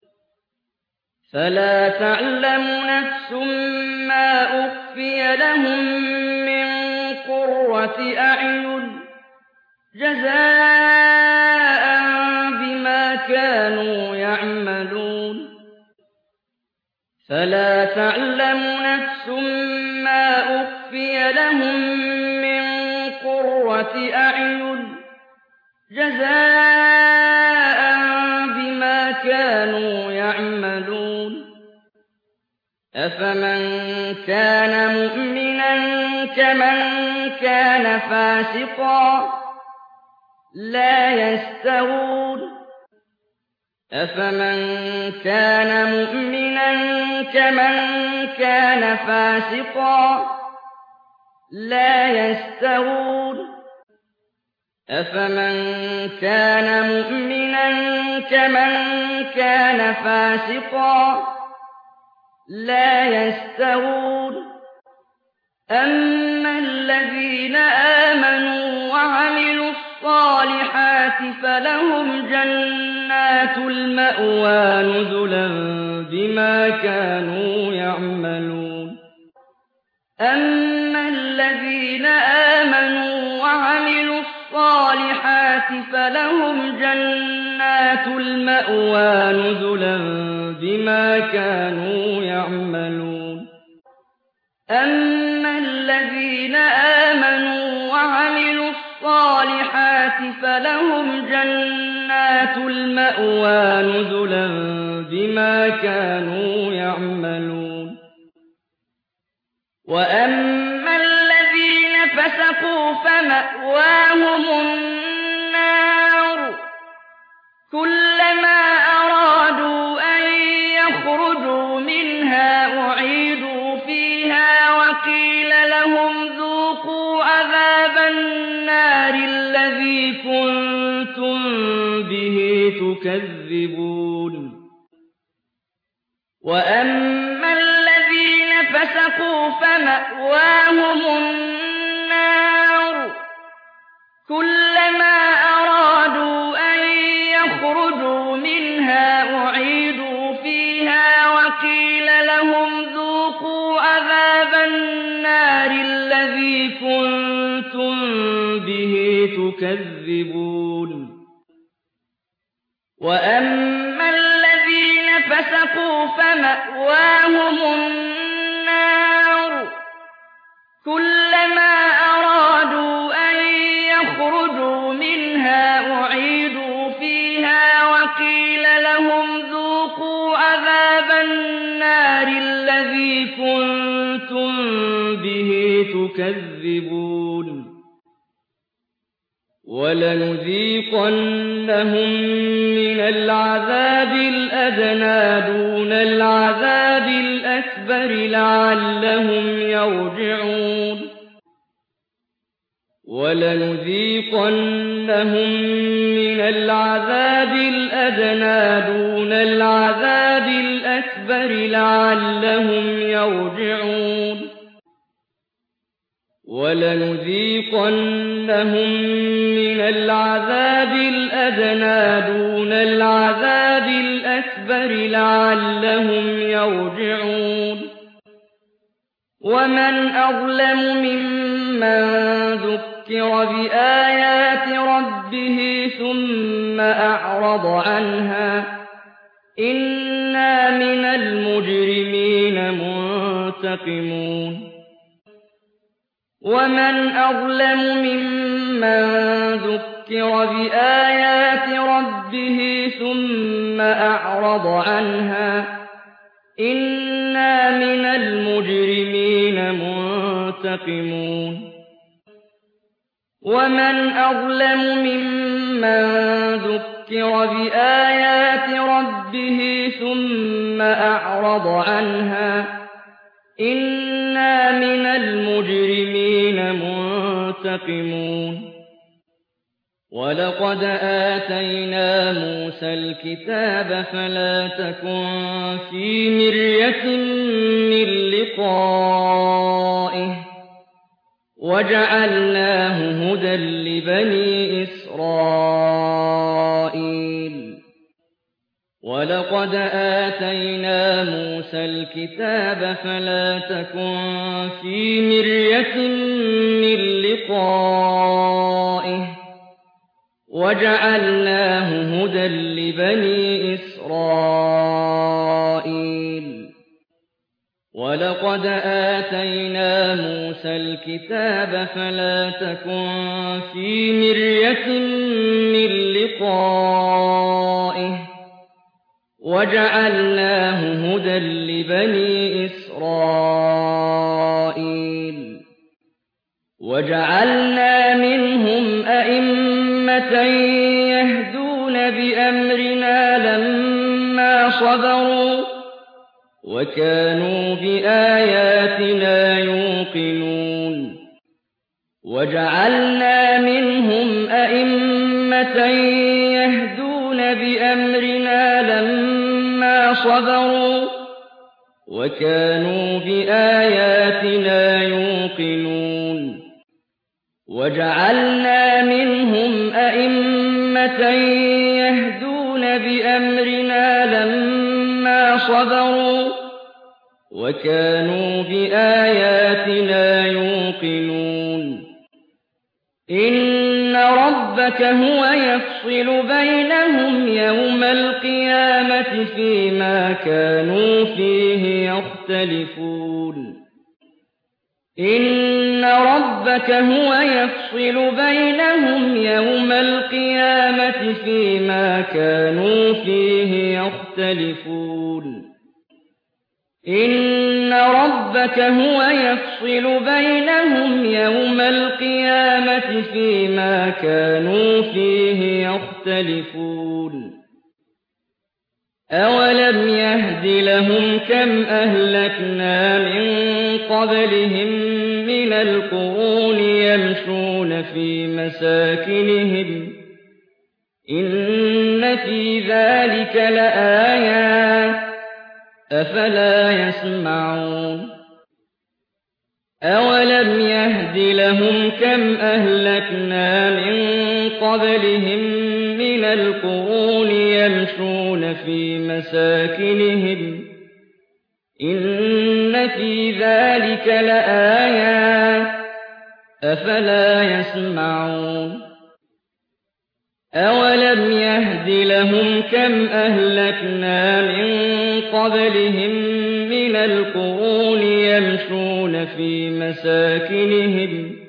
فلا تعلم نفس ما أخفي لهم من قرة أعين جزاء بما كانوا يعملون فلا تعلم نفس ما أخفي لهم من قرة أعين جزاء بما كانوا يعملون أفمن كان مؤمنا كمن كان فاسقا لا يستوون أفمن كان مؤمنا كمن كان فاسقا لا يستوون أفمن كان مؤمنا كمن كان فاسقا لا يستوون أما الذين آمنوا وعملوا الصالحات فلهم جنات المأوى نزلا بما كانوا يعملون أما الذين آمنوا وعملوا الصالحات فلهم جنات المأوى نزلا بما كانوا يعملون أما الذين آمنوا وعملوا الصالحات فلهم جنات المأوى نزلا بما كانوا يعملون وأما الذين فسقوا فمأواهم النار كلما أرادوا أن يخرجوا منها أعيدوا فيها وقيل لهم ذوقوا عذاب النار الذي كنتم به تكذبون وأما الذين فسقوا فمأواهم النار كلما أرادوا أن يخرجوا منها أعيدوا فيها وقيل لهم ذوقوا عذاب النار الذي كنتم به تكذبون وأما الذين فسقوا فمأواهم النار كلما أرادوا أن يخرجوا منها أعيدوا فيها وقيل لهم ذوقوا عذاب النار الذي كنتم به تكذبون ولنذيقنهم من العذاب الأدنى دون العذاب الأكبر لعلهم يرجعون ولنذيقنهم من العذاب الأدنى دون العذاب الأكبر لعلهم يرجعون ولنذيقنهم من العذاب الأدنى دون العذاب الأكبر لعلهم يرجعون ومن أظلم ممن ذكر بآيات ربه ثم أعرض عنها إنا من المجرمين منتقمون ومن أظلم ممن ذكر بآيات ربه ثم أعرض عنها إنا من المجرمين منتقمون ومن أظلم ممن ذكر بآيات ربه ثم أعرض عنها إنا من المجرمين منتقمون ولقد آتينا موسى الكتاب فلا تكن في مرية من لقائه وجعلناه هدى لبني إسرائيل ولقد آتينا موسى الكتاب فلا تكن في مرية من لقائه وجعلناه هدى لبني إسرائيل وَلَقَدْ آتَيْنَا مُوسَى الْكِتَابَ فَلَا تَكُن فِي مِرْيَةٍ مِّن لِّقَائِهِ وَجَعَلْنَاهُ هُدًى لِّبَنِي إِسْرَائِيلَ وَجَعَلْنَا مِنْهُمْ أَئِمَّةً يَهْدُونَ بِأَمْرِنَا لَمَّا صَبَرُوا وَكَانُوا بِآيَاتِنَا يُوقِنُونَ وَجَعَلْنَا مِنْهُمْ أَئِمَّةً يَهْدُونَ بِأَمْرِنَا لَمَّا صَبَرُوا وَكَانُوا بِآيَاتِنَا يُوقِنُونَ وَجَعَلْنَا مِنْهُمْ أَئِمَّةً يَهْدُونَ بِأَمْرِنَا لَمَّا صَبَرُوا وَكَانُوا بِآيَاتِنَا يُوقِنُونَ إِنَّ رَبَّكَ هُوَ يَفْصِلُ بَيْنَهُمْ يَوْمَ الْقِيَامَةِ فِيمَا كَانُوا فِيهِ يَخْتَلِفُونَ إِنَّ رَبَّكَ هُوَ يَفْصِلُ بَيْنَهُمْ يَوْمَ الْقِيَامَةِ فِيمَا كَانُوا فِيهِ يَخْتَلِفُونَ إِنَّ رَبَّكَ هُوَ يَفْصِلُ بَيْنَهُمْ يَوْمَ الْقِيَامَةِ فِيمَا كَانُوا فِيهِ يَخْتَلِفُونَ أَوَلَمْ يَهْدِ لَهُمْ كَمْ أَهْلَكْنَا مِن قَبْلِهِم مِّنَ الْقُرُونِ يَمْشُونَ فِي مَسَاكِنِهِمْ ۗ إِنَّ فِي ذَٰلِكَ لَآيَاتٍ ۖ أَفَلَا يَسْمَعُونَ أَوَلَمْ يَهْدِ لَهُمْ كَمْ أَهْلَكْنَا مِن قَبْلِهِم مِّنَ الْقُرُونِ يَمْشُونَ فِي مَسَاكِنِهِمْ ۗ إِنَّ فِي ذَٰلِكَ لَآيَاتٍ ۖ أَفَلَا يَسْمَعُونَ أَوَلَمْ يَهْدِ لَهُمْ كَمْ أَهْلَكْنَا مِن قَبْلِهِم مِّنَ الْقُرُونِ يَمْشُونَ فِي مَسَاكِنِهِمْ ۗ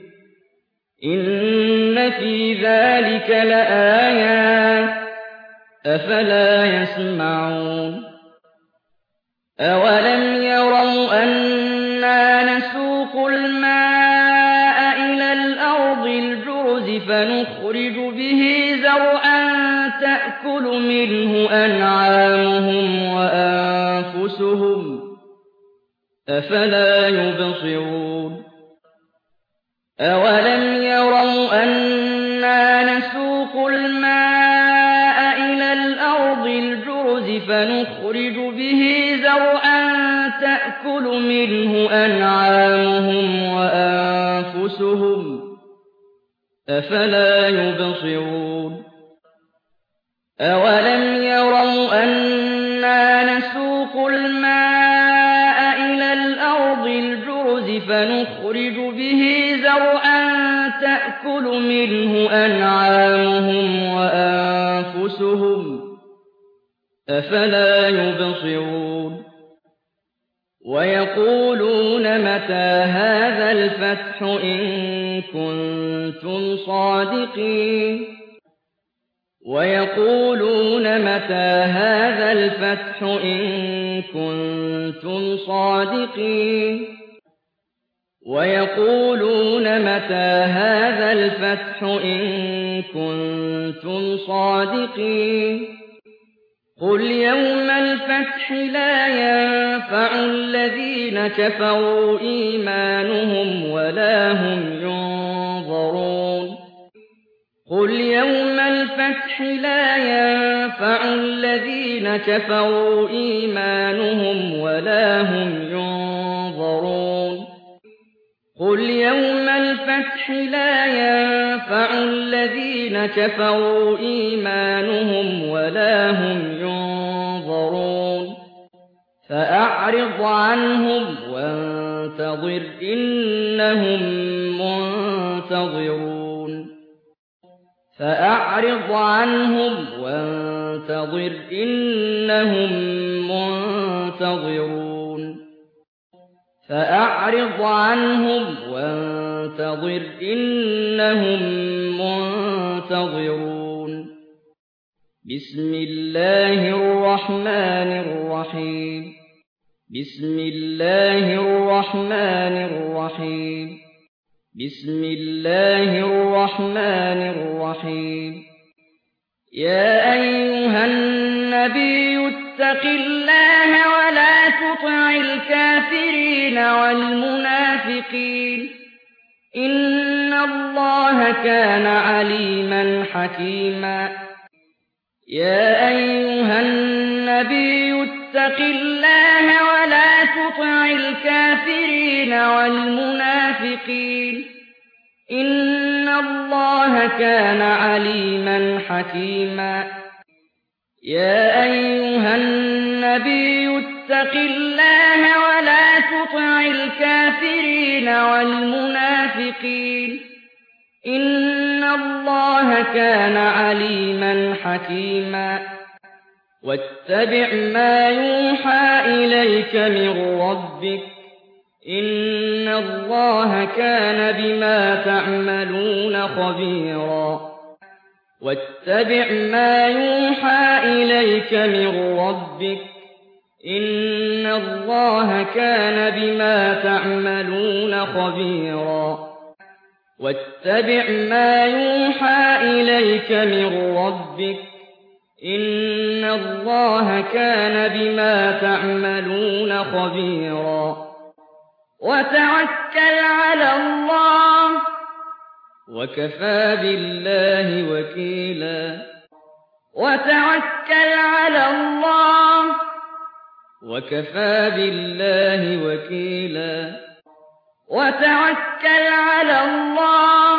إِنَّ فِي ذَٰلِكَ لَآيَاتٍ ۖ أَفَلَا يَسْمَعُونَ أَوَلَمْ يَرَوْا أَنَّا نَسُوقُ الْمَاءَ إِلَى الْأَرْضِ الْجُرُزِ فَنُخْرِجُ بِهِ زَرْعًا تَأْكُلُ مِنْهُ أَنْعَامُهُمْ وَأَنفُسُهُمْ ۖ أَفَلَا يُبْصِرُونَ أَوَلَمْ يَرَوْا أَنَّا نَسُوقُ الْمَاءَ إِلَى الْأَرْضِ الْجُرُزِ فَنُخْرِجُ بِهِ زَرْعًا تَأْكُلُ مِنْهُ أَنْعَامُهُمْ وَأَنفُسُهُمْ ۖ أَفَلَا يُبْصِرُونَ أَوَلَمْ يَرَوْا أَنَّا نَسُوقُ الْمَاءَ إِلَى الْأَرْضِ الْجُرُزِ فَنُخْرِجُ بِهِ زَرْعًا تَأْكُلُ مِنْهُ أَنْعَامُهُمْ وَأَنفُسُهُمْ ۖ أَفَلَا يُبْصِرُونَ وَيَقُولُونَ مَتَىٰ هَٰذَا الْفَتْحُ إِن كُنتُمْ صَادِقِينَ وَيَقُولُونَ مَتَىٰ هَٰذَا الْفَتْحُ إِن كُنتُمْ صَادِقِينَ وَيَقُولُونَ مَتَىٰ هَٰذَا الْفَتْحُ إِن كُنتُمْ صَادِقِينَ قُلْ يَوْمَ الْفَتْحِ لَا يَنفَعُ الَّذِينَ كَفَرُوا إِيمَانُهُمْ وَلَا هُمْ يُنظَرُونَ قُلْ يَوْمَ الْفَتْحِ لَا يَنفَعُ الَّذِينَ كَفَرُوا إِيمَانُهُمْ وَلَا هُمْ يُنظَرُونَ قُلْ يَوْمَ الْفَتْحِ لَا يَنفَعُ الَّذِينَ كَفَرُوا إِيمَانُهُمْ وَلَا هُمْ يُنظَرُونَ فَأَعْرِضْ عَنْهُمْ وَانتَظِرْ إِنَّهُم مُّنتَظِرُونَ فَأَعْرِضْ عَنْهُمْ وَانتَظِرْ إِنَّهُم مُّنتَظِرُونَ فأعرض عنهم وانتظر إنهم منتظرون. بسم الله الرحمن الرحيم. بسم الله الرحمن الرحيم. بسم الله الرحمن الرحيم. يا أيها النبي اتق الله ولا تطع الكافرين والمنافقين إن الله كان عليما حكيما. يا أيها النبي اتق الله ولا تطع الكافرين والمنافقين إن الله كان عليما حكيما. يا أيها النبي اتق الله ولا تطع الكافرين والمنافقين إن الله كان عليما حكيما. واتبع ما يوحى إليك من ربك إن الله كان بما تعملون خبيرا. واتبع ما يوحى إليك من ربك إن الله كان بما تعملون خبيرا. واتبع ما يوحى إليك من ربك إن الله كان بما تعملون خبيرا. وتوكل على الله وكفى بالله وكيلا. وتوكل على الله وكفى بالله وكيلا. وتوكل على الله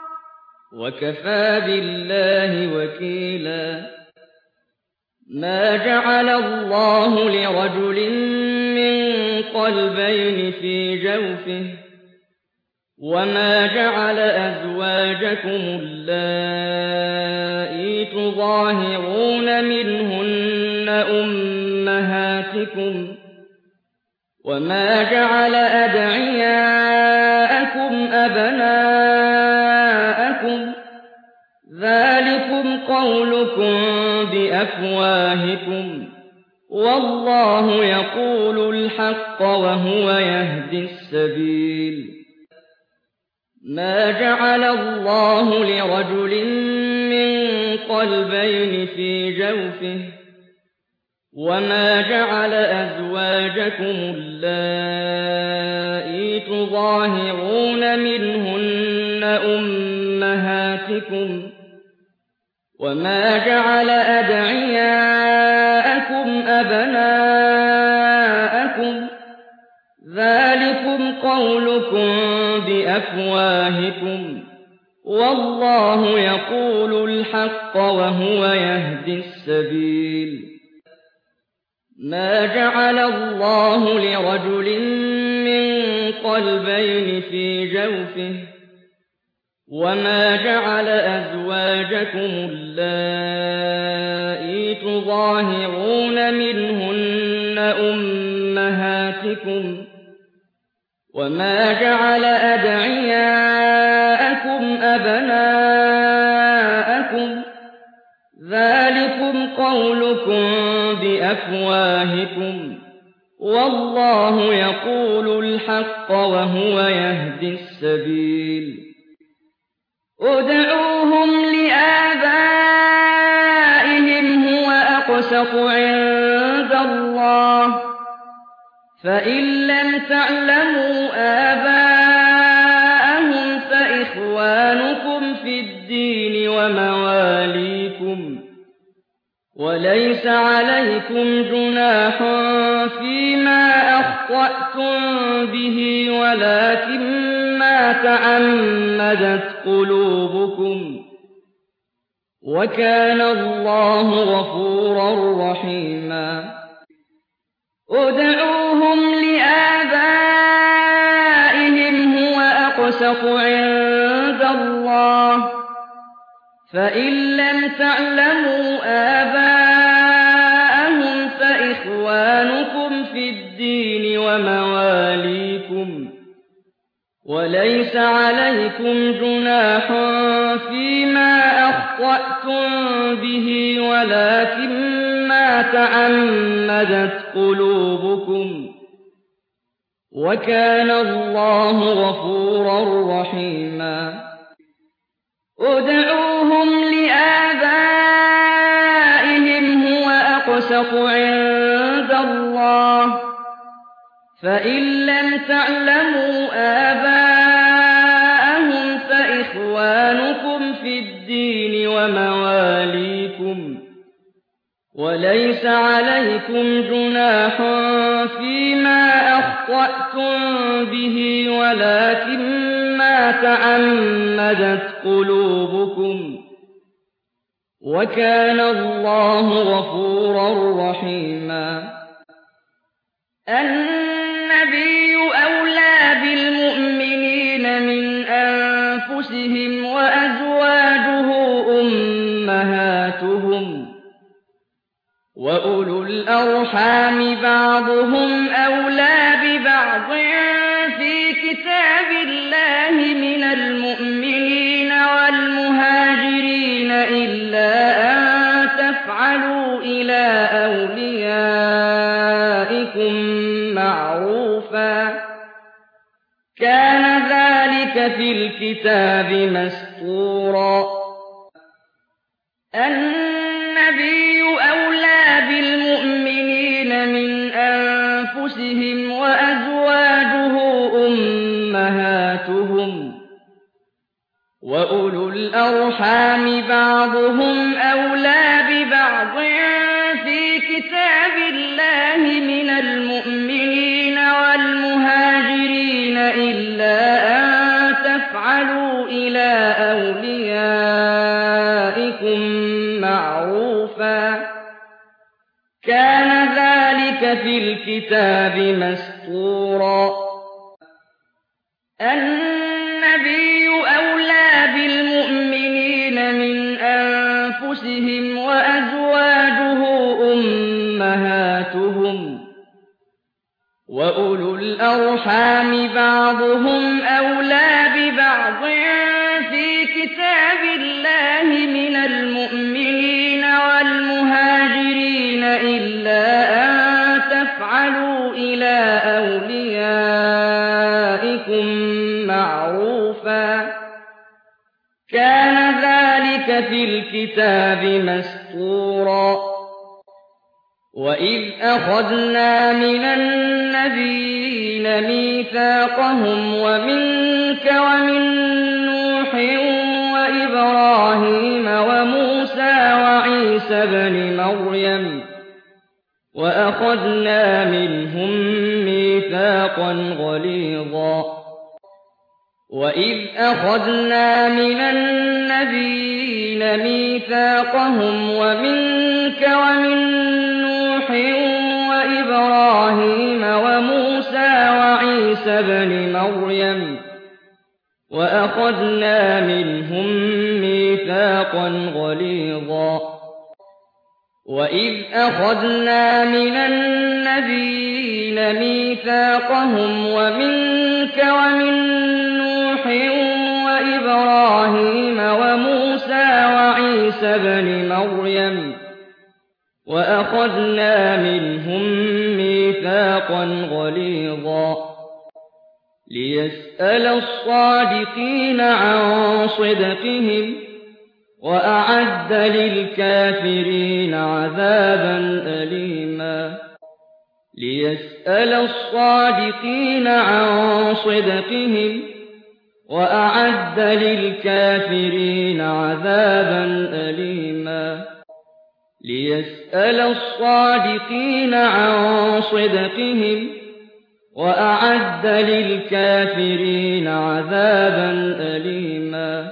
وكفى بالله وكيلا. ما جعل الله لرجل من قلبين في جوفه وما جعل أزواجكم اللائي تظاهرون منهن أمهاتكم وما جعل أدعياءكم أبناءكم ذلكم قولكم بأفواهكم والله يقول الحق وهو يهدي السبيل. ما جعل الله لرجل من قلبين في جوفه وما جعل أزواجكم اللائي تظاهرون منهن أمهاتكم وما جعل أدعياءكم أبناءكم ذلكم قولكم بأفواهكم والله يقول الحق وهو يهدي السبيل. ما جعل الله لرجل من قلبين في جوفه وما جعل أزواجكم اللائي تظاهرون منهن أمهاتكم وما جعل أدعياءكم أبناءكم ذلكم قولكم بأفواهكم والله يقول الحق وهو يهدي السبيل. ادعوهم لآبائهم هو أقسط عند الله فإن لم تعلموا آباءهم فإخوانكم في الدين ومواليكم وليس عليكم جناح فيما أخطأتم به ولكن ما تعمدت قلوبكم وكان الله غفورا رحيما. ادعوهم لآبائهم هو أقسط عند الله فإن لم تعلموا آباءهم فإخوانكم في الدين ومواليكم وليس عليكم جناح فيما أخطأتم به ولكن ما تعمدت قلوبكم وكان الله غفورا رحيما ادعوهم لآبائهم هو أقسط عند الله فإن لم تعلموا آباءهم فإخوانكم في الدين ومواليكم وليس عليكم جناح فيما أخطأتم به ولكن ما تعمدت قلوبكم وكان الله غفورا رحيما النبي أولى بالمؤمنين من أنفسهم وأزواجه أمهاتهم وأولو الأرحام بعضهم أولى ببعض في كتاب الله من المؤمنين والمهاجرين إلا أن تفعلوا إلى أوليائكم معروفا كان ذلك في الكتاب مسطورا النبي أولى بالمؤمنين من أنفسهم وأزواجه أمهاتهم وأولو الأرحام بعضهم أولى ببعض في كتاب الله من المؤمنين والمهاجرين إلا أن تفعلوا إلى أوليائكم معروفا كان ذلك في الكتاب مسطورا النبي أولى بالمؤمنين من أنفسهم وأزواجه أمهاتهم وأولو الأرحام بعضهم أولى ببعض في كتاب الله من المؤمنين والمهاجرين إلا أن تفعلوا إلى أوليائكم معروفا كان ذلك في الكتاب مسطورا وإذ أخذنا من النبيين ميثاقهم ومنك ومن نوح وإبراهيم وموسى وعيسى بن مريم وأخذنا منهم ميثاقا غليظا وإذ أخذنا من النبيين ميثاقهم ومنك ومن نوح وإبراهيم وموسى وعيسى بن مريم وأخذنا منهم ميثاقا غليظا وإذ أخذنا من النبيين ميثاقهم ومنك ومن نوح وإبراهيم وموسى وعيسى بن مريم وأخذنا منهم ميثاقا غليظا ليسأل الصادقين عن صدقهم وأعد للكافرين عذابا أليما ليسأل الصادقين عن صدقهم وأعد للكافرين عذابا أليما ليسأل الصادقين عن صدقهم وأعد للكافرين عذابا أليما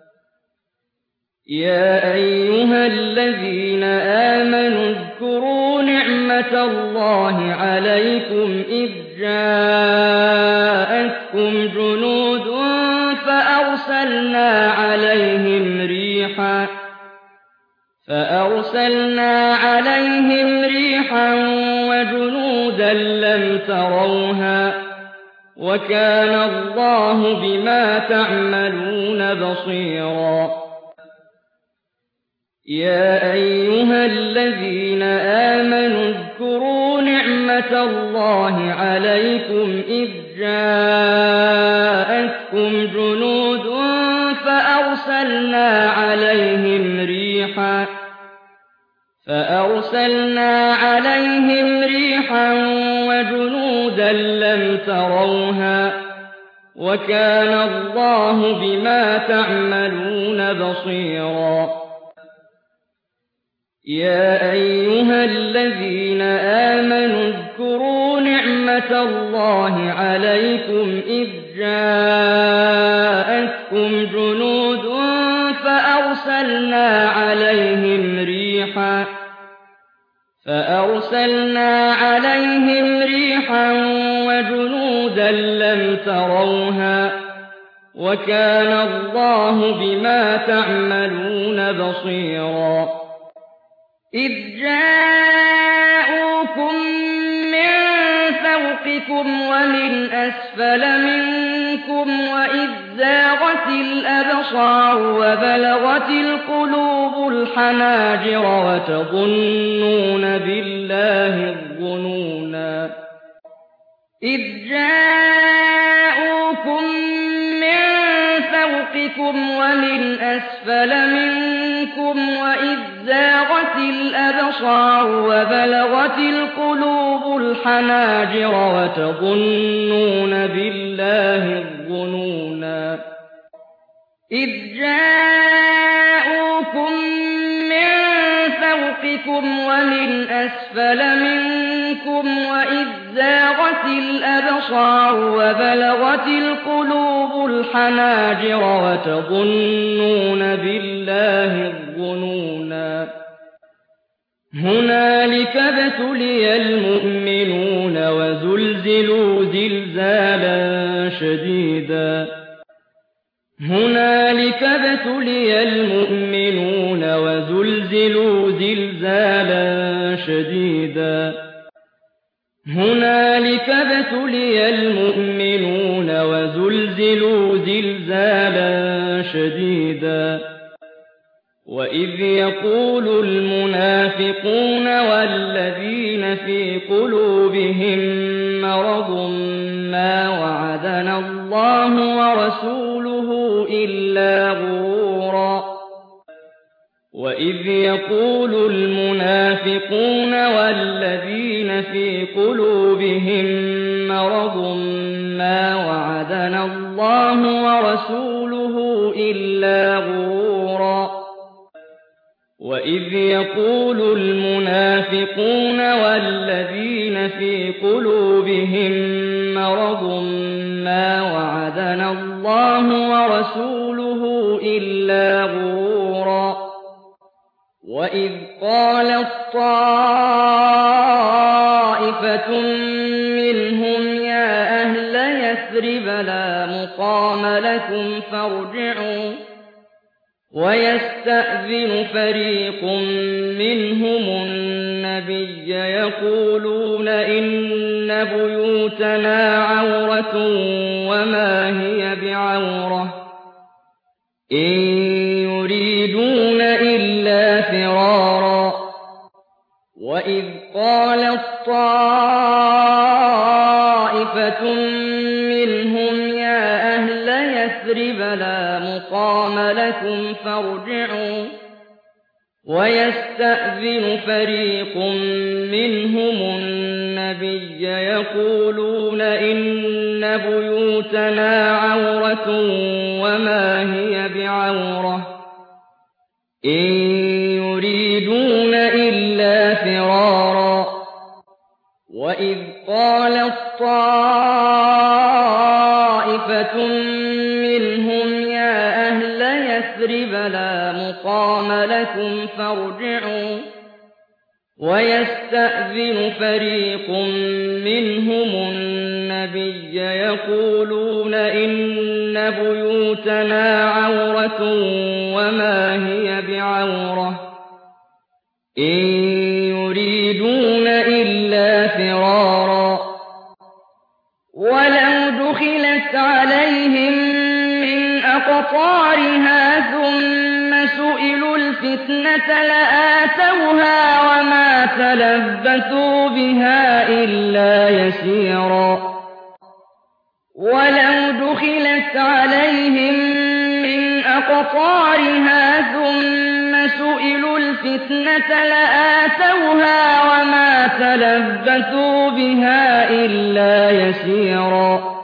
يا أيها الذين آمنوا اذكروا نعمة الله عليكم إذ جاءتكم جنود فأرسلنا عليهم ريحا وجنودا لم تروها وكان الله بما تعملون بصيرا يا أيها الذين آمنوا اذكروا نعمة الله عليكم إذ جاءتكم جنود فأرسلنا عليهم ريحا وجنودا لم تروها وكان الله بما تعملون بصيرا يا أيها الذين آمنوا اذكروا نعمة الله عليكم إذ جاءتكم جنود فأرسلنا عليهم ريحا وجنودا لم تروها وكان الله بما تعملون بصيرا إذ جاءوكم من فوقكم ومن أسفل منكم وإذ زاغت الأبصار وبلغت القلوب الحناجر وتظنون بالله الظنونا إذ جاءوكم من فوقكم ومن أسفل منكم وإذ زاغت الأبصار وبلغت القلوب الحناجر وتظنون بالله الظنونا إذ جاءوكم من فوقكم ومن أسفل منكم وإذ زاغت الأبصار وبلغت القلوب الحناجر وتظنون بالله الظنونا هنالك ابتلي المؤمنون وزلزلوا زلزالا شديدا هنالك ابتلي المؤمنون وزلزلوا زلزالا شديدا هنالك ابتلي المؤمنون وزلزلوا زلزالا شديدا وإذ يقول المنافقون والذين في قلوبهم مرض ما وعدنا الله ورسوله إلا غرورا وإذ يقول المنافقون والذين في قلوبهم مرض ما وعدنا الله ورسوله إلا غرورا وإذ يقول المنافقون والذين في قلوبهم مرض ما وعدنا الله ورسوله إلا غرورا وإذ قالت طائفة منهم يا أهل يثرب لا مقام لكم فارجعوا ويستأذن فريق منهم النبي يقولون إن بيوتنا عورة وما هي بعورة إن يريدون إلا فرارا وإذ قالت طائفة منهم يا أهل يثرب لا مقام لكم فارجعوا ويستأذن فريق منهم النبي يقولون إن بيوتنا عورة وما هي بعورة إن يريدون إلا فرارا وإذ قالت طائفة منهم يا أهل يثرب لا مقام لكم فارجعوا ويستأذن فريق منهم النبي يقولون إن بيوتنا عورة وما هي بعورة إن يريدون إلا فرارا ولو أقطارها ثم سئلوا الفتنة لآتوها وما تلبثوا بها إلا يسيرا ولو دخلت عليهم من أقطارها ثم سئلوا الفتنة لآتوها وما تلبثوا بها إلا يسيرا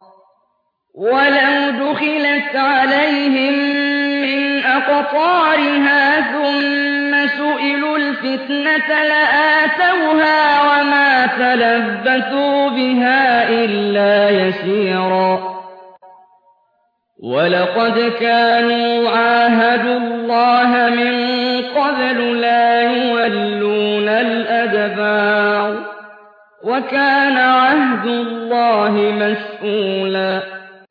ولو دخلت عليهم من أقطارها ثم سئلوا الفتنة لآتوها وما تلبثوا بها إلا يسيرا ولقد كانوا عاهدوا الله من قبل لا يولون الأدبار وكان عهد الله مسئولا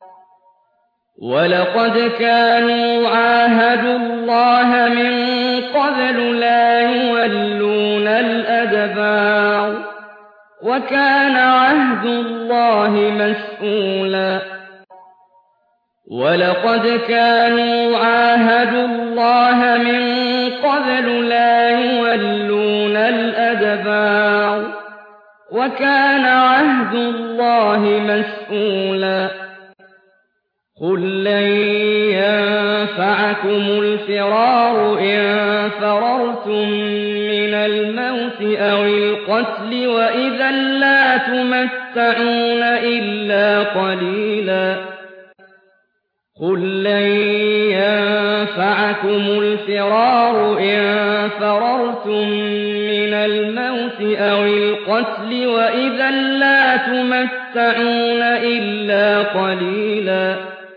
ولقد كانوا عاهدوا الله من قبل لا يولون الأدبار وكان عهد الله مسئولا ولقد كانوا عاهدوا الله من قبل لا يولون الأدبار وكان عهد الله مسئولا قل لن ينفعكم الفرار إن فررتم من الموت أو القتل وإذا لا تمتعون إلا قليلا قل لن ينفعكم الفرار إن فررتم من الموت أو القتل وإذا لا تمتعون إلا قليلا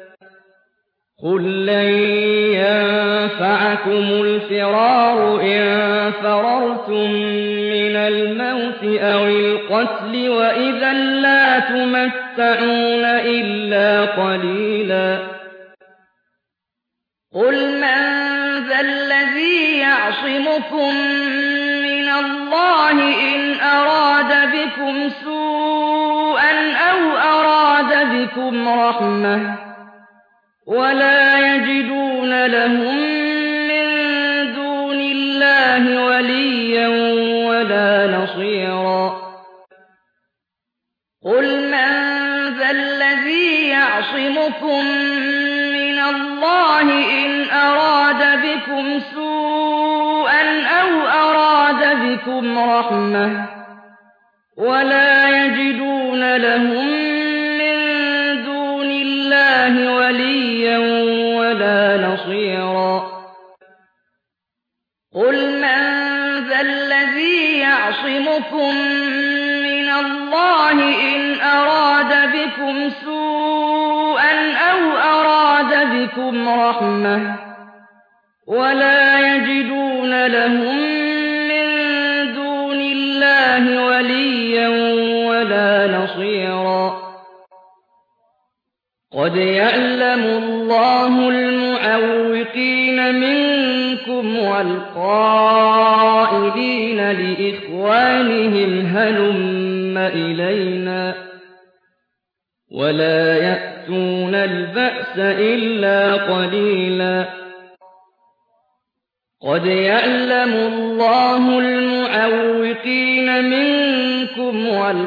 قل لن ينفعكم الفرار إن فررتم من الموت أو القتل وإذا لا تمتعون إلا قليلا قل من ذا الذي يعصمكم من الله إن أراد بكم سوءا أو أراد بكم رحمة ولا يجدون لهم من دون الله وليا ولا نصيرا قل من ذا الذي يعصمكم من الله إن أراد بكم سوءا أو أراد بكم رحمة ولا يجدون لهم من دون الله وليا ولا نصيرا قل من ذا الذي يعصمكم من الله إن أراد بكم سوءا أو أراد بكم رحمة ولا يجدون لهم من دون الله وليا ولا نصيرا قد يعلم الله المعوقين منكم والقائلين لإخوانهم هلم إلينا ولا يأتون البأس إلا قليلا قد يعلم الله المعوقين منكم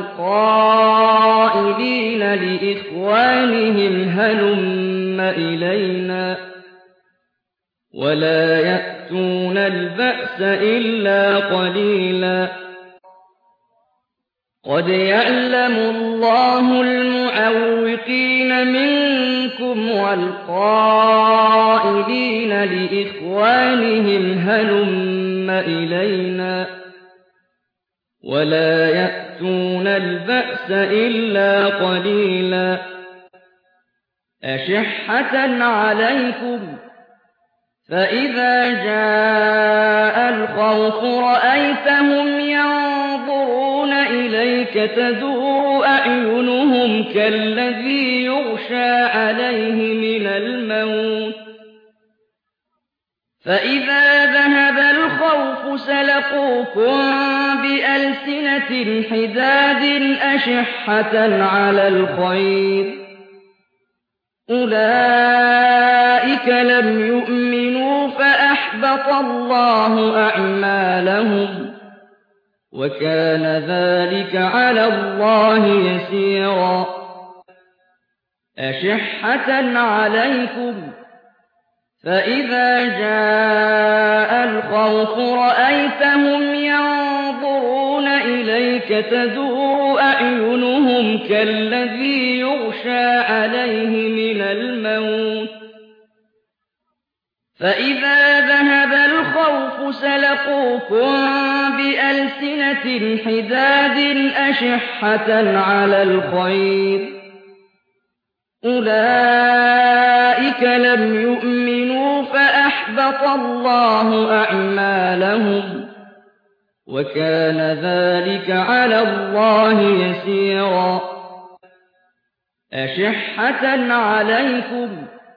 والقائلين لإخوانهم هلم إلينا ولا يأتون البأس إلا قليلا قد يعلم الله المعوقين منكم والقائلين لإخوانهم هلم إلينا ولا يأتون البأس إلا قليلا أشحة عليكم فإذا جاء الخوف رأيتهم ينظرون إليك تدور أعينهم كالذي يغشى عليه من الموت فإذا ذهب الخوف سلقوكم بألسنة حداد أشحة على الخير أولئك أولئك لم يؤمنوا فأحبط الله أعمالهم وكان ذلك على الله يسيرا أشحة عليكم فإذا جاء الخوف رأيتهم ينظرون إليك تدور أعينهم كالذي يغشى عليه من الموت فإذا ذهب الخوف سلقوكم بألسنة حداد أشحة على الخير أولئك لم يؤمنوا فأحبط الله أعمالهم وكان ذلك على الله يسيرا أشحة عليكم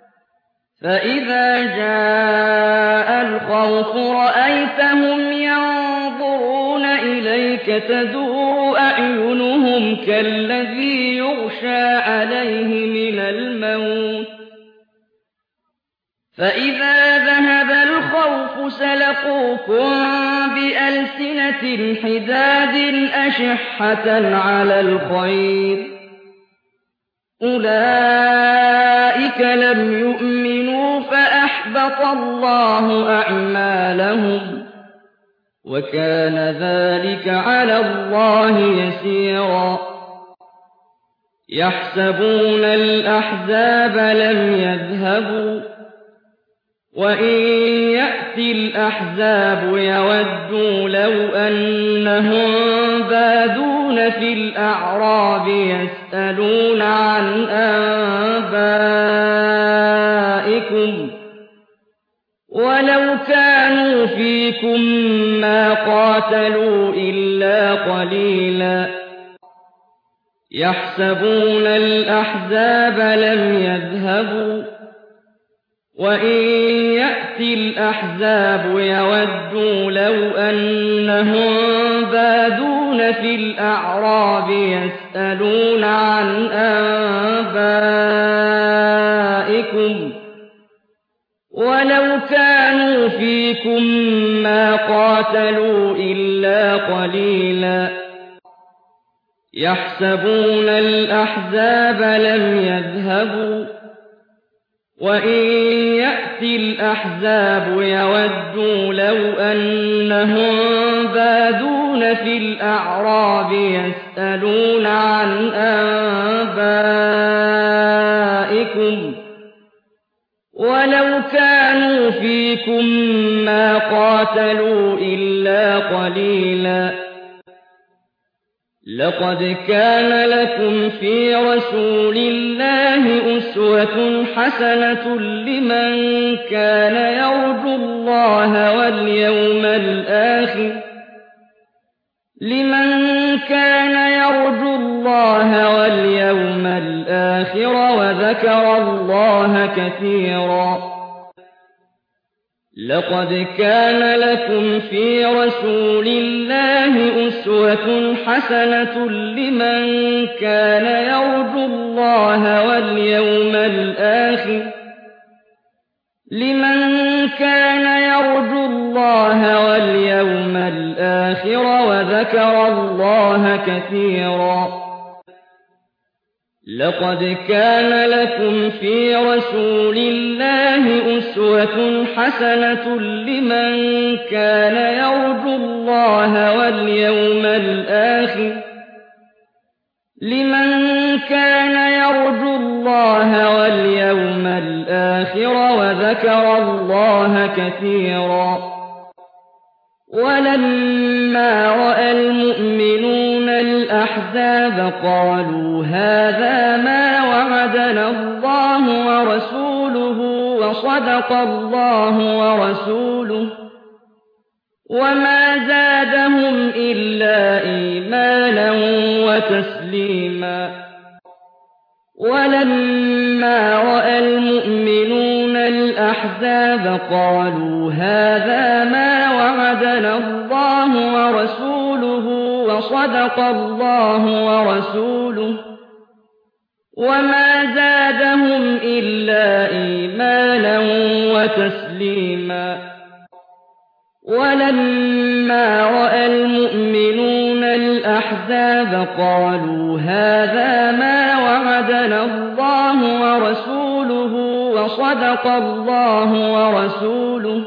فإذا جاء الخوف رأيتهم ينظرون إليك تدور أعينهم كالذي يغشى عليه من الموت فإذا ذهب الخوف سلقوكم بألسنة حداد أشحة على الخير أولئك لم يؤمنوا فأحبط الله أعمالهم وكان ذلك على الله يسيرا يحسبون الأحزاب لم يذهبوا وإن يأتي الأحزاب يودوا لو أنهم بادون في الأعراب يسألون عن أنبائكم ولو كانوا فيكم ما قاتلوا إلا قليلا يحسبون الأحزاب لم يذهبوا وإن يأتي الأحزاب يودوا لو أنهم بادون في الأعراب يسألون عن أنبائكم ولو كانوا فيكم ما قاتلوا إلا قليلا يحسبون الأحزاب لم يذهبوا وإن يأتي الأحزاب يودوا لو أنهم بادون في الأعراب يسألون عن أنبائكم ولو كانوا فيكم ما قاتلوا إلا قليلا لقد كان لكم في رسول الله أسوة حسنة لمن كان يرجو الله واليوم الآخر وذكر الله كثيرا لقد كان لكم في رسول الله أسوة حسنة لمن كان يرجو الله واليوم الآخر وذكر الله كثيرا لقد كان لكم في رسول الله أسوة حسنة لمن كان يرجو الله واليوم الآخر وذكر الله كثيرا ولما رأى المؤمنون الأحزاب قالوا هذا ما وعدنا الله ورسوله وصدق الله ورسوله وما زادهم إلا إيمانا وتسليما ولما رأى المؤمنون الأحزاب قالوا هذا ما وعدنا الله ورسوله وصدق الله ورسوله وما زادهم إلا إيمانا وتسليما. ولما رأى المؤمنون الأحزاب قالوا هذا ما وعدنا الله ورسوله وصدق الله ورسوله،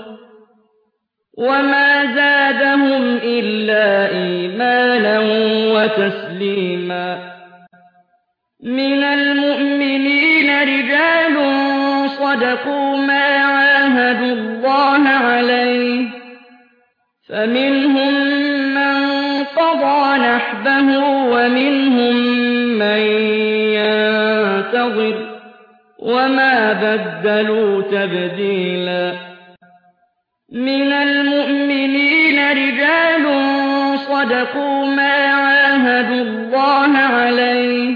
وما زادهم إلا إيمانا وتسليما. من المؤمنين رجال صدقوا ما عاهدوا الله عليه، فمنهم من قضى نحبه ومنهم من ينتظر، وما بدلوا تبديلا. من المؤمنين رجال صدقوا ما عاهدوا الله عليه،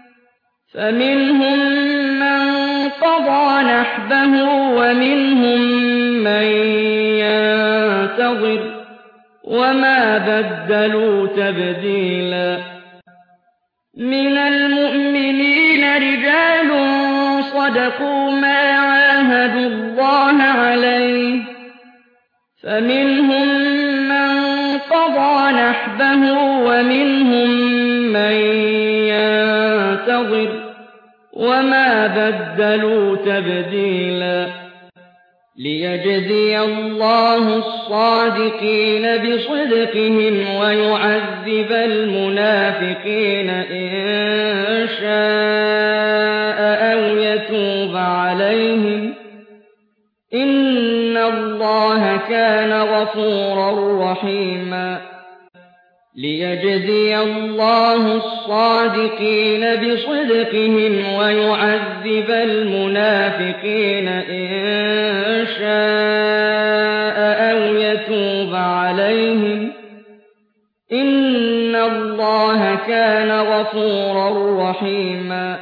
فمنهم من قضى نحبه ومنهم من ينتظر، وما بدلوا تبديلا. من المؤمنين رجال صدقوا ما عاهدوا الله عليه، فمنهم من قضى نحبه ومنهم من ينتظر، وما بدلوا تبديلا. ليجزي الله الصادقين بصدقهم ويعذب المنافقين إن شاء أو يتوب عليهم، إن الله كان غفورا رحيما. ليجزي الله الصادقين بصدقهم ويعذب المنافقين إن شاء أو يتوب عليهم، إن الله كان غفورا رحيما.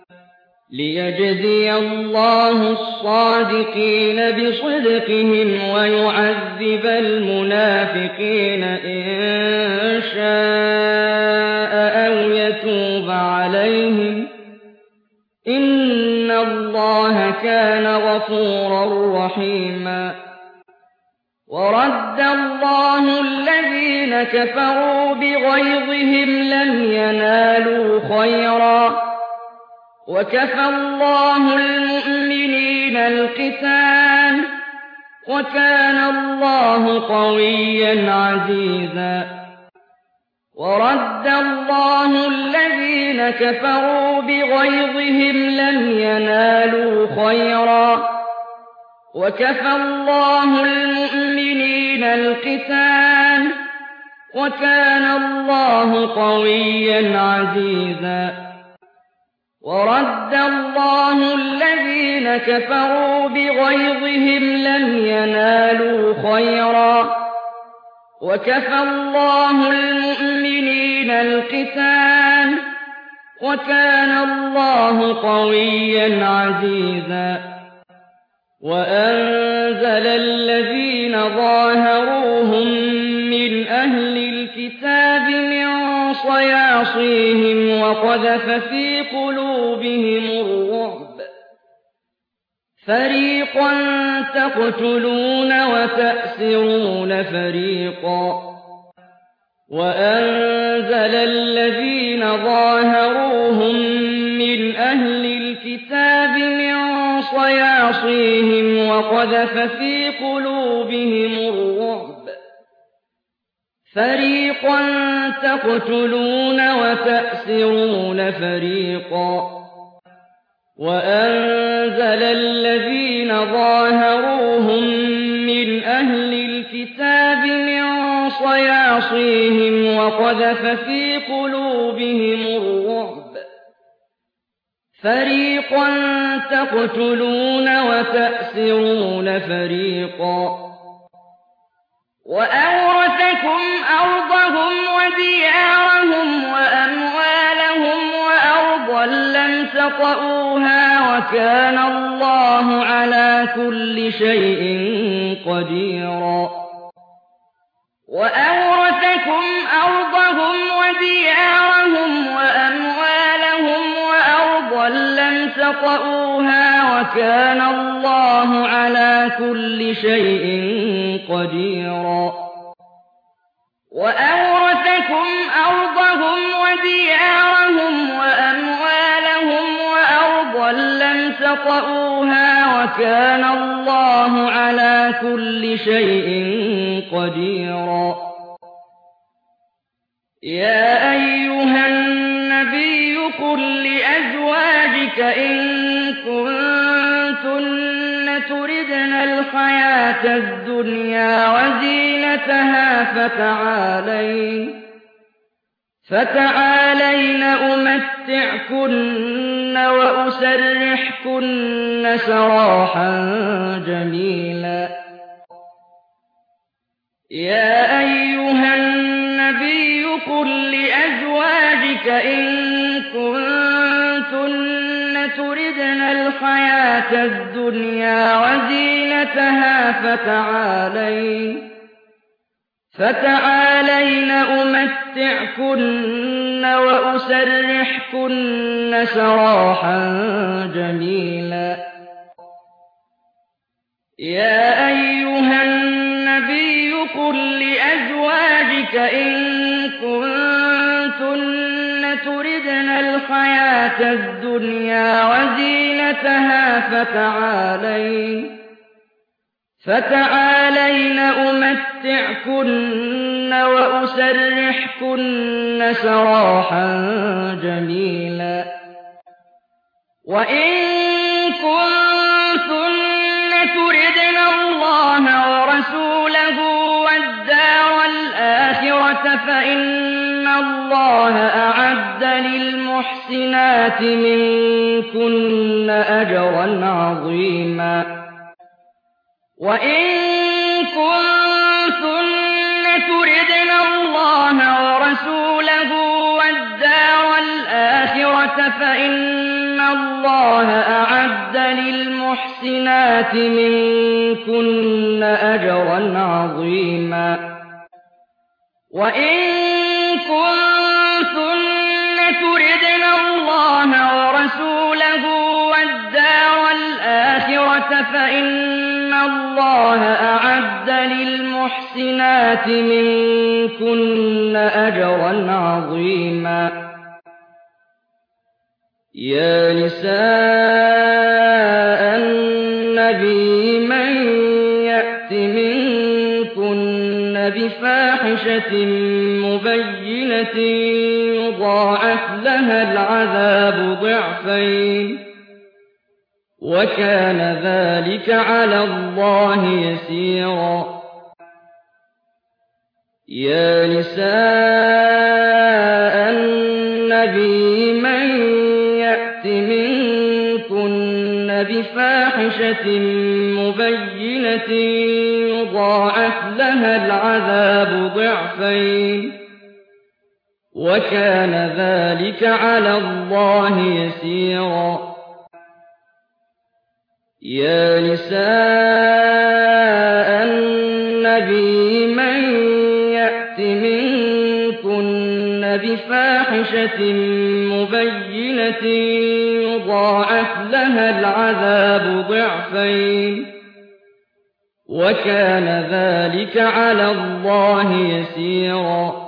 ليجزي الله الصادقين بصدقهم ويعذب المنافقين إن شاء أو يتوب عليهم، إن الله كان غفورا رحيما. ورد الله الذين كفروا بغيظهم لم ينالوا خيرا، وكفى الله المؤمنين القتال، وكان الله قويا عزيزا. ورد الله الذين كفروا بغيظهم لم ينالوا خيرا، وكفى الله المؤمنين القتال، وكان الله قويا عزيزا. ورد الله الذين كفروا بغيظهم لم ينالوا خيرا، وكفى الله المؤمنين القتال، وكان الله قويا عزيزا. وأنزل الذين ظاهروهم من أهل الكتاب من صياصيهم وقذف في قلوبهم الرعب، فريقا تقتلون وتأسرون فريقا. وأنزل الذين ظاهروهم من أهل الكتاب من صياصيهم وقذف في قلوبهم الرعب، فريقا تقتلون وتأسرون فريقا. وأنزل الذين ظاهروهم من أهل الكتاب من صياصيهم وقذف في قلوبهم الرعب، فريقا تقتلون وتأسرون فريقا. وأورثكم أرضهم وديارهم وأموالهم وأرضا لم تطئوها، وكان الله على كل شيء قديرا. وأورثكم أرضهم وديارهم وأموالهم وأرضا تطئوها وكان الله على كل شيء قديرا وأورثكم أرضهم وديارهم وأموالهم وأرضا لم تطئوها وكان الله على كل شيء قديرا يا أيها النبي قل لأزواجك إن كنتن تردن الحياة الدنيا وزينتها فتعالين أمتعكن وأسرحكن سراحا جميلا يا أيها النبي قل لأزواجك إن كنتن تردن الحياة الدنيا وزينتها فتعالين أمتعكن وأسرحكن سراحا جميلا يا أيها النبي قل لأزواجك إن كنتن تردن الحياة الدنيا وزينتها فتعالين أمتعكن وأسرحكن سراحا جميلا وإن كنتن تردن الله ورسوله والدار الآخرة فإن الله أعد للمحسنات منكن أجرا عظيما وإن كنتن تردن الله ورسوله والدار الآخرة فإن الله أعد للمحسنات منكن أجرا عظيما وإن كنتن تردن الله ورسوله والدار الآخرة فإن الله أعد للمحسنات منكن أجرا عظيما يا نساء النبي من يأت منكن بفاحشة مبينة يضاعف لها العذاب ضعفين وكان ذلك على الله يسيرا يا نساء النبي من يأت منكن بفاحشة مبينة يضاعف لها العذاب ضعفين وكان ذلك على الله يسيرا يا نساء النبي من يأت منكن بفاحشة مبينة يضاعف لها العذاب ضعفين وكان ذلك على الله يسيرا